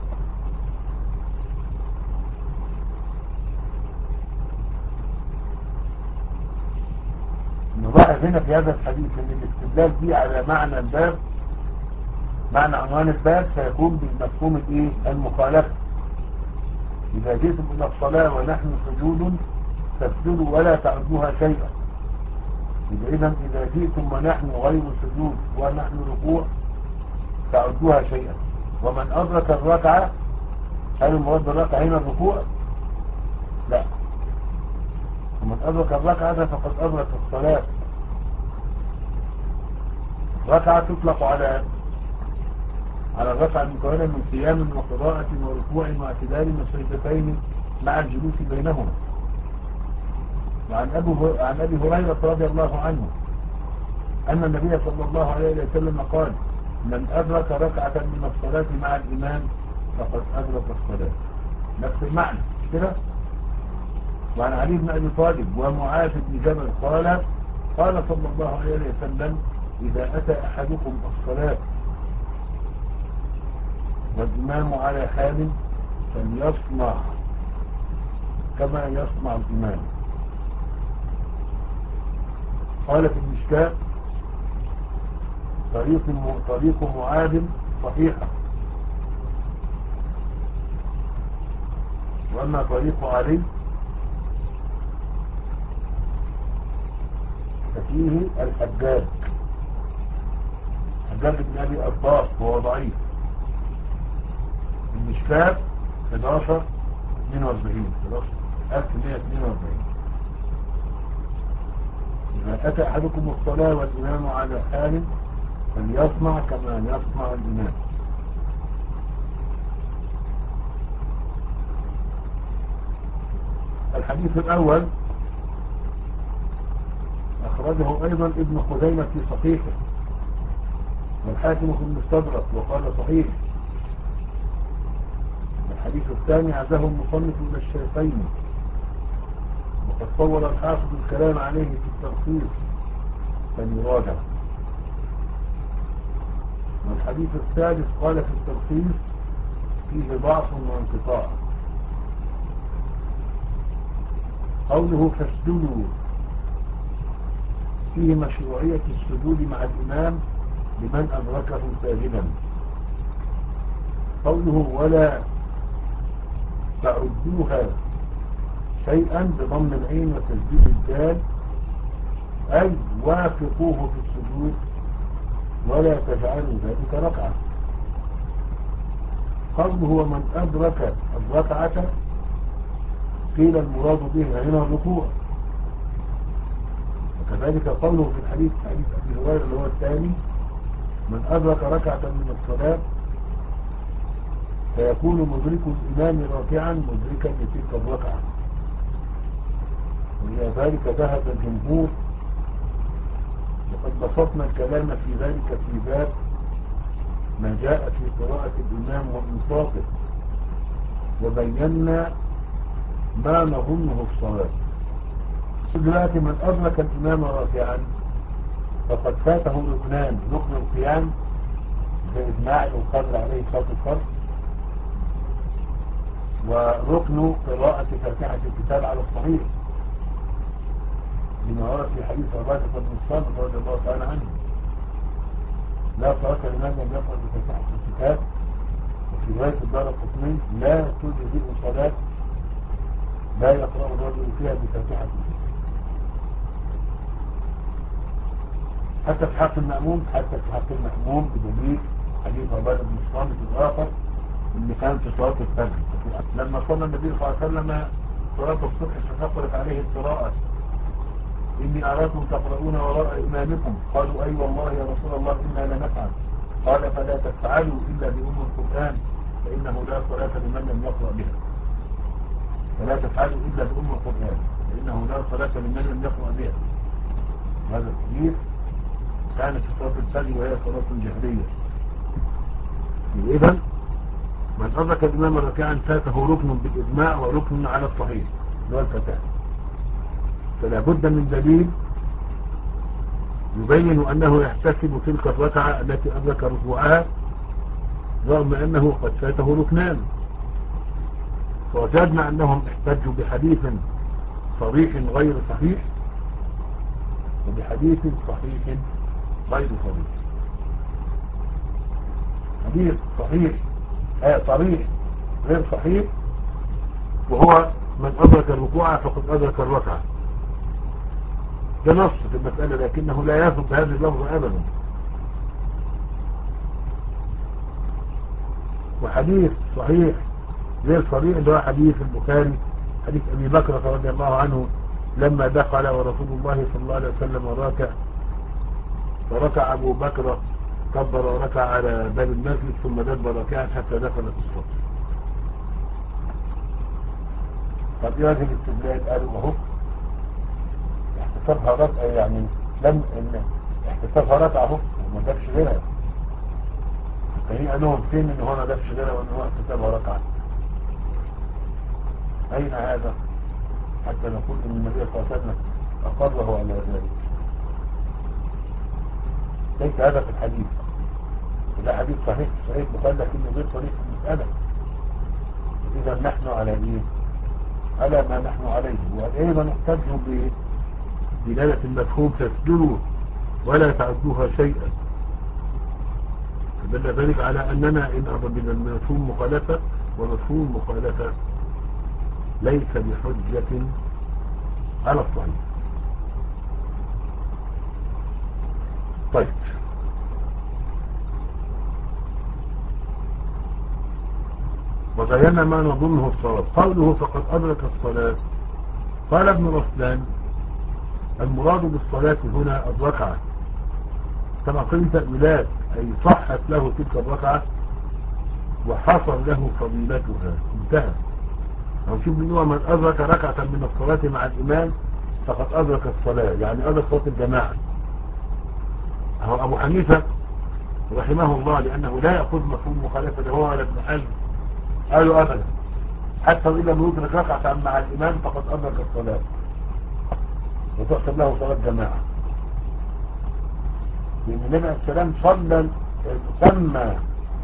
نلاحظ هنا في هذا الحديث ان الاستدلال فيه على معنى الباب، معنى عنوان الباب سيكون بالمفهوم الايه المخالفة. إذا جئتم إلى الصلاة ونحن سجود فاسجدوا ولا تعدوها شيئا. إذا إذا جئتم ونحن غير سجود ونحن ركوع تعدوها شيئا. ومن أدرك الركعة، هل المراد بالركعة هنا الركوع؟ لا، ومن أدرك الركعة فقد أدرك الصلاة. ركعة تطلق على على الركعة المكونة من قيام وقراءة وركوع واعتدال وسجدتين مع الجلوس بينهما. وعن أبو عن أبي هريرة رضي الله عنه أن النبي صلى الله عليه وسلم قال من أدرك ركعة من الصلاة مع الإمام فقد أدرك الصلاة. نفس المعنى كده. وعن علي بن أبي طالب ومعاذ بن جبل قال قال صلى الله عليه وسلم إذا أتى أحدكم الصلاة والإمام على حال فليصنع كما يصنع الإمام. قال في المشكاة طريق طريق معاذ صحيحة، وأما طريق علي ففيه الحجاج حجاج بن أبي أرطاس وهو ضعيف. المشكاة حداشر اثنين واربعين ألف ومئة واثنين واربعين. إذا أتى أحدكم الصلاة والإمام على حال فليصنع كما يصنع الإمام. الحديث الأول أخرجه أيضا ابن خزيمة في صحيحه والحاكم في المستدرك وقال صحيح. الحديث الثاني عزاه المصنف من الشيخين وقد طول الحافظ الكلام عليه في التلخيص فليراجع. والحديث الثالث قال في التلخيص فيه ضعف وانقطاع. قوله فاسجدوا فيه مشروعية السجود مع الإمام لمن أدركه ساجدا. قوله ولا تعدوها شيئا بضم العين وتسديد الدال أي وافقوه في السجود ولا تجعلوا ذلك ركعة. قوله ومن أدرك الركعة قيل المراد به هنا الركوع. وكذلك قوله في الحديث حديث أبي هريرة اللي هو الثاني من أدرك ركعة من الصلاة فيكون مدرك الإمام راكعا مدركا لتلك الركعة. وإلى ذلك ذهب الجمهور وقد بسطنا الكلام في ذلك في باب ما جاء في قراءة الإمام وإنصافه وبينا ما نظنه الصواب. دلوقتي من أدرك الإمام راكعا فقد فاته ركنان، ركن القيام بإجماع القدر عليه صلاة الفرض، وركن قراءة فاتحة الكتاب على الصحيح لما ورد في حديث عبادة بن الصامت رضي الله تعالى عنه لا صلاة لمن لم يقرأ بفاتحة الكتاب. وفي رواية الدارقطني لا تجزئ صلاة لا يقرأ الرجل فيها بفاتحة حتى في حق المأموم، حتى في حق المأموم بدليل حديث عبادة بن الصامت الآخر اللي كان في صلاة الفجر لما صلى النبي صلى الله عليه وسلم صلاة الصبح فثقلت عليه القراءة إني أراكم تقرؤون وراء إمامكم، قالوا أي والله يا رسول الله إنا لنفعل، قال فلا تفعلوا إلا بأم القرآن فإنه لا صلاة لمن لم يقرأ بها، فلا تفعلوا إلا بأم القرآن فإنه لا صلاة لمن لم يقرأ بها. هذا الحديث كانت في صلاة الفجر وهي صلاة جهرية. إذن من أدرك الإمام ركعا فاته ركن بالإجماع وركن على الصحيح اللي هو الفتاة، فلا بد من دليل يبين أنه يحتسب تلك الركعة التي أدرك ركوعها رغم أنه قد فاته ركنان. فوجدنا أنهم احتجوا بحديث صريح غير صحيح وبحديث صحيح غير صريح. حديث صحيح آه صريح غير صحيح وهو من أدرك الركوع فقد أدرك الركعة، ده نص في المسألة لكنه لا يثبت بهذه اللفظة أبدا. وحديث صحيح غير صريح ده حديث البخاري حديث أبي بكر رضي الله عنه لما دخل ورسول الله صلى الله عليه وسلم راكع فركع أبو بكر كبر وركع على باب المسجد ثم دب ركعا حتى دخل في الصف. طب ايه هذه الاستدلال؟ قالوا اهو احتسابها ركعه، يعني لم ان احتسابها ركعه اهو وما دبش غيرها، فهي قالوا فين ان هو ما دبش غيرها وان هو احتسابها ركعه؟ اين هذا حتى نقول ان النبي صلى الله عليه وسلم اقره على ذلك؟ ليس هذا في الحديث، وده حديث صحيح صحيح بخاري لكنه غير صريح في المسألة. إذا نحن على إيه؟ على ما نحن عليه. وأيضا نحتاجه بدلالة المفهوم تسدلوا ولا تعدوها شيئا، فدل ذلك على أننا إن أضبنا المفهوم مخالفة ومفهوم مخالفة ليس بحجة على الصحيح. طيب وبينا ما نظنه الصواب. قوله فقد أدرك الصلاة، قال ابن رسلان المراد بالصلاة هنا الركعة كما قيل تأويلات، أي صحت له تلك الركعة وحصل له فضيلتها انتهى. أو شوف منه من أدرك ركعة من الصلاة مع الإمام فقد أدرك الصلاة، يعني أدرك صلاة الجماعة. هو أبو حنيفة رحمه الله لأنه لا يأخذ مفهوم مخالفة هو ولا ابن حزم قالوا أبدا حتى إذا يدرك ركعة مع الإمام فقد أدرك الصلاة وتحسب له صلاة جماعة، لأن النبي عليه السلام صلى سمى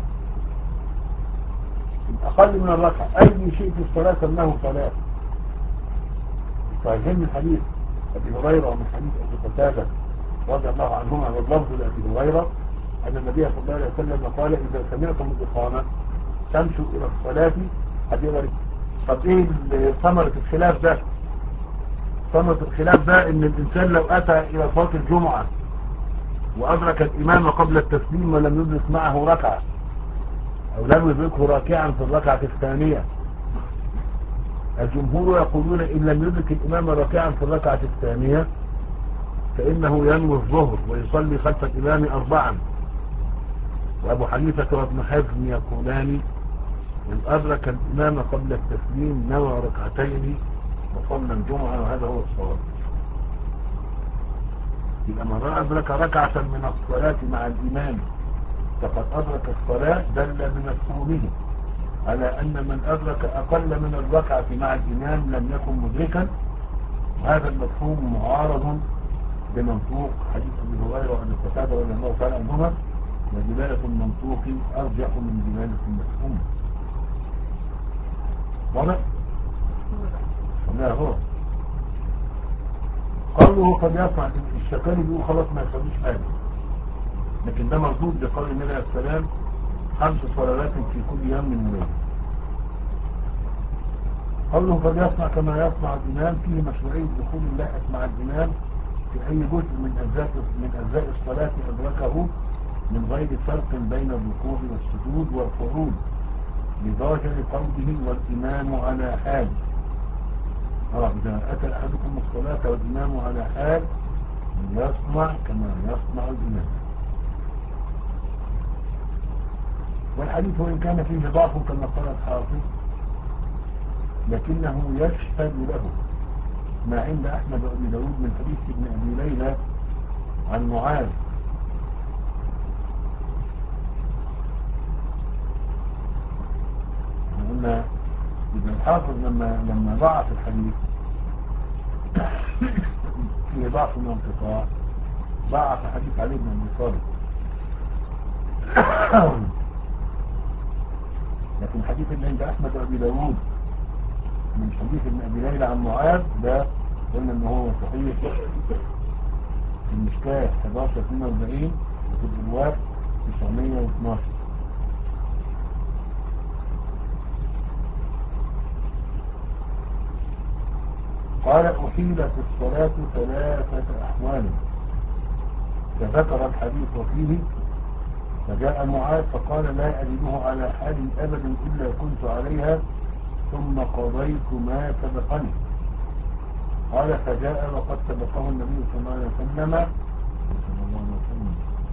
أقل من الركعة أي شيء في الصلاة سماه صلاة. صحيحين من حديث أبي هريرة ومن حديث أبي قتادة رضي الله عنهما واللفظ لأبي هريرة أن النبي صلى الله عليه وسلم قال إذا سمعتم الإقامة تمشوا إلى الصلاة حديث. طب إيه ثمرة الخلاف ده؟ ثمرة الخلاف ده إن الإنسان لو أتى إلى صلاة الجمعة وأدرك الإمام قبل التسليم ولم يدرك معه ركعة أو لم يدركه راكعا في الركعة الثانية، الجمهور يقولون إن لم يدرك الإمام راكعا في الركعة الثانية فإنه ينوي الظهر ويصلي خلف الإمام أربعا. وأبو حنيفة وابن حزم يقولان إن أدرك الإمام قبل التسليم نوى ركعتين وصلى الجمعة وهذا هو الصواب. إذا من أدرك ركعة من الصلاة مع الإمام فقد أدرك الصلاة دل بمفهومه على أن من أدرك أقل من الركعة مع الإمام لم يكن مدركا، وهذا المفهوم معارض بمنطوق حديث أبي هريرة وأن قتادة رضي الله تعالى عنهما، ودلالة المنطوق أرجح من دلالة المفهوم. واضح؟ لا هو قوله قد يصنع الشكالي بيقول خلاص ما يصليش حاجة، لكن ده مردود بقول النبي عليه السلام خمس صلوات في كل يوم من ليلة. قوله فليصنع كما يصنع الإمام فيه مشروعية دخول اللاحق مع الإمام في أي جزء من أجزاء من أجزاء الصلاة أدركه من غير فرق بين الركوع والسجود والقعود لظاهر قوله والإمام على حال. اه إذا أتى أحدكم الصلاة والإمام على حال يصنع كما يصنع الإمام. والحديث وإن كان فيه ضعف كما قال الحافظ لكنه يشهد له ما عند أحمد وأبي داود من حديث ابن أبي ليلى عن معاذ قلنا ابن الحافظ لما لما ضعف الحديث فيه ضعف من انقطاع ضعف حديث علي بن ابي طالب. لكن حديث اللي عند احمد وابي داود من حديث ابن ابي ليلى عن معاذ ده قلنا ان هو صحيح في المشكاة أحد عشر اثنين وأربعين وفي الإرواء تسعمائة واثناشر. قال أحيلت الصلاة ثلاثة أحوال فذكر الحديث وفيه فجاء معاذ فقال لا أجده على حال أبدا إلا كنت عليها ثم قضيت ما سبقني. قال فجاء وقد سبقه النبي صلى الله عليه وسلم صلى الله عليه وسلم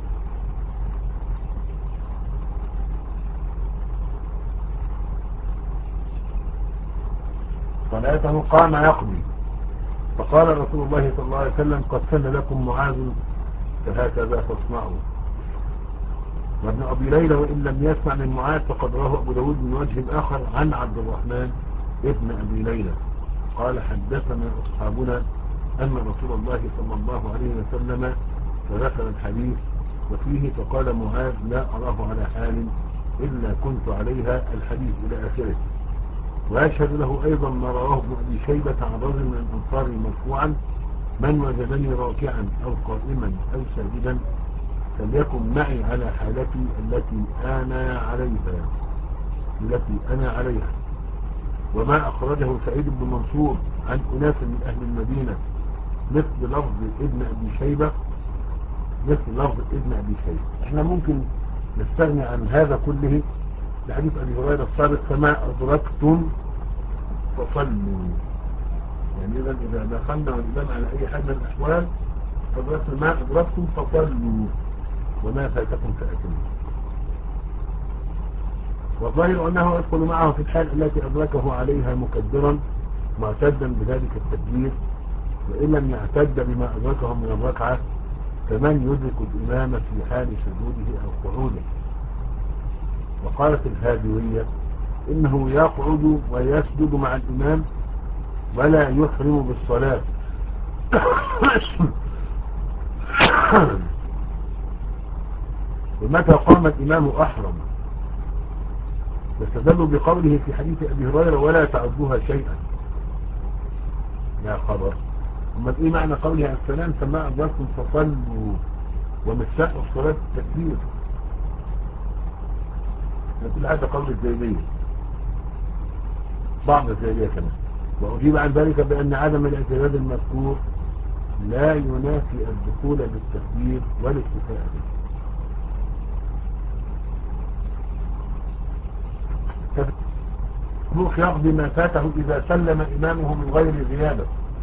صلاته قام يقضي فقال رسول الله صلى الله عليه وسلم قد سن لكم معاذ فهكذا تصنعوا. وابن أبي ليلى وإن لم يسمع من معاذ فقد رواه أبو داود من وجه آخر عن عبد الرحمن ابن أبي ليلى قال حدثنا أصحابنا أن رسول الله صلى الله عليه وسلم فذكر الحديث وفيه فقال معاذ لا أراه على حال إلا كنت عليها الحديث إلى آخره. ويشهد له أيضا ما رواه ابن أبي شيبة عن رجل من الأنصار مرفوعا من وجدني راكعا أو قائما أو ساجدا فليكن معي على حالتي التي أنا عليها التي أنا عليها. وما أخرجه سعيد بن منصور عن أناس من أهل المدينة مثل لفظ ابن أبي شيبة مثل لفظ ابن أبي شيبة. احنا ممكن نستغني عن هذا كله لحديث أبي هريرة السابق فما أدركتم فصلوا. يعني إذا إذا دخلنا والإمام على أي حال من الأحوال فأدركتم ما أدركتم فصلوا وما فاتكم فأتموا. والظاهر أنه يدخل معه في الحال التي أدركه عليها مكدرا معتدا بذلك التكبير وإن لم يعتد بما أدركه من الركعة فمن يدرك الإمام في حال سجوده أو قعوده. وقالت الهادوية إنه يقعد ويسجد مع الإمام ولا يحرم بالصلاة ومتى قام الإمام أحرم. واستدلوا بقوله في حديث أبي هريرة ولا تعدوها شيئا. يا خبر أما إيه معنى قوله عليه السلام فما أدركتم فصلوا ومساء الصلاة التكبير. كل هذا قول الزيدية بعض الزيدية كمان. وأجيب عن ذلك بأن عدم الاعتداد المذكور لا ينافي الدخول بالتكبير والاكتفاء به. فالمخ يقضي ما فاته إذا سلم إمامه من غير زيادة.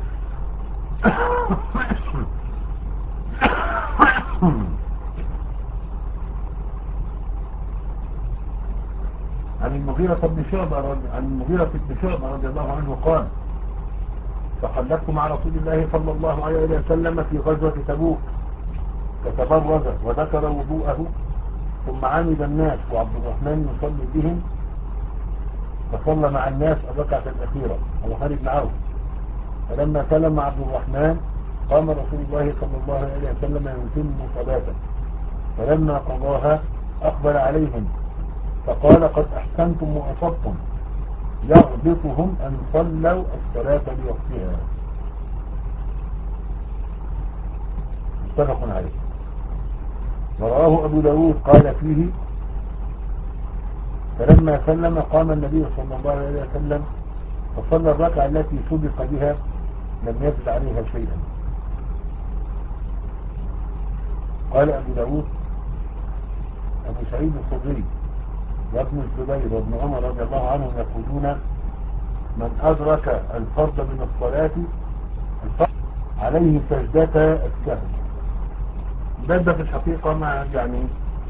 عن المغيرة بن شعبة عن المغيرة بن شعبة رضي الله عنه قال تخلفت مع رسول الله صلى الله عليه وسلم في غزوة تبوك فتبرز وذكر وضوءه ثم عمد الناس وعبد الرحمن يصلي بهم فصلى مع الناس الركعة الأخيرة على خالد بن عوف. فلما سلم عبد الرحمن قام رسول الله صلى الله عليه وسلم يتم صلاته فلما قضاها أقبل عليهم فقال قد أحسنتم وأصبتم يغبطهم أن صلوا الصلاة لوقتها. متفق عليه. ورواه أبو داود قال فيه فلما سلم قام النبي صلى الله عليه وسلم فصلى الركعة التي سبق بها لم يزد عليها شيئا. قال أبو داود أبو سعيد الخدري وابن الزبير وابن عمر رضي الله عنهم يقولون من أدرك الفرض من الصلاة الفرض عليه سجدة السهو. ده في الحقيقة ما يعني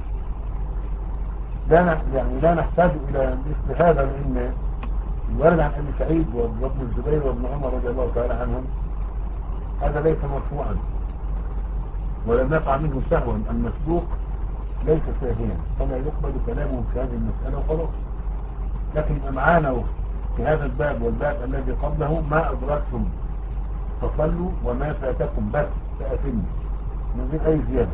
لا يعني لا نحتاج إلى مثل هذا، لأن الوارد عن أبي سعيد وابن الزبير وابن عمر رضي الله تعالى عنهم هذا ليس مرفوعا ولم يقع منه سهوا. المسبوق ليس ساهيا فلا يقبل كلامه في هذه المسألة وخلاص. لكن معانا في هذا الباب والباب الذي قبله ما أدركتم فصلوا وما فاتكم بس فأتموا من غير أي زيادة.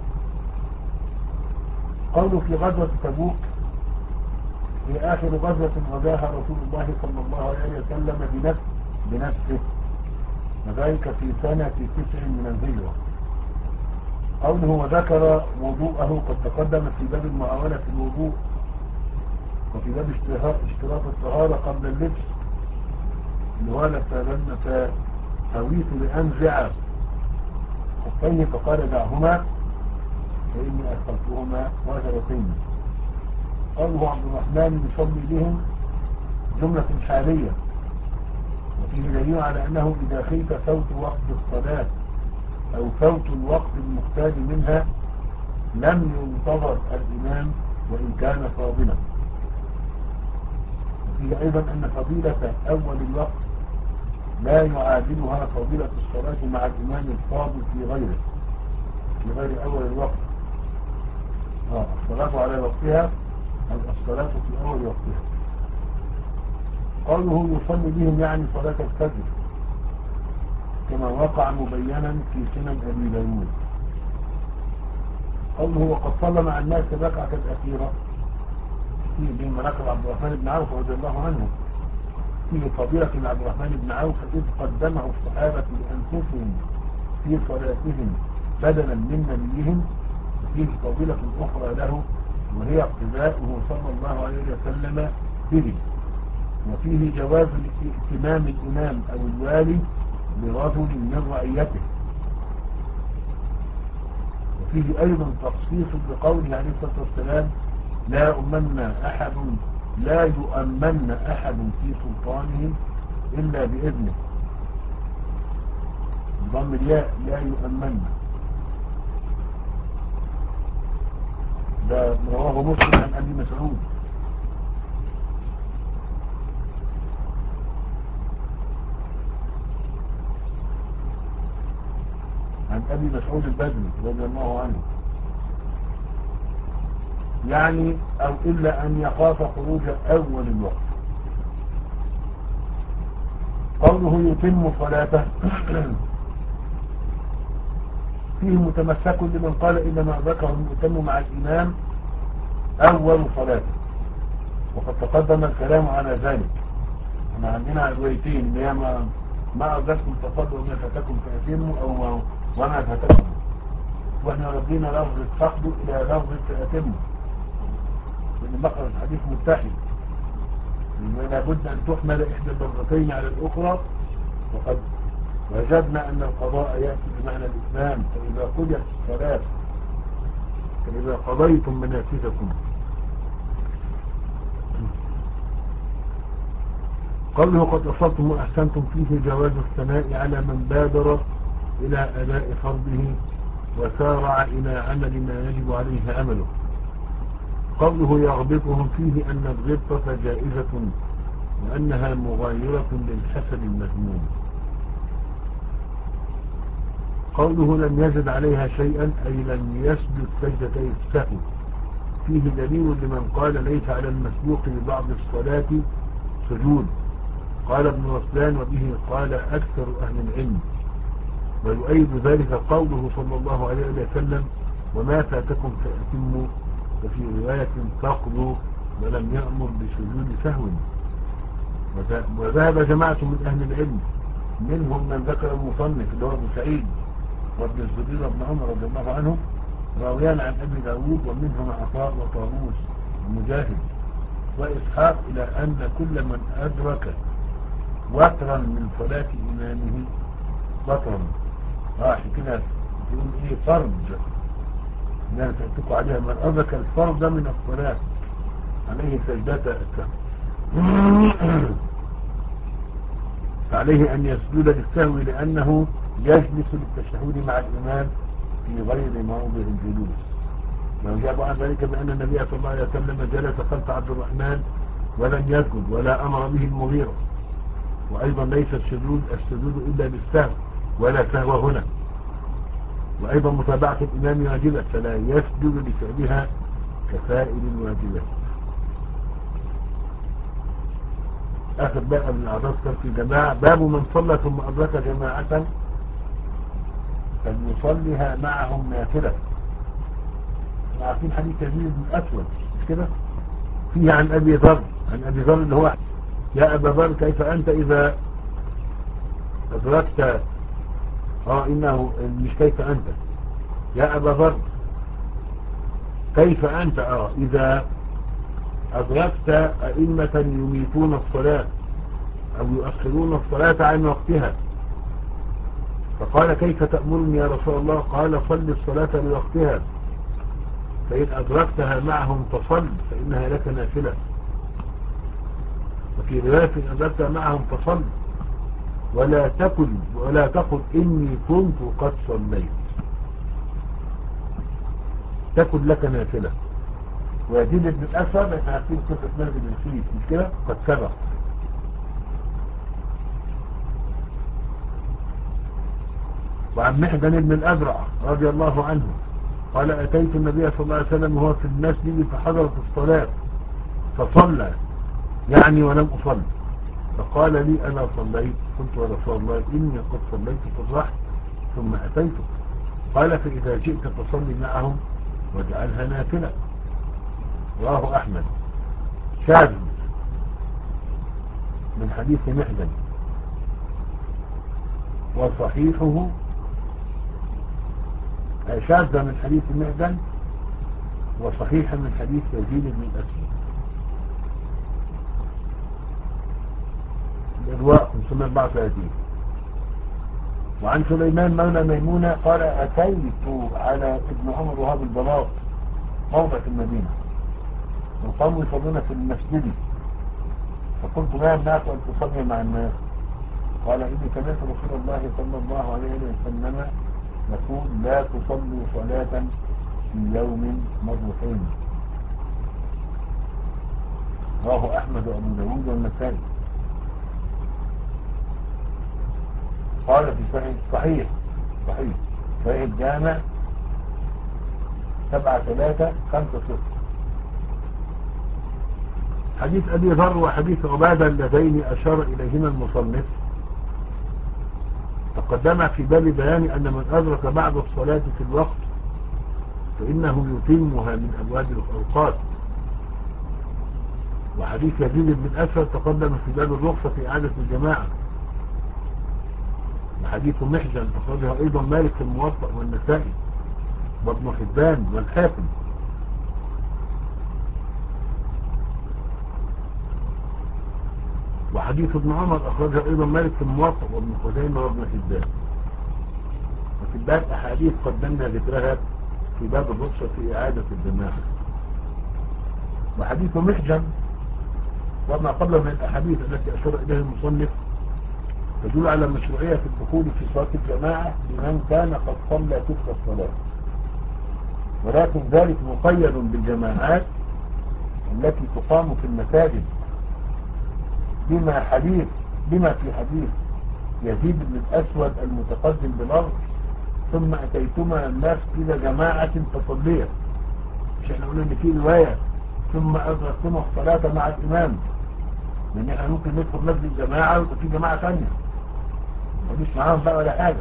قوله في غزوة تبوك في آخر غزوة غزاها رسول الله صلى الله عليه وسلم بنفسه بنفسه وذلك في سنة تسع من الهجرة. قوله وذكر وضوءه قد تقدم في باب المعاونة في الوضوء وفي باب اشتراط الطهارة قبل اللبس اللي هو لما فهويت لأنزع خفيه فقال دعهما فإني أدخلتهما وجرتين. قوله عبد الرحمن يصلي بهم جملة حالية وفيه دليل على أنه إذا خيف فوت وقت الصلاة أو فوت الوقت المختار منها لم ينتظر الإمام وإن كان فاضلا. وفيه أيضا أن فضيلة أول الوقت لا يعادلها فضيلة الصلاة مع الإمام الفاضل في غيره في غير أول الوقت. آه الصلاة على وقتها أو الصلاة في أول وقتها. قوله يصلي بهم يعني صلاة الفجر كما وقع مبينا في سنن أبي داود. قوله وقد صلى مع الناس الركعة الأخيرة فيه من مناقب عبد الرحمن بن عوف رضي الله عنه فيه فضيلة من عبد الرحمن بن عوف إذ قدمه الصحابة لأنفسهم في صلاتهم بدلا من نبيهم. وفيه فضيلة أخرى له وهي اقتداؤه صلى الله عليه وسلم به. وفيه جواز ائتمام الإمام أو الوالي برجل من رعيته. وفيه أيضا تخصيص بقوله عليه الصلاة والسلام لا أمن أحد لا يؤمن أحد في سلطانه إلا بإذنه. ضم الياء لا يؤمن. ده رواه مسلم عن أبي مسعود. عن أبي مسعود البدري رضي الله عنه يعني أو إلا أن يخاف خروج أول الوقت. قوله يتم صلاته فيه متمسك لمن قال إنما ذكر يتم مع الإمام أول صلاته وقد تقدم الكلام على ذلك. احنا عندنا روايتين اللي هي ما ما أدركتم فصلوا وما فاتكم فأتموا أو ما وما فاتكم، واحنا ردينا لفظ فقدوا إلى لفظ فأتموا لأن بقرة الحديث متحد لابد أن تحمل إحدى اللفظتين على الأخرى. وقد وجدنا أن القضاء يأتي بمعنى الإسلام فإذا قضيت الصلاة فإذا قضيتم مناسككم. قوله قد أصبتم وأحسنتم فيه جواز الثناء على من بادر إلى أداء فرضه وسارع إلى عمل ما يجب عليه عمله. قوله يغبطهم فيه أن الغبطة جائزة وأنها مغايرة للحسد المذموم. قوله لم يزد عليها شيئا أي لم يسجد سجدتي السهو فيه دليل لمن قال ليس على المسبوق ببعض الصلاة سجود. قال ابن رسلان وبه قال أكثر أهل العلم. ويؤيد ذلك قوله صلى الله عليه وسلم وما فاتكم فأتموا وفي رواية فقدوا ولم يأمر بسجود سهو. وذهب جماعة من أهل العلم منهم من ذكر المصنف اللي هو ابو سعيد وابن الزبير وابن عمر رضي الله عنهم راويان عن أبي داود ومنهم عطاء وطاووس ومجاهد وإسحاق إلى أن كل من أدرك وترا من صلاة إمامه وترا. اه عشان كده يقول ايه فرض اللي انا سألتكم عليها، من أدرك الفرض من الصلاة عليه سجدة السهو. فعليه أن يسجد للسهو لأنه يجلس للتشهد مع الإمام في غير موضع الجلوس. وجاب عن ذلك بأن النبي صلى الله عليه وسلم جلس خلف عبد الرحمن ولم يسجد ولا أمر به المغيرة. وأيضا ليس السجود السجود إلا بالسهو ولا سهو هنا. وأيضا متابعة الإمام واجبة فلا يسجد لفعلها كسائر الواجبات. آخر بقى من الأعراض في الجماعة باب من صلى ثم أدرك جماعة فليصليها معهم نافلة. عارفين حديث يزيد بن الأسود مش كده؟ فيه عن أبي ذر عن أبي ذر اللي هو يا أبا ذر كيف أنت إذا أدركت اه إنه مش كيف أنت يا أبا ذر كيف أنت اه إذا أدركت أئمة يميتون الصلاة أو يؤخرون الصلاة عن وقتها. فقال كيف تأمرني يا رسول الله؟ قال صل الصلاة لوقتها فإن أدركتها معهم فصل فإنها لك نافلة. وفي رواية إن أدركتها معهم فصل ولا تقل ولا تقل إني كنت قد صليت، تكن لك نافلة. ويزيد بن الأسود احنا عارفين قصة نازل بن سيف مش كده؟ قد سبق. وعن محجن بن الأذرع رضي الله عنه قال أتيت النبي صلى الله عليه وسلم وهو في المسجد فحضرت الصلاة فصلى يعني ولم أصلي فقال لي أنا صليت؟ قلت يا رسول الله إني قد صليت فصحت ثم أتيته. قال فإذا جئت فصلي معهم واجعلها نافلة. رواه أحمد. شاذ من حديث محجن وصحيحه شاذ من حديث محجن وصحيح من حديث يزيد بن الأسود. الإرواء خمسمائة وأربعة وثلاثين. وعن سليمان مولى ميمونة قال أتيت على ابن عمر وهاب البلاط موضع في المدينة وقاموا يصلون في المسجد فقلت ما يمنعك أن تصلي مع الناس؟ قال إني سمعت رسول الله صلى الله عليه وسلم يقول لا تصلوا صلاة في يوم مرتين. رواه أحمد وأبو داود والنسائي. قال في صحيح صحيح صحيح صحيح الجامع سبعة ثلاثة خمسة صفر. حديث أبي ذر وحديث عبادة اللذين أشار إليهما المصنف تقدم في باب بيان أن من أدرك بعد الصلاة في الوقت فإنه يتمها من أبواب الأوقات. وحديث يزيد بن الأسود تقدم في باب الرخصة في إعادة الجماعة. وحديث محجن أخرجه أيضا مالك في الموطأ والنسائي وابن حبان والحاكم. وحديث ابن عمر أخرجه أيضا مالك في الموطأ وابن خزيمة وابن حبان. وفي الباب أحاديث قدمنا ذكرها في باب الرخصة في إعادة الجماعة. وحديث محجن وما قبل من الأحاديث التي أشار إليها المصنف تدل على مشروعية الدخول في صلاة الجماعة لمن كان قد صلى تلك الصلاة، ولكن ذلك مقيد بالجماعات التي تقام في المساجد بما حديث بما في حديث يزيد بن الأسود المتقدم بالأرض ثم أتيتما الناس إلى جماعة تصلية. مش احنا قلنا ان في رواية ثم أدركتما الصلاة مع الإمام، لأن احنا ممكن ندخل مسجد جماعة ويبقى في جماعة ثانية مفيش معاهم بقى ولا حاجة.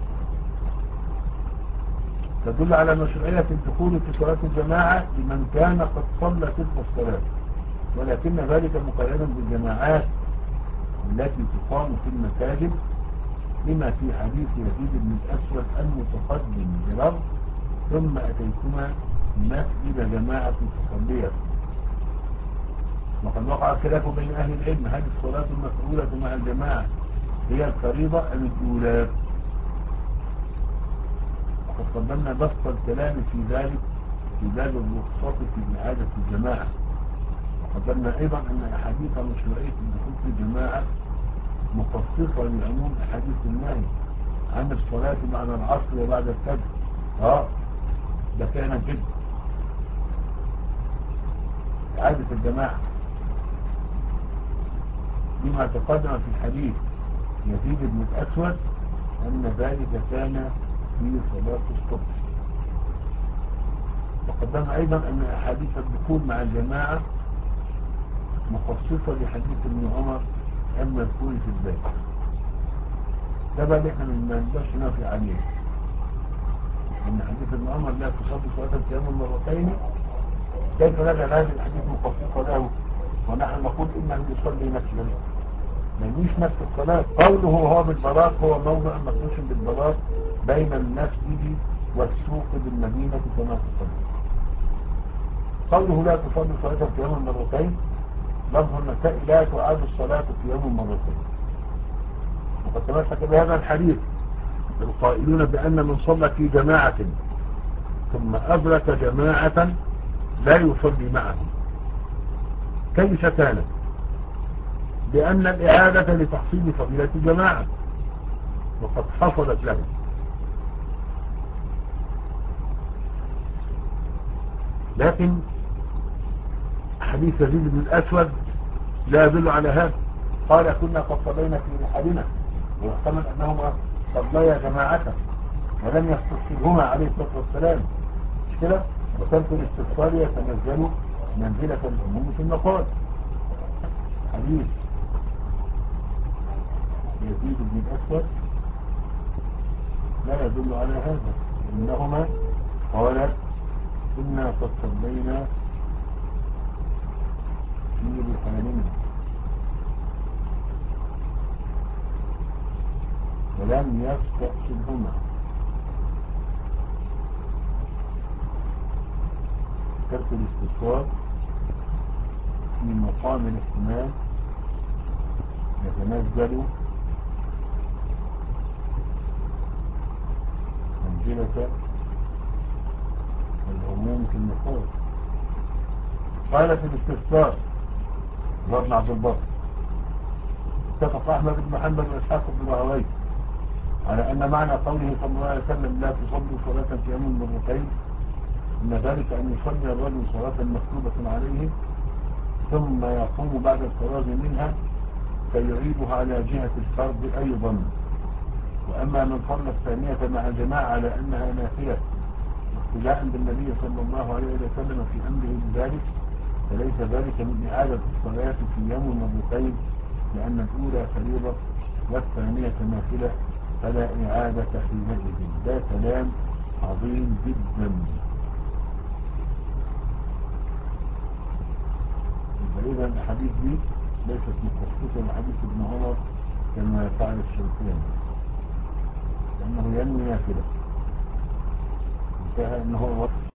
تدل على مشروعية الدخول في صلاة الجماعة لمن كان قد صلى تلك الصلاة، ولكن ذلك مقيدا بالجماعات التي تقام في المساجد لما في حديث يزيد بن الأسود المتقدم بالأرض ثم أتيتما الناس إلى جماعة تصلية. وقد وقع الخلاف بين أهل العلم هل الصلاة المفعولة مع الجماعة هي الفريضة أم الأولى؟ وقد قدمنا بسط الكلام في ذلك في باب الرخصة في إعادة الجماعة. وقدمنا أيضا أن أحاديث مشروعية الدخول في الجماعة مخصصة لعموم أحاديث النهي عن الصلاة بعد العصر وبعد الفجر. اه ده فعلا جدا إعادة الجماعة لما تقدم في الحديث يزيد بن الأسود أن ذلك كان في صلاة الصبح. وقدمنا أيضا أن أحاديث الدخول مع الجماعة مخصصة لحديث ابن عمر المذكور في الباب. ده بقى احنا ما نقدرش نافي عليه، ان حديث ابن عمر لا تصلي صلاة التيمم مرتين، كيف نجعل هذه الحديث مخصصة له ونحن نقول انه يصلي نفسه؟ ما يجيش نفس الصلاة. قوله هو بالبلاط هو موضع مخصوص بالبلاط بين المسجد والسوق بالمدينة كما تقدم. قوله لا تصلي صلاة التيمم مرتين لفظ النساء لا تعاد الصلاة في يوم مرتين. وقد تمسك بهذا الحديث القائلون بأن من صلى في جماعة ثم أدرك جماعة لا يصلي معهم. كيف كانت؟ لأن الإعادة لتحصيل فضيلة الجماعة وقد حصلت له. لكن حديث يزيد بن الأسود لا يدل على هذا. قال كنا قد صلينا في رحالنا، ويحتمل أنهما صليا جماعة ولم يستصلهما عليه الصلاة والسلام، مش كده؟ وترك الاستفصال يتنزل منزلة العموم في المقال. حديث يزيد بن الأسود لا يدل على هذا، إنهما قال كنا قد صلينا في رحالنا ولم يستأصلهما. ترك الاستفصال في مقام الاحتمال يتنزل منزلة العموم في المقال. قال في الاستفسار ابن عبد البر اتفق أحمد بن محمد وإسحاق بن راهويه على أن معنى قوله صلى الله عليه وسلم لا تصلي صلاة في يوم مرتين إن ذلك أن يصلي الرجل صلاة مكتوبة عليه ثم يقوم بعد الفراغ منها فيعيدها على جهة الفرض أيضا. وأما من صلى الثانية مع الجماعة على أنها نافلة اقتداء بالنبي صلى الله عليه وسلم في أمره بذلك فليس ذلك من إعادة الصلاة في يوم مرتين، لأن الأولى فريضة والثانية نافلة فلا إعادة حينئذ. ده كلام عظيم جدا. إذا الحديث دي ليست مخصوصة لحديث ابن عمر كما فعل الشيطان، لأنه ينوي نافلة انتهى أنه هو